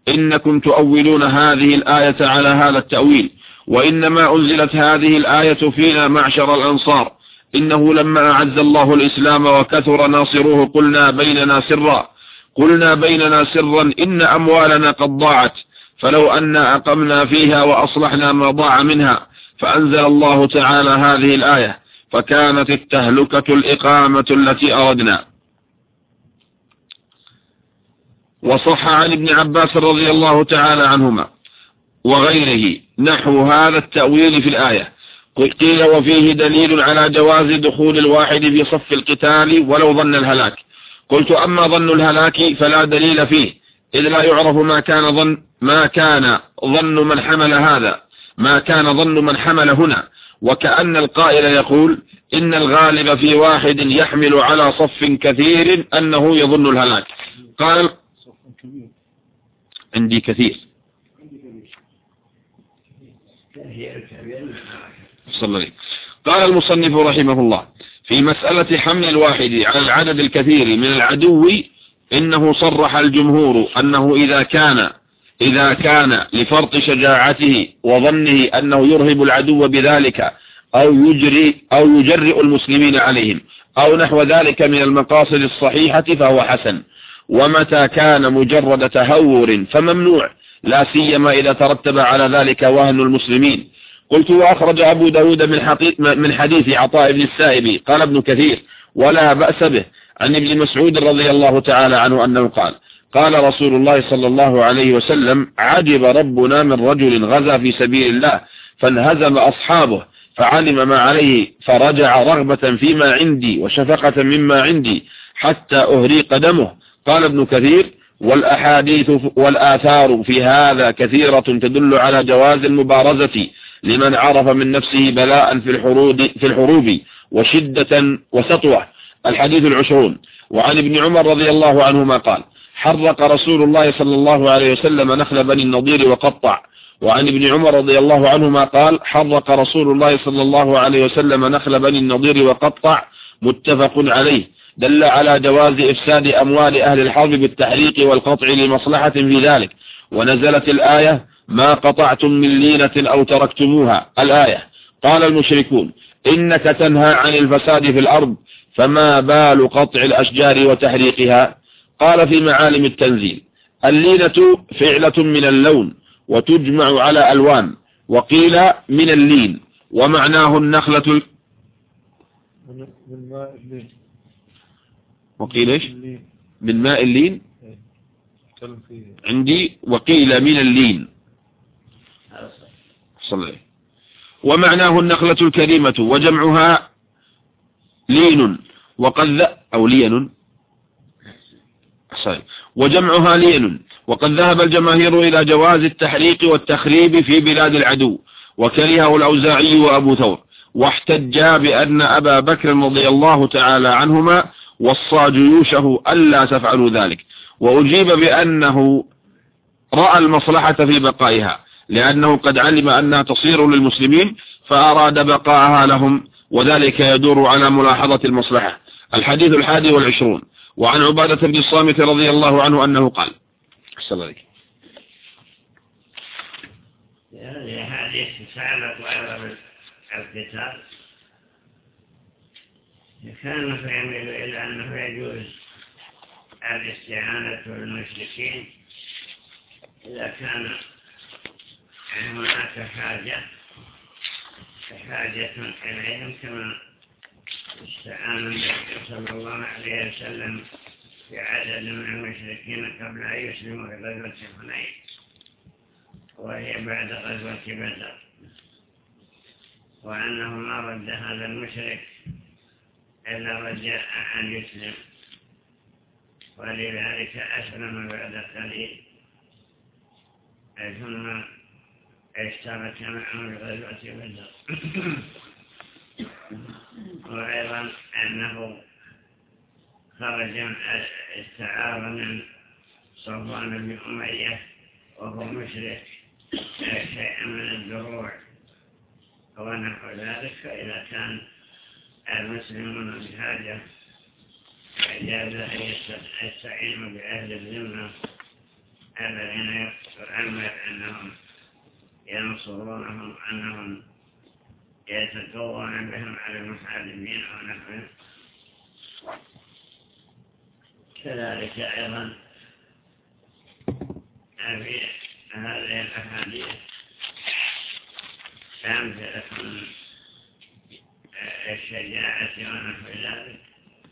إنكم تؤولون هذه الآية على هذا التأويل، وإنما أنزلت هذه الآية فينا معشر الأنصار. إنه لما أعز الله الإسلام وكثر ناصروه قلنا بيننا سرا قلنا بيننا سرا إن أموالنا قد ضاعت، فلو أن أقمنا فيها وأصلحنا ما ضاع منها. فأنزل الله تعالى هذه الآية، فكانت التهلكة الإقامة التي أردنا. وصح عن ابن عباس رضي الله تعالى عنهما وغيره نحو هذا التأويل في الآية. قيل وفيه دليل على جواز دخول الواحد في صف القتال ولو ظن الهلاك. قلت أما ظن الهلاك فلا دليل فيه، إذ لا يعرف ما كان ظن ما كان ظن من حمل هذا ما كان ظن من حمل هنا، وكأن القائل يقول إن الغالب في واحد يحمل على صف كثير أنه يظن الهلاك. قال عندي كثير صلى الله. قال المصنف رحمه الله في مسألة حمل الواحد على العدد الكثير من العدو، إنه صرح الجمهور أنه إذا كان إذا كان لفرط شجاعته وظنه أنه يرهب العدو بذلك أو يجري أو يجرئ المسلمين عليهم أو نحو ذلك من المقاصد الصحيحة فهو حسن. ومتى كان مجرد تهور فممنوع، لا سيما إذا ترتب على ذلك وهن المسلمين. قلت وأخرج أبو داود من حديث عطاء بن السائب قال ابن كثير ولا بأس به عن ابن مسعود رضي الله تعالى عنه أنه قال قال رسول الله صلى الله عليه وسلم عجب ربنا من رجل غزا في سبيل الله فانهزم أصحابه فعلم ما عليه فرجع رغبة فيما عندي وشفقة مما عندي حتى أهريق دمه. قال ابن كثير والأحاديث والآثار في هذا كثيرة تدل على جواز المبارزة لمن عرف من نفسه بلاء في الحروب, في الحروب وشدة وسطوة. الحديث العشرون. وعن ابن عمر رضي الله عنهما قال حرق رسول الله صلى الله عليه وسلم نخل بني النضير وقطع. وعن ابن عمر رضي الله عنهما قال حرق رسول الله صلى الله عليه وسلم نخل بني النضير وقطع. متفق عليه. دل على جواز إفساد أموال أهل الحرب بالتحريق والقطع لمصلحة في ذلك. ونزلت الآية ما قطعتم من لينة أو تركتموها الآية. قال المشركون إنك تنهى عن الفساد في الأرض فما بال قطع الأشجار وتحريقها. قال في معالم التنزيل اللينة فعلة من اللون وتجمع على ألوان، وقيل من اللين ومعناه النخلة وقيل إيش من ماء اللين عندي وقيل من اللين صلى. ومعناه النخلة الكريمة وجمعها لين وقد أو لين صحيح وجمعها لين. وقد ذهب الجماهير إلى جواز التحريق والتخريب في بلاد العدو وكرهه الأوزاعي وأبو ثور، واحتج بأن أبا بكر رضي الله تعالى عنهما وصى جيوشه ألا تفعلوا ذلك، وأجيب بأنه رأى المصلحة في بقائها لأنه قد علم أنها تصير للمسلمين فأراد بقاءها لهم، وذلك يدور على ملاحظة المصلحة. الحديث الحادي والعشرون. وعن عبادة بن الصامت رضي الله عنه أنه قال السلام عليكم. هذه تساعدت على القتال كان يميل إلى أنه يجوز الاستعانة بالمشركين إذا كان هناك حاجة حاجة إليهم، كما استعان النبي صلى الله عليه وسلم في عدد من المشركين قبل أن يسلموا في غزوة حنين وهي بعد غزوة بدر، وأنه ما رد هذا المشرك إلا رجاء أن يسلم، ولذلك أسلم بعد قليل ثم اشترك معهم في غزوة بدر. وأيضا أنه خرج استعار من صفوان بن أمية وهو مشرك شيئا من الدروع ونحو ذلك، فإذا كان المسلمون بحاجة فإجاز أن يستعينوا بأهل الذمة الذين يؤمر أنهم ينصرونهم أنهم يتقوون بهم على المحاربين ونحن كذلك أيضا في هذه الأحاديث أمثلة الشجاعة ونحو ذلك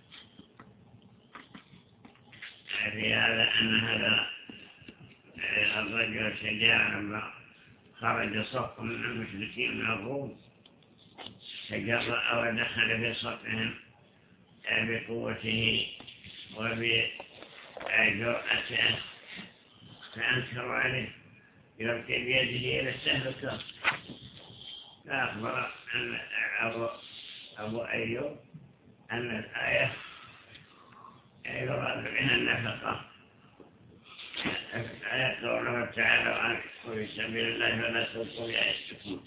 في هذا أن هذا الرجل شجاع لما خرج صف من المشركين من الروم تجرأ ودخل في صفهم بقوته وبجرأته فأنكروا عليه يلقي بيده إلى التهلكة فأخبر أن أبو, أبو أيوب أن الآية يراد بها النفقة آية قوله تعالى وأنفقوا في سبيل الله ولا تلقوا بأيديكم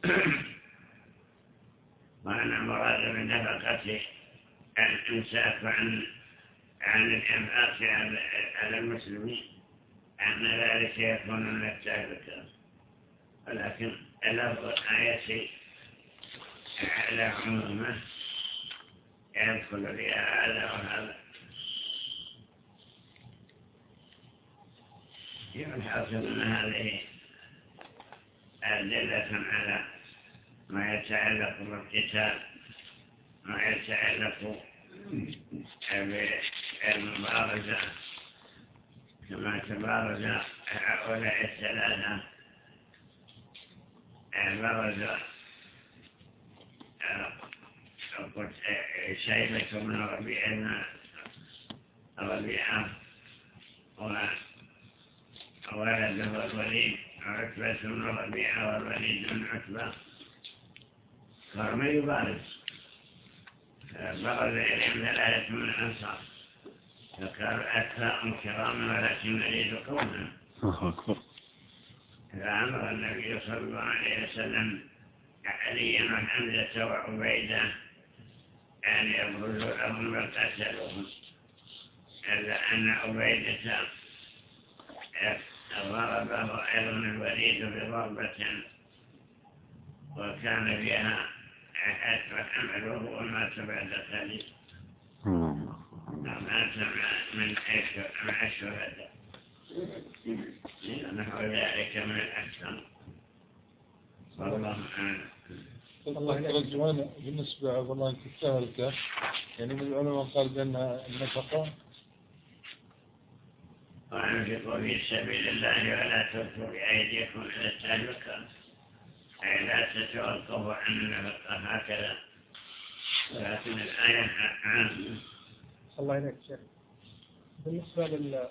وأن المراد بالنفقة الإمساك عن عن الإنفاق على المسلمين أن ذلك يكون من التهلكة ولكن لفظ الآية على عمومه يدخل فيها هذا وهذا يحاصل أن هذه أدلة على ما يتعلق بالقتال ما يتعلق بالمبارزة كما تبارز هؤلاء الثلاثة برز شيبة من ربيعنا ربيعة وولده الوليد عتبة من ربيعة والوليد من عتبة فهم يبارز برز إليهم ثلاثة من الأنصار فقالوا أكثر كراما ولكن نريد قوما فأمر النبي صلى الله عليه وسلم عليا وحمزة وعبيدة أن يبرزوا لهم وقتلوهم إلا أن عبيدة ضربه أيضا الوليد بضربة وكان فيها حتى حمله ومات بعد ذلك مات من مع الشهداء نحو ذلك من الأحسن والله أعلم. الله يرجعون بالنسبة والله التهلكة يعني من العلماء قال بأنها النفقة وأنفقوا في سبيل الله ولا تلقوا بأيديكم إلى التهلكة أي لا تتوقفوا عن النفقة هكذا ولكن الآية عامة. الله يليك شيخ. بالنسبة لل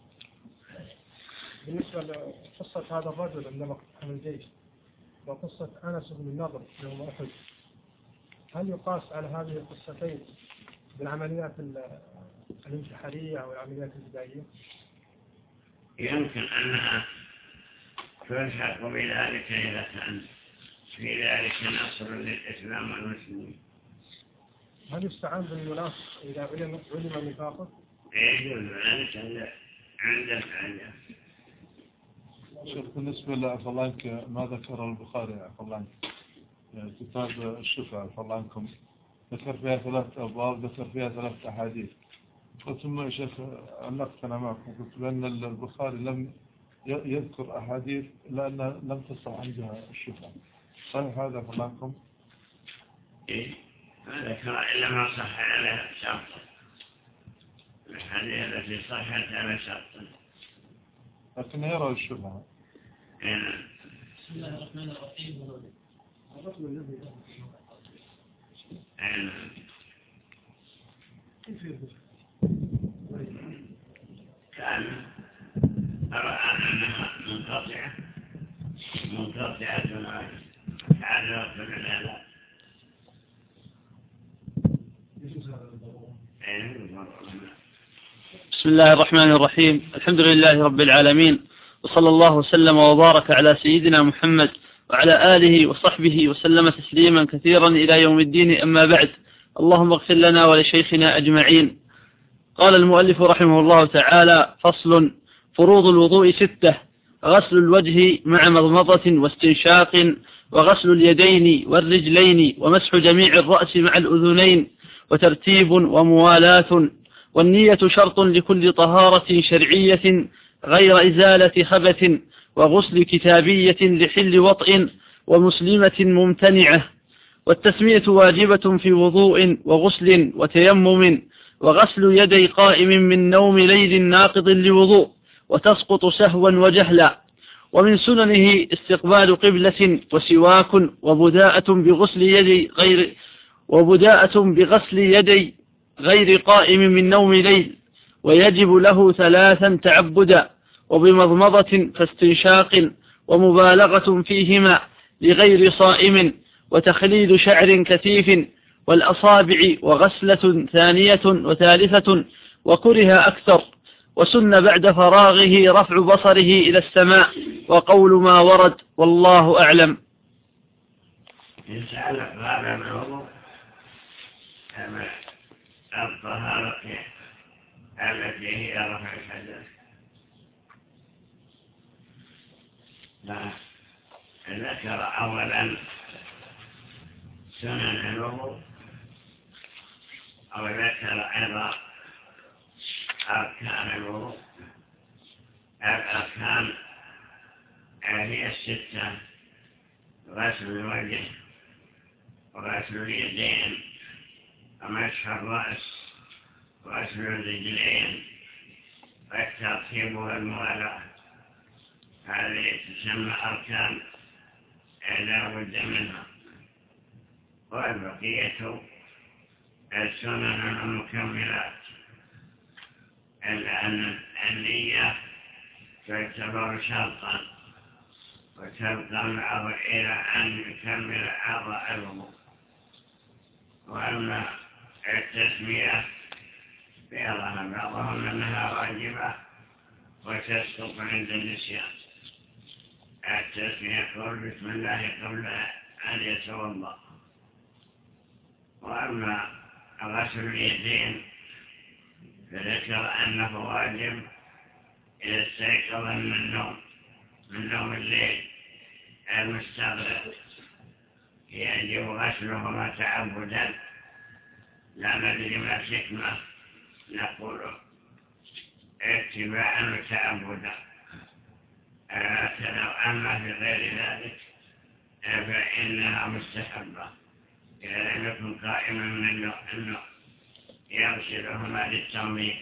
بالنسبة لقصة هذا الرجل عندما اقتحم الجيش وقصة أنس بن النضر يوم أحد هل يقاس على هذه القصتين بالعمليات الانتحارية أو العمليات الفدائية؟ يمكن أنها تلحق بذلك إذا كان في ذلك نصر للإسلام والمسلمين. هل يستعان بالمنافق إذا علم علم نفاقه؟ يجوز ذلك عند الحاجة. شوف بالنسبة لعفو الله عنك ما ذكر البخاري عفو الله عنك يعني كتاب الشفاء عفو الله عنكم ذكر فيها ثلاث أبواب ذكر فيها ثلاث أحاديث ثم يا شيخ علقت أنا معكم قلت بأن البخاري لم يذكر أحاديث لأنها لم تصح عندها الشفاء صحيح هذا عفو الله عنكم؟ إيه ما ذكر إلا ما صح على شرط الحديث التي صحت على شرط لكن يرى الشبهة. بسم الله الرحمن الرحيم. الرجل الذي له كان رأى أنها منقطعة منقطعة على وقت العلاج. بسم الله الرحمن الرحيم. الحمد لله رب العالمين وصلى الله وسلم وبارك على سيدنا محمد وعلى آله وصحبه وسلم تسليما كثيرا إلى يوم الدين. أما بعد، اللهم اغفر لنا ولشيخنا أجمعين. قال المؤلف رحمه الله تعالى: فصل: فروض الوضوء ستة: غسل الوجه مع مضمضة واستنشاق، وغسل اليدين والرجلين، ومسح جميع الرأس مع الأذنين، وترتيب وموالاة. والنية شرط لكل طهارة شرعية غير إزالة خبث، وغسل كتابية لحل وطئ، ومسلمة ممتنعة. والتسمية واجبة في وضوء وغسل وتيمم، وغسل يدي قائم من نوم ليل ناقض لوضوء، وتسقط سهوا وجهلا. ومن سننه استقبال قبلة، وسواك، وبداءة بغسل يدي غير وبداءة بغسل يدي غير قائم من نوم ليل، ويجب له ثلاثا تعبدا، وبمضمضة فاستنشاق، ومبالغة فيهما لغير صائم، وتخليل شعر كثيف والأصابع، وغسلة ثانية وثالثة، وكره أكثر. وسن بعد فراغه رفع بصره إلى السماء، وقول ما ورد، والله أعلم. يتعلق هذا بالوضوء الطهارة التي هي رفع الحدث. ذكر أولا سنن الوضوء، أو ذكر أيضا أركان الوضوء. الأركان هي الستة: غسل الوجه، وغسل اليدين، ومسح الرأس، وغسل الرجلين، والترتيب والموالاة. هذه تسمى أركان لا بد منها. والبقية السنن المكملات، إلا أن النية تعتبر شرطا، وتبقى معه إلى أن يكمل أعضاء الوضوء. وأما التسمية فيرى بعضهم أنها واجبة وتسقط عند النسيان. التسمية يقول بسم الله قبل أن يتوضأ. وأما غسل اليدين فذكر أنه واجب إذا استيقظ من النوم من نوم الليل المستغرق، يجب غسلهما تعبدا، لا ندري ما الحكمة، نقول اتباعا وتعبدا. أما في غير ذلك فإنها مستحبة إذا لم يكن قائما من النوم يغسلهما للتنظيف.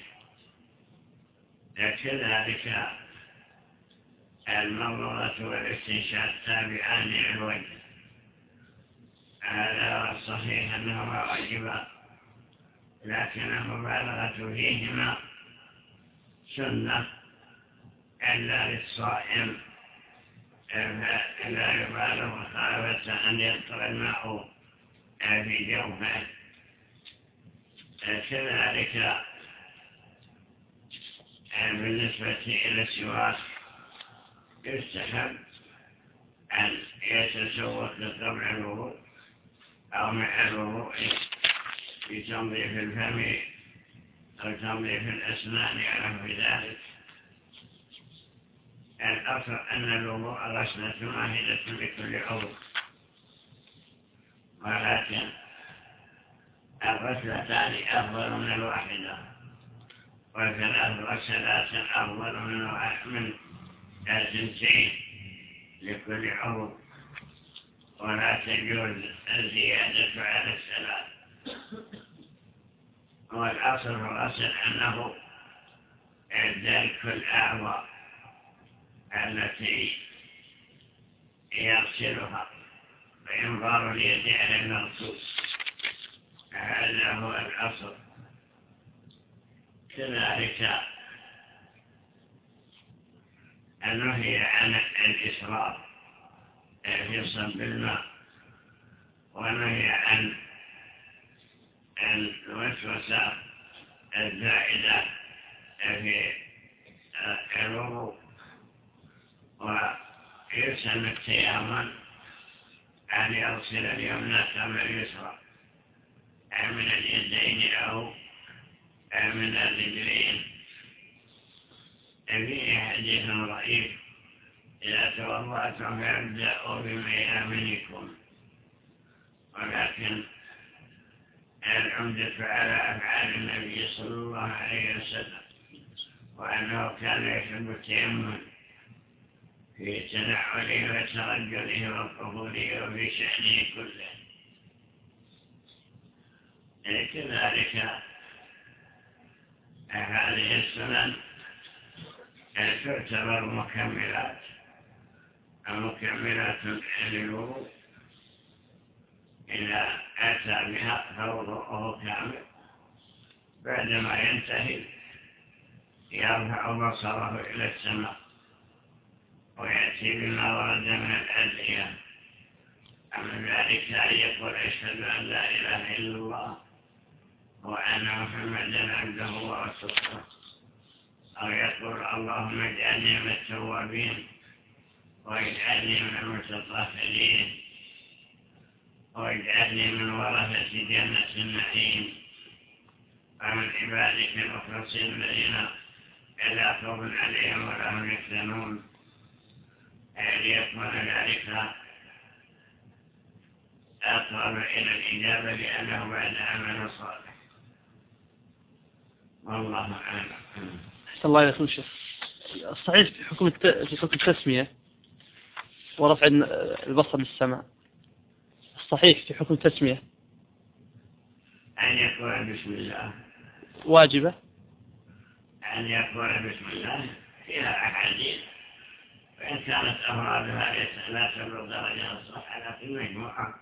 كذلك المضمضة والاستنشاق تابعان للوجه. هذا الصحيح أنهما واجبان، لكن المبالغة فيهما سنة إلا للصائم، لا يبالغ مخافة أن يلقى الماء في جوفه. كذلك بالنسبة إلى السواك يستحب أن يتسوق قبل الوضوء أو مع الوضوء بتنظيف الفم أو تنظيف الأسنان على في ذلك. الأصل أن الوضوء غسلة واحدة لكل عضو، ولكن الغسلتان أفضل من الواحدة، وثلاث غسلات أفضل من الثنتين لكل عضو، ولا تجوز الزيادة على الثلاث. والأصل في الغسل أنه دلك الأعضاء التي يغسلها وينظر اليد على المغسول. هذا هو الأصل. كذلك النهي عن الإسراف في صب الماء، ونهي عن الوسوسة الزائدة في الوضوء. ويسن التيامن أن يغسل اليمنى قبل اليسرى من اليدين أو من الرجلين. فيه حديث ضعيف إذا توضأتم فابدأوا بميامنكم، ولكن العمدة على أفعال النبي صلى الله عليه وسلم، وأنه كان يحب التيمم في تنعله وترجله وقبوله وفي شأنه كله. كذلك هذه السنن تعتبر مكملات مكملات للوضوء، إذا أتى بها فوضوءه كامل، بعدما ينتهي يرفع بصره إلى السماء ويأتي بما ورد من الأدعية. أما ذلك أن يقول أشهد أن لا إله إلا الله وأن محمدا عبده ورسوله، أو يقول اللهم اجعلني من التوابين واجعلني من المتطهرين واجعلني من ورثة جنة النعيم ومن عبادك المخلصين الذين لا خوف عليهم ولا هم يحزنون، ليكون ذلك أقرب إلى الإجابة لأنه بعد عمل صالح. والله أعلم. أحسن الله إليكم شيخ. الصحيح في حكم الت... في حكم التسمية ورفع البصر للسماء، الصحيح في حكم التسمية أن يقول بسم الله واجبة، أن يقول بسم الله فيها أحاديث، وإن كانت أفرادها لا تبلغ درجة الصحة، لكن مجموعة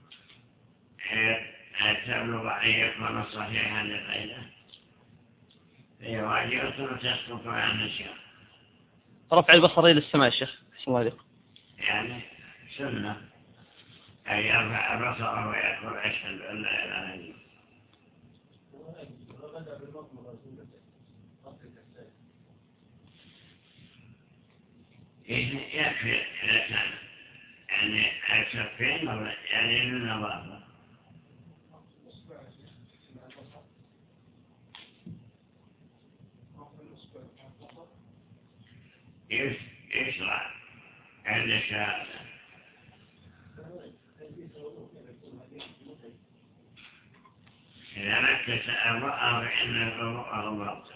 تبلغ أن يكون صحيحا لغيره، فهي واجبة وتسقط عن الشيء. رفع البصر إلى السماء يا شيخ أحسن الله إليكم، يعني سنة أن يرفع بصره ويقول أشهد أن لا إله إلا الله. يكفي إذا كان يعني الكفين يعني للنظافة. يشرع عند الشهادة. إذا نكت أبوءه فإن الأبوءه باطل.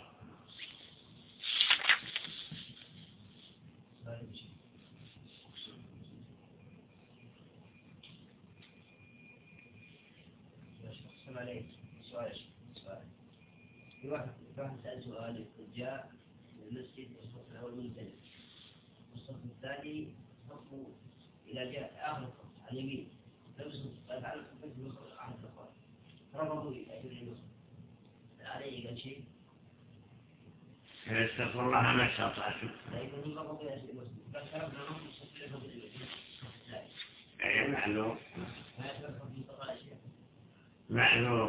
في واحد سأل سؤال، جاء المسجد والصف الأول منتهي والصف الثاني صفه إلى جاء آخر الصف على اليمين، لبس فعل الصف في مصر أحد الأخوات رفضوا لأجل المصر، عليه قال شيء؟ استغفر الله ما استطعتم. لكن رفضوا لأجل المصر، قال شربنا نصف الصف لفضل المصر. أي معلوم. ما يترفض من طبع الشيء. معلوم.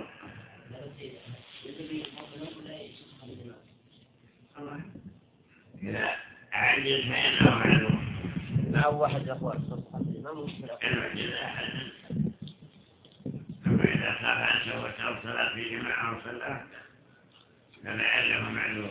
إذا عجز فإنه معلوم. مع واحد الأخوات ما مشكلة. أما إذا خاف أنت وتوصل فيه معه صلاة فلعله معلوم.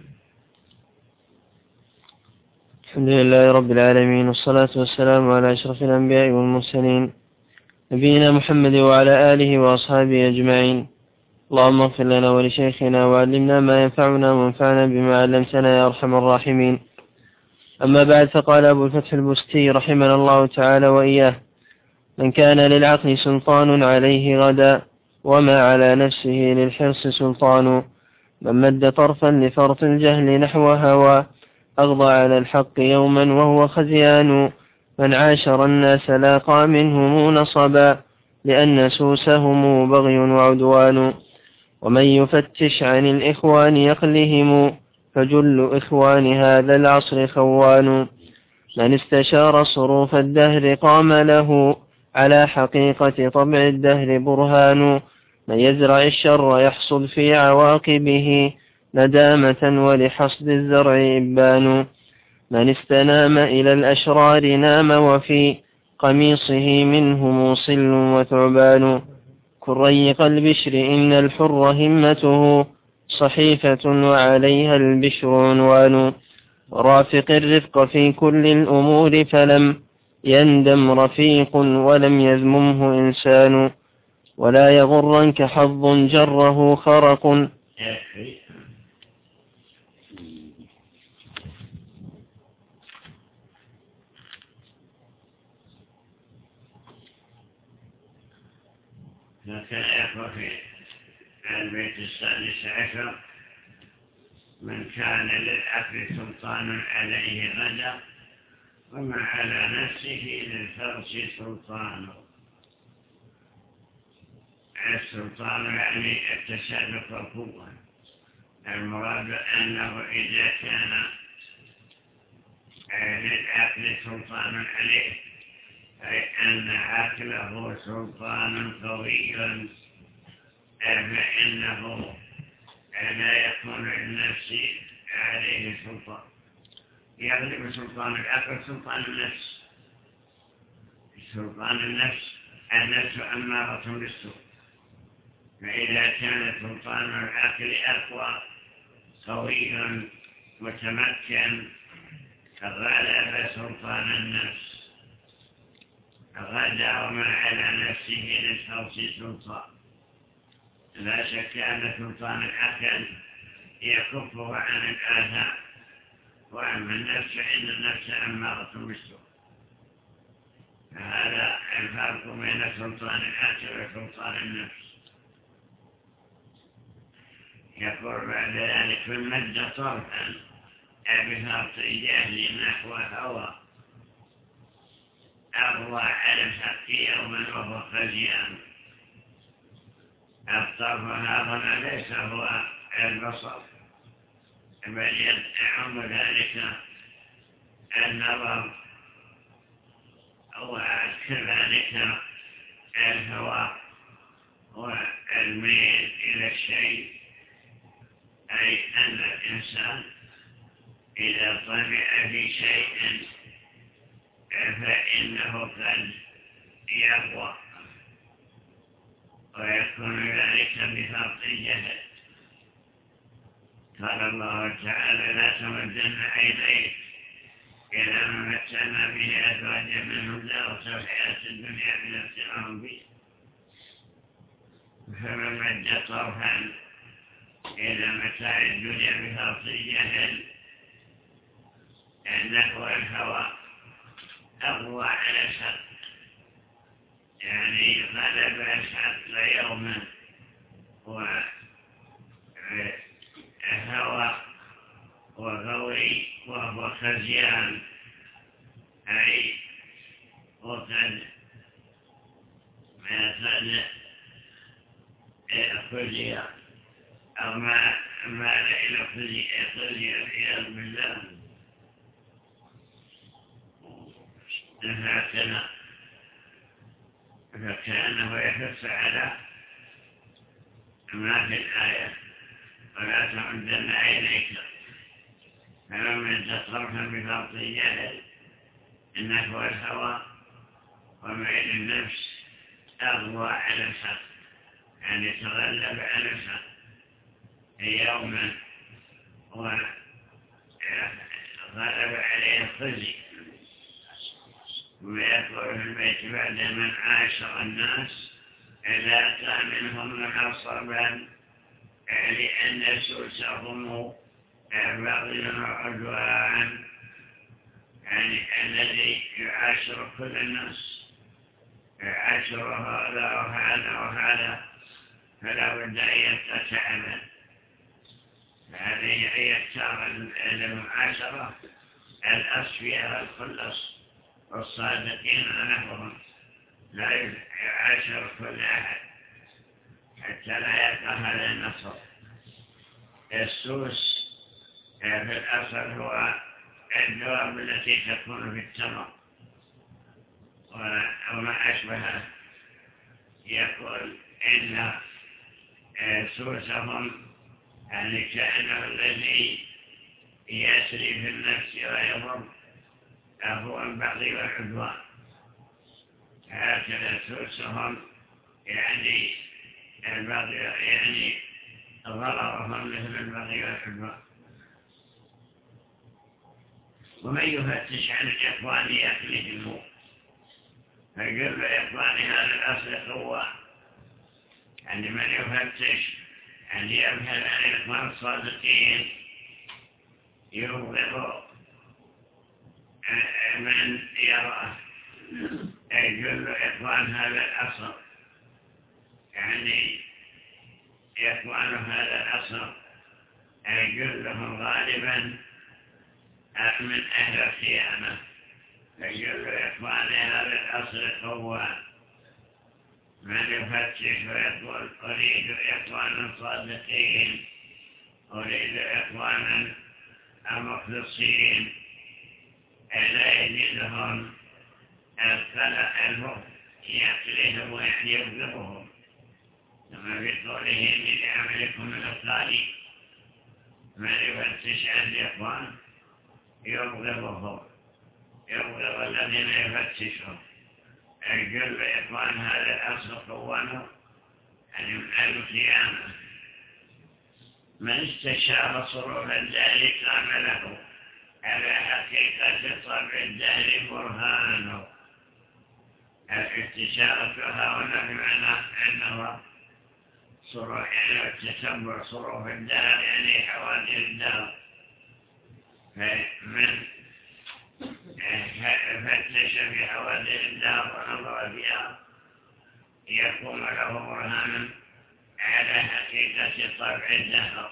الحمد لله رب العالمين، والصلاة والسلام على أشرف الأنبياء والمرسلين نبينا محمد وعلى آله وأصحابه أجمعين. اللهم اغفر لنا ولشيخنا وعلمنا ما ينفعنا وانفعنا بما علمتنا يا أرحم الراحمين. أما بعد، فقال أبو الفتح البستي رحمنا الله تعالى وإياه: من كان للعقل سلطان عليه غدا، وما على نفسه للحرص سلطان. من مد طرفا لفرط الجهل نحو هوى، أغضى على الحق يوما وهو خزيان. من عاشر الناس لاقى منهم نصبا، لأن سوسهم بغي وعدوان. ومن يفتش عن الإخوان يقلهم، فجل إخوان هذا العصر خوان. من استشار صروف الدهر قام له، على حقيقة طبع الدهر برهان. من يزرع الشر يحصد في عواقبه، ندامة ولحصد الزرع إبان. من استنام إلى الأشرار نام، وفي قميصه منهم صل وثعبان. كريق البشر إن الحر همته صحيفة، وعليها البشر عنوان. ورافق الرفق في كل الأمور فلم يندم رفيق ولم يذممه إنسان ولا يغرنك حظ جره خرق. فكان يقول في البيت السادس عشر: من كان للأكل سلطان عليه غدا وما على نفسه للفرش سلطان. السلطان يعني التسابق والقوة. المراد أنه إذا كان للأكل سلطان عليه أي أن أكله سلطان قوي فإنه لا يكون للنفس عليه سلطان. يغلب سلطان الأكل سلطان النفس. سلطان النفس النفس أمارة بالسوء، فإذا كان سلطان الأكل أقوى قوي متمكن غلب سلطان النفس غدا وما على نفسه للفرس سلطان. لا شك أن سلطان الأكل يكفه عن الآثام، وأما النفس فإن النفس أمارة بالسوء. هذا الفرق بين سلطان الأكل وسلطان النفس. يقول بعد ذلك: من مد طرفا بفرط جهل نحو هوى أغوى على الحق يوما وهو خزيان. الطرف هذا ليس هو البصر، بل يدعم ذلك النظر وكذلك الهوى والميل إلى الشيء، أي أن الإنسان إذا طمع في شيء فإنه قد يقوى ويكون ذلك بفرط الجهل. قال الله تعالى: لا تمدن عينيك إلى ما متعنا به أزواجا منهم دارة الحياة الدنيا بنفسهم به. فمن مد طرفا إلى متاع الدنيا بفرط الجهل نحو الهوى أقوى على الحق، يعني غلب الحق يوما، وهوى وغوي وهو خزيان، أي وقد خزي أو ما مال إلى خزي العياذ بالله. هكذا فكأنه يحث على ما في الآية: ولا تمدن عينيك. فمن تطرفا بفرط الجهل نحو الهوى وميل النفس أغوى على الحق، يعني تغلب على الحق يوما وغلب عليه الخزي. ويقول في البيت: بعد من عاشر الناس لا أتى منهم محصبا، لأن سوسهم بغي وعدوان، يعني الذي يعاشر كل الناس، يعاشر هذا وهذا وهذا، فلا بد أن يتعامل. هذه هي يختار المعاشرة الأصفياء الخلص والصادقين نحوهم، لا يعاشر كل أحد حتى لا يقع هذا النصر. السوس في الأصل هو الدواب التي تكون في التمر وما أشبهه. يقول إن سوسهم يعني كأنه الذي يسري في النفس ويضر هو البغي والعدوان. هكذا سوسهم يعني البغي، يعني ضررهم مثل البغي والعدوان. ومن يفتش عن الإخوان يأكلهم فيقول له إخواني هذا الأصل قوة. يعني من يفتش أن يبحث عن الإخوان الصادقين يبغض من يراه يقول له إخوان هذا الأصل، يعني إخوان هذا الأصل يقول لهم غالبا من أهل الخيانة، يقول له إخواني هذا الأصل قوة. من يفتش ويقول أريد إخوانا صادقين، أريد إخوانا مخلصين، لا يجدهم الخلق البغض يقلهم ويعني يبغضهم، كما في قوله من عملكم من الصالح. من يفتش عن الإخوان يبغضهم، يبغض الذين يفتشهم. يقول الإخوان هذا الأصل قوانه يعني من أهل الخيانة. من استشار صروف الدهر كان له على حقيقة طبع الدهر برهانه. الاستشارة هنا بمعنى أنه صروف يعني تتبع صروف الدهر يعني حوادث الدهر. من فتش في حوادث الدهر ونظر فيها يقوم له برهانا على حقيقة طبع الدهر.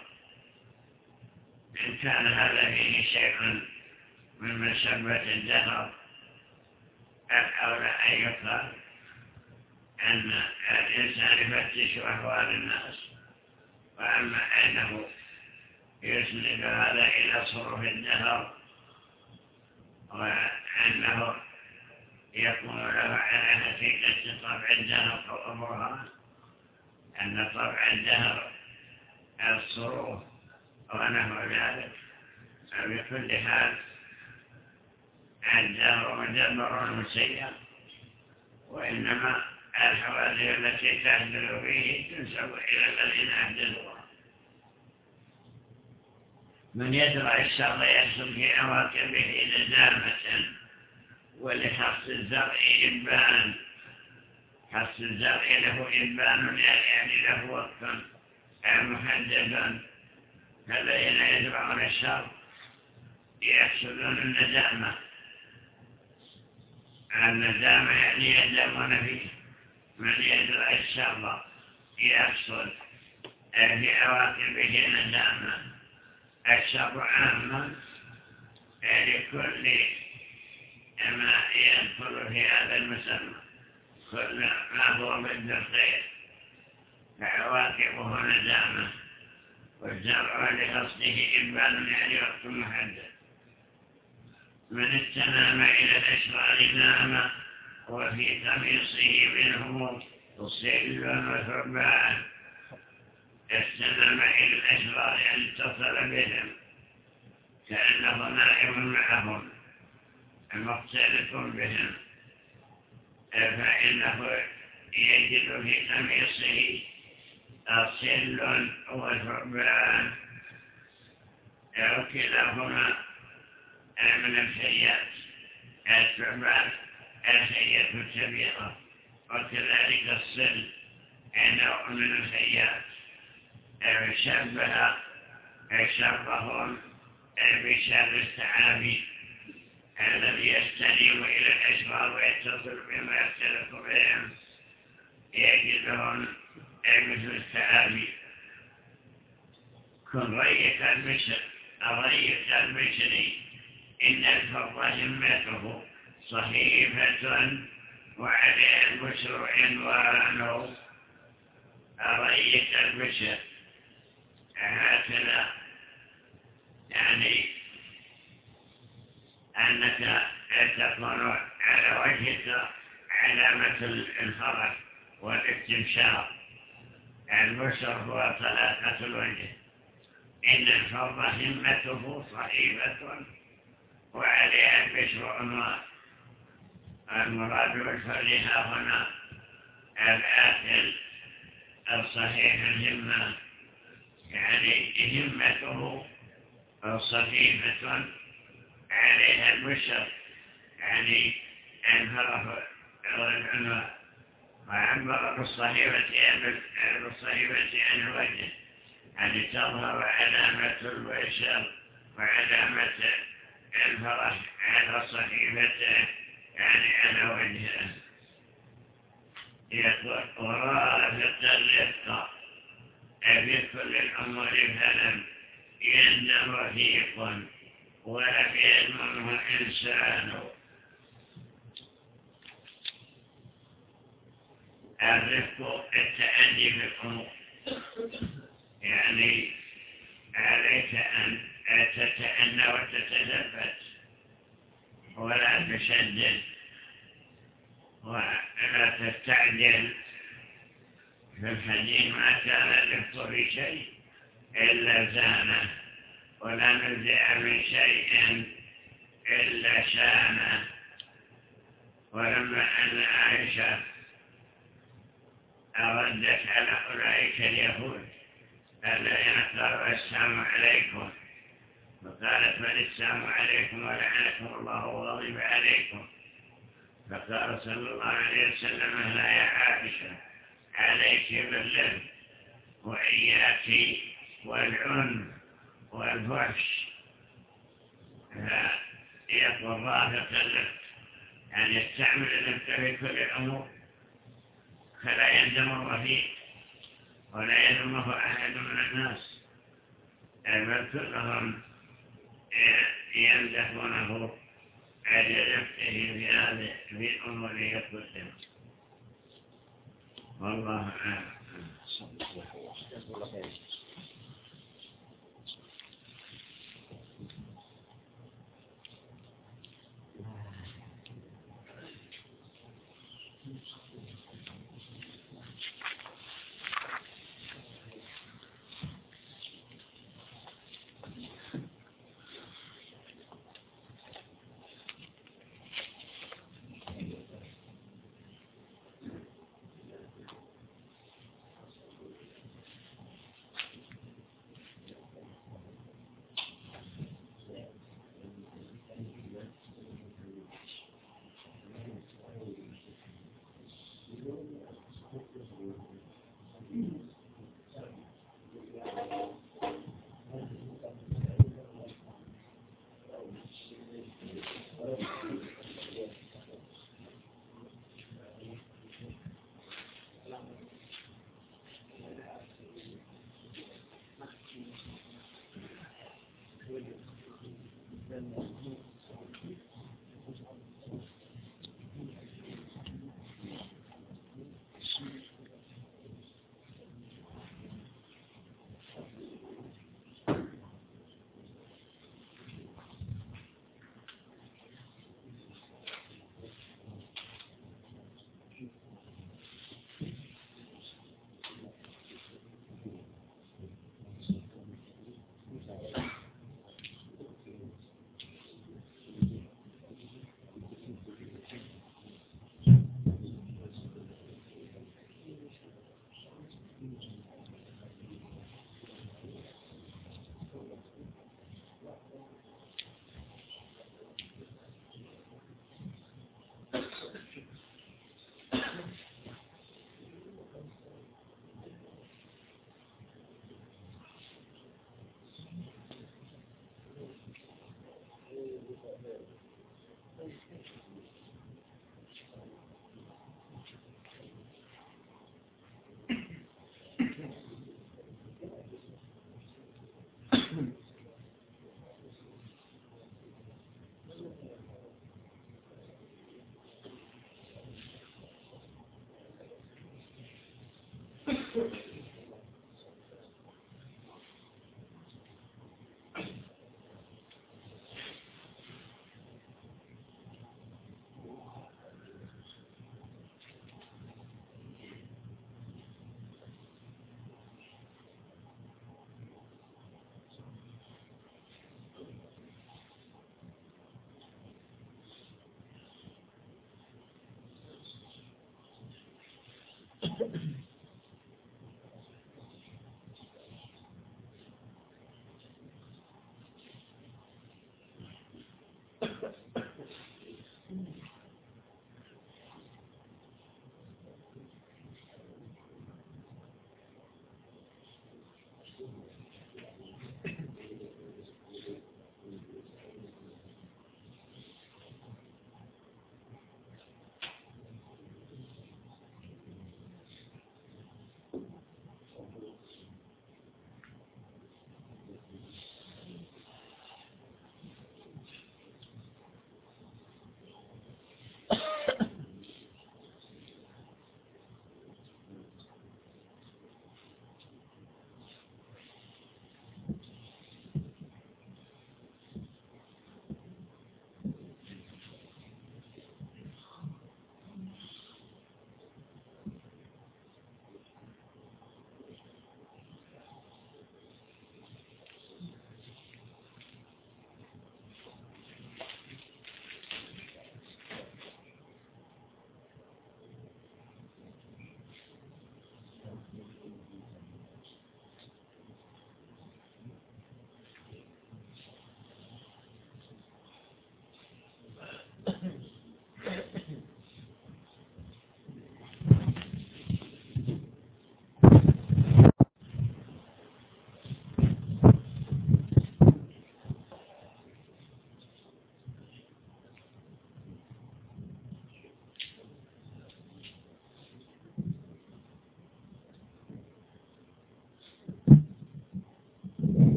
إن كان هذا فيه شيء من مسبة الدهر الأولى أن يقال أن الإنسان يفتش أحوال الناس، وأما أنه يسند هذا إلى صروف الدهر وأنه يقوم له على حقيقة طبع الدهر أو أمرها أن طبع الدهر الصروف ونحو ذلك. بكل حال الدهر مدبر مسير، وإنما الحوادث التي تحدث فيه تنسب إلى الذين أحدثوها. من يدرع الشر يحصل في عواقبه ندامة، ولحص الزرع إبان. حص الزرع له إبان يعني له وقت محدد. الذين يدرعون الشر يحصلون الندامة. الندامة يعني يندمون فيه. من يدرع الشر يحصل في عواقبه ندامة. الشر عاما لكل ما يدخل في هذا المسمى، كل ما هو ضد الخير فعواقبه ندامة. والزرع لقصده إبان يعني وقت محدد. من استنام إلى الأشرار نام، وفي قميصه منهم تصل وثربان. استنام إلى الأشرار يعني اتصل بهم كأنه نائم معهم مختلف بهم، فإنه يجد في قميصه أصل وثربان، وكلاهما من الحيات. الثربان الحيات الكبيرة، وكذلك الصل نوع من الحيات. شبه شبههم بشر الثعابين الذي يستنيم إلى الأشرار ويتصل بما يختلف بهم، يجدهم مثل الثعابين. كن ريك البشر ريك البشر إن الفضل همته صحيفة وعليه البشر عنوانه. ريك البشر هكذا يعني أنك تكون على وجهك علامة الفرح والاستبشار. البشر هو طلاقة الوجه. إن الفرد همته صحيفة وعليها البشر عنوان. المراد بالفرح هنا الآكل الصحيح الهمة، يعني همته صحيفة عليها البشر يعني الفرح والعنوى، وعبر بالصحيفة بالصحيفة عن الوجه يعني تظهر علامة البشر وعلامة الفرح على صحيفته يعني على وجهه. يقول ورافق الرفق في كل الأمور فلم يندم رفيق ولم يلممه إنسان. الرفق التأني في الأمور يعني عليك أن تتأنى وتتثبت ولا تشدد ولا تستعجل. في الحديث ما كان الرفق في شيء إلا زانه ولا نزع من شيء إلا شانه. ولما أن عائشة أردت على أولئك اليهود الذين قالوا السلام عليكم فقالت بل السلام عليكم ولعنكم الله وغضب عليكم، فقال صلى الله عليه وسلم لا يا عائشة عليك بالرفق وإياك والعنف والفحش. يقول رافق الرفق أن يستعمل الرفق في كل الأمور فلا يندم الرفيق ولا يلومه أحد من الناس بل كلهم يمدحونه على رفقه في هذه في أموره كلها. والله أعلم.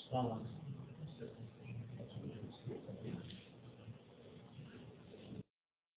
السلام عليكم.